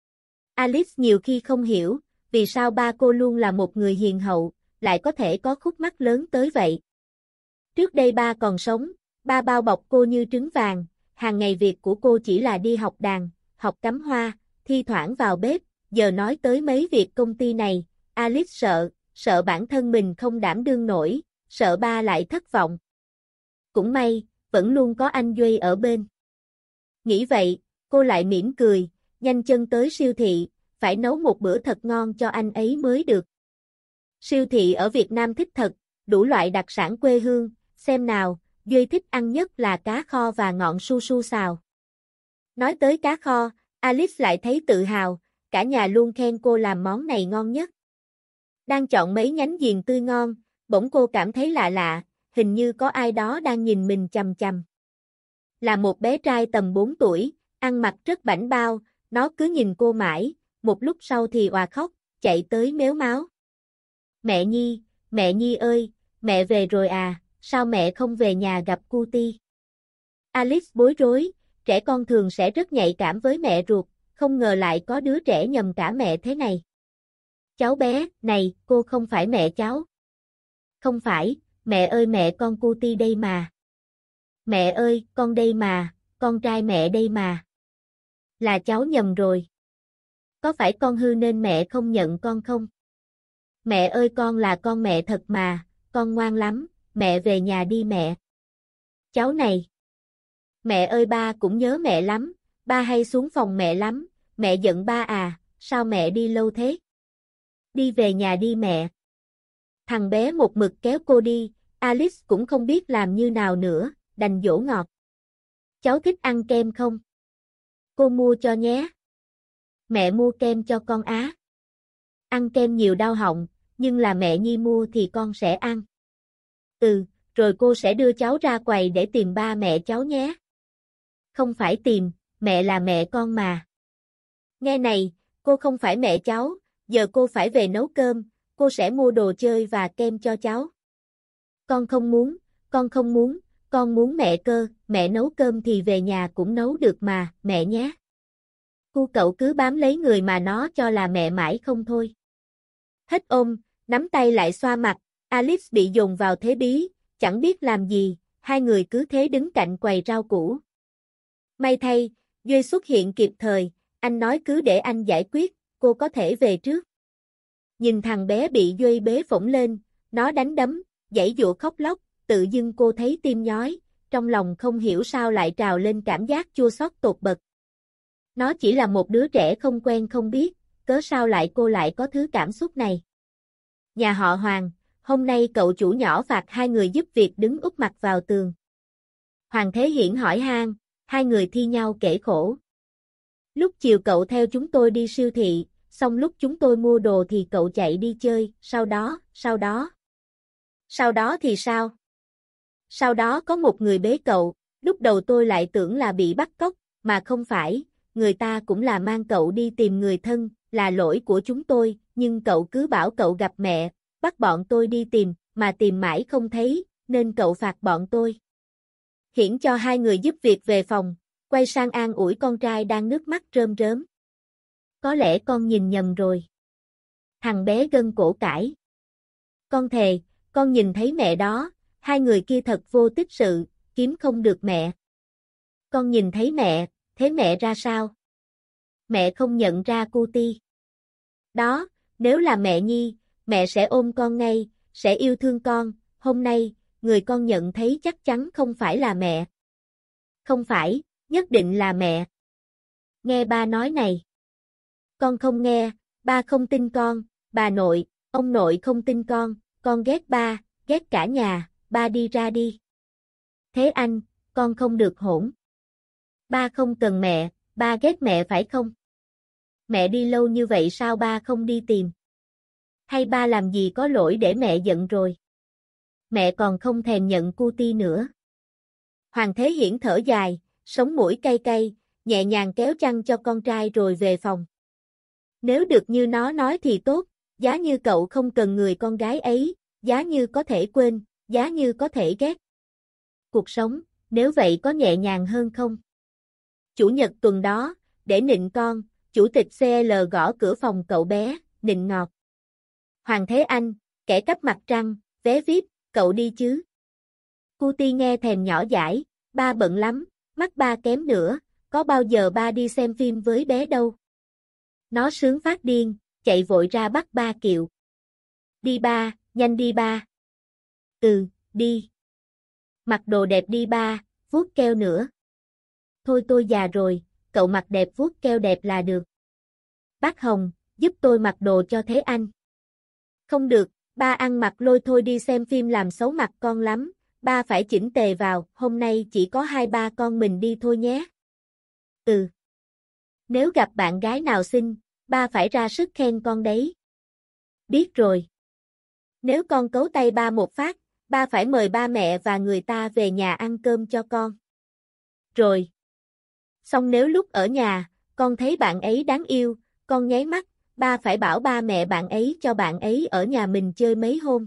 Alice nhiều khi không hiểu, vì sao ba cô luôn là một người hiền hậu, lại có thể có khúc mắc lớn tới vậy. Trước đây ba còn sống, ba bao bọc cô như trứng vàng, hàng ngày việc của cô chỉ là đi học đàn, học cắm hoa, thi thoảng vào bếp, giờ nói tới mấy việc công ty này, Alice sợ, sợ bản thân mình không đảm đương nổi, sợ ba lại thất vọng. Cũng may, vẫn luôn có anh Duy ở bên. Nghĩ vậy, cô lại mỉm cười, nhanh chân tới siêu thị, phải nấu một bữa thật ngon cho anh ấy mới được. Siêu thị ở Việt Nam thích thật, đủ loại đặc sản quê hương, xem nào, Duy thích ăn nhất là cá kho và ngọn su su xào. Nói tới cá kho, Alice lại thấy tự hào, cả nhà luôn khen cô làm món này ngon nhất. Đang chọn mấy nhánh diền tươi ngon, bỗng cô cảm thấy lạ lạ, hình như có ai đó đang nhìn mình chằm chằm. Là một bé trai tầm bốn tuổi, ăn mặc rất bảnh bao, nó cứ nhìn cô mãi, một lúc sau thì òa khóc, chạy tới mếu máo. Mẹ Nhi, mẹ Nhi ơi, mẹ về rồi à, sao mẹ không về nhà gặp Cutie? Alice bối rối, trẻ con thường sẽ rất nhạy cảm với mẹ ruột, không ngờ lại có đứa trẻ nhầm cả mẹ thế này. Cháu bé, này, cô không phải mẹ cháu. Không phải, mẹ ơi mẹ con Cutie đây mà. Mẹ ơi, con đây mà, con trai mẹ đây mà. Là cháu nhầm rồi. Có phải con hư nên mẹ không nhận con không? Mẹ ơi con là con mẹ thật mà, con ngoan lắm, mẹ về nhà đi mẹ. Cháu này. Mẹ ơi ba cũng nhớ mẹ lắm, ba hay xuống phòng mẹ lắm, mẹ giận ba à, sao mẹ đi lâu thế? Đi về nhà đi mẹ. Thằng bé một mực kéo cô đi, Alice cũng không biết làm như nào nữa, đành dỗ ngọt. Cháu thích ăn kem không? Cô mua cho nhé. Mẹ mua kem cho con á. Ăn kem nhiều đau họng, nhưng là mẹ Nhi mua thì con sẽ ăn. Ừ, rồi cô sẽ đưa cháu ra quầy để tìm ba mẹ cháu nhé. Không phải tìm, mẹ là mẹ con mà. Nghe này, cô không phải mẹ cháu, giờ cô phải về nấu cơm, cô sẽ mua đồ chơi và kem cho cháu. Con không muốn, con không muốn, con muốn mẹ cơ, mẹ nấu cơm thì về nhà cũng nấu được mà, mẹ nhé. Cu cậu cứ bám lấy người mà nó cho là mẹ mãi không thôi. Hết ôm, nắm tay lại xoa mặt, Alice bị dồn vào thế bí, chẳng biết làm gì, hai người cứ thế đứng cạnh quầy rau củ. May thay, Duy xuất hiện kịp thời, anh nói cứ để anh giải quyết, cô có thể về trước. Nhìn thằng bé bị Duy bế phỏng lên, nó đánh đấm, giãy giụa khóc lóc, tự dưng cô thấy tim nhói, trong lòng không hiểu sao lại trào lên cảm giác chua xót tột bậc. Nó chỉ là một đứa trẻ không quen không biết, cớ sao lại cô lại có thứ cảm xúc này. Nhà họ Hoàng, hôm nay cậu chủ nhỏ phạt hai người giúp việc đứng úp mặt vào tường. Hoàng Thế Hiển hỏi han, hai người thi nhau kể khổ. Lúc chiều cậu theo chúng tôi đi siêu thị, xong lúc chúng tôi mua đồ thì cậu chạy đi chơi, sau đó, sau đó. Sau đó thì sao? Sau đó có một người bế cậu, lúc đầu tôi lại tưởng là bị bắt cóc, mà không phải, người ta cũng là mang cậu đi tìm người thân, là lỗi của chúng tôi, nhưng cậu cứ bảo cậu gặp mẹ, bắt bọn tôi đi tìm, mà tìm mãi không thấy, nên cậu phạt bọn tôi. Hiển cho hai người giúp việc về phòng, quay sang an ủi con trai đang nước mắt rơm rớm. Có lẽ con nhìn nhầm rồi. Thằng bé gân cổ cãi. Con thề, con nhìn thấy mẹ đó, hai người kia thật vô tích sự, kiếm không được mẹ. Con nhìn thấy mẹ, thế mẹ ra sao? Mẹ không nhận ra Cutie. Đó, nếu là mẹ Nhi, mẹ sẽ ôm con ngay, sẽ yêu thương con, hôm nay, người con nhận thấy chắc chắn không phải là mẹ. Không phải, nhất định là mẹ. Nghe ba nói này. Con không nghe, ba không tin con, bà nội, ông nội không tin con, con ghét ba, ghét cả nhà, ba đi ra đi. Thế anh, con không được hỗn. Ba không cần mẹ, ba ghét mẹ phải không? Mẹ đi lâu như vậy sao ba không đi tìm? Hay ba làm gì có lỗi để mẹ giận rồi? Mẹ còn không thèm nhận Cutie nữa. Hoàng Thế Hiển thở dài, sống mũi cay cay, nhẹ nhàng kéo chăn cho con trai rồi về phòng. Nếu được như nó nói thì tốt, giá như cậu không cần người con gái ấy, giá như có thể quên, giá như có thể ghét. Cuộc sống, nếu vậy có nhẹ nhàng hơn không? Chủ nhật tuần đó, để nịnh con, chủ tịch xê lờ gõ cửa phòng cậu bé, nịnh ngọt. Hoàng Thế Anh, kẻ cắp mặt trăng, vé vi ai pi, cậu đi chứ? Cutie nghe thèm nhỏ dãi, ba bận lắm, mắt ba kém nữa, có bao giờ ba đi xem phim với bé đâu. Nó sướng phát điên, chạy vội ra bắt ba Kiệu. Đi ba, nhanh đi ba. Ừ, đi. Mặc đồ đẹp đi ba, vuốt keo nữa. Thôi tôi già rồi, cậu mặc đẹp vuốt keo đẹp là được. Bác Hồng, giúp tôi mặc đồ cho Thế Anh. Không được, ba ăn mặc lôi thôi đi xem phim làm xấu mặt con lắm, ba phải chỉnh tề vào, hôm nay chỉ có hai ba con mình đi thôi nhé. Ừ. Nếu gặp bạn gái nào xinh, ba phải ra sức khen con đấy. Biết rồi. Nếu con cấu tay ba một phát, ba phải mời ba mẹ và người ta về nhà ăn cơm cho con. Rồi. Xong nếu lúc ở nhà, con thấy bạn ấy đáng yêu, con nháy mắt, ba phải bảo ba mẹ bạn ấy cho bạn ấy ở nhà mình chơi mấy hôm.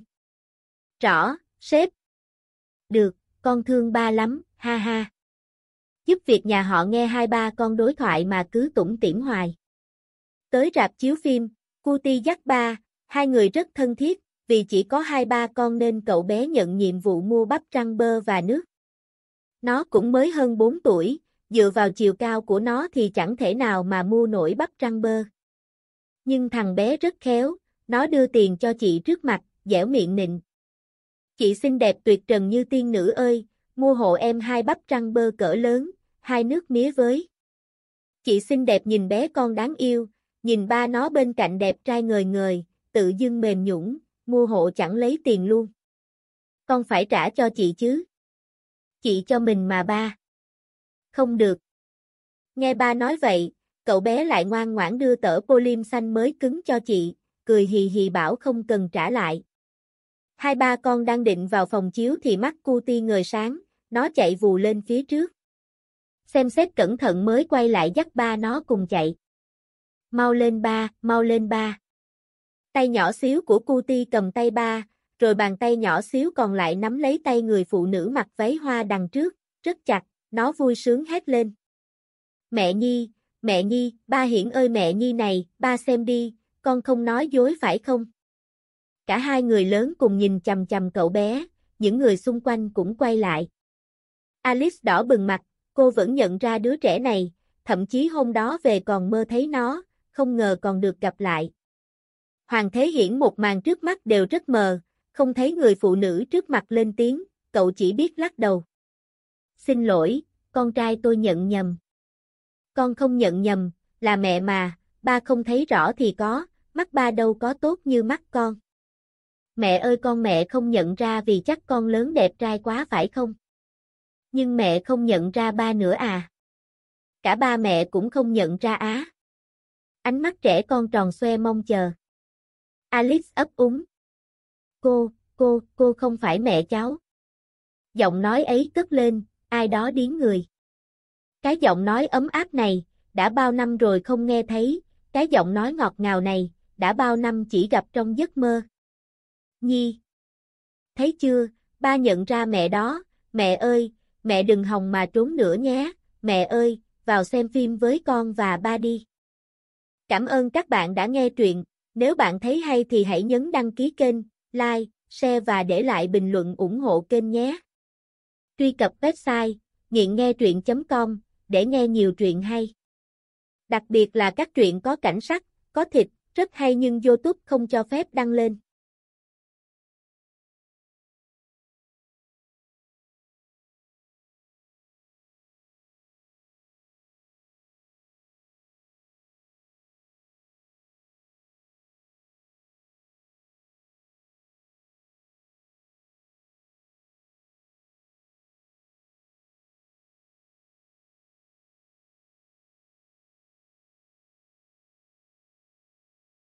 Rõ, sếp. Được, con thương ba lắm, ha ha. Giúp việc nhà họ nghe hai ba con đối thoại mà cứ tủm tỉm hoài. Tới rạp chiếu phim, Cutie dắt ba, hai người rất thân thiết, vì chỉ có hai ba con nên cậu bé nhận nhiệm vụ mua bắp rang bơ và nước. Nó cũng mới hơn bốn tuổi, dựa vào chiều cao của nó thì chẳng thể nào mà mua nổi bắp rang bơ. Nhưng thằng bé rất khéo, nó đưa tiền cho chị trước mặt, dẻo miệng nịnh. Chị xinh đẹp tuyệt trần như tiên nữ ơi, mua hộ em hai bắp rang bơ cỡ lớn, hai nước mía với. Chị xinh đẹp nhìn bé con đáng yêu, nhìn ba nó bên cạnh đẹp trai ngời ngời, tự dưng mềm nhũn, mua hộ chẳng lấy tiền luôn. Con phải trả cho chị chứ. Chị cho mình mà ba. Không được. Nghe ba nói vậy, cậu bé lại ngoan ngoãn đưa tờ polymer xanh mới cứng cho chị, cười hì hì bảo không cần trả lại. Hai ba con đang định vào phòng chiếu thì mắt Cutie ngời sáng, nó chạy vù lên phía trước. Xem xét cẩn thận mới quay lại dắt ba nó cùng chạy. Mau lên ba, mau lên ba. Tay nhỏ xíu của Cutie cầm tay ba, rồi bàn tay nhỏ xíu còn lại nắm lấy tay người phụ nữ mặc váy hoa đằng trước, rất chặt, nó vui sướng hét lên. Mẹ Nhi, mẹ Nhi, ba Hiển ơi mẹ Nhi này, ba xem đi, con không nói dối phải không? Cả hai người lớn cùng nhìn chằm chằm cậu bé, những người xung quanh cũng quay lại. Alice đỏ bừng mặt, cô vẫn nhận ra đứa trẻ này, thậm chí hôm đó về còn mơ thấy nó, không ngờ còn được gặp lại. Hoàng Thế Hiển một màn trước mắt đều rất mờ, không thấy người phụ nữ trước mặt lên tiếng, cậu chỉ biết lắc đầu. Xin lỗi, con trai tôi nhận nhầm. Con không nhận nhầm, là mẹ mà, ba không thấy rõ thì có, mắt ba đâu có tốt như mắt con. Mẹ ơi con mẹ không nhận ra vì chắc con lớn đẹp trai quá phải không? Nhưng mẹ không nhận ra ba nữa à? Cả ba mẹ cũng không nhận ra á. Ánh mắt trẻ con tròn xoe mong chờ. Alice ấp úng. Cô, cô, cô không phải mẹ cháu. Giọng nói ấy cất lên, ai đó điếng người. Cái giọng nói ấm áp này, đã bao năm rồi không nghe thấy, cái giọng nói ngọt ngào này, đã bao năm chỉ gặp trong giấc mơ. Nhi. Thấy chưa, ba nhận ra mẹ đó, mẹ ơi, mẹ đừng hòng mà trốn nữa nhé, mẹ ơi, vào xem phim với con và ba đi. Cảm ơn các bạn đã nghe truyện, nếu bạn thấy hay thì hãy nhấn đăng ký kênh, like, share và để lại bình luận ủng hộ kênh nhé. Truy cập website nghiện nghe truyện chấm com để nghe nhiều truyện hay. Đặc biệt là các truyện có cảnh sắc, có thịt, rất hay nhưng YouTube không cho phép đăng lên.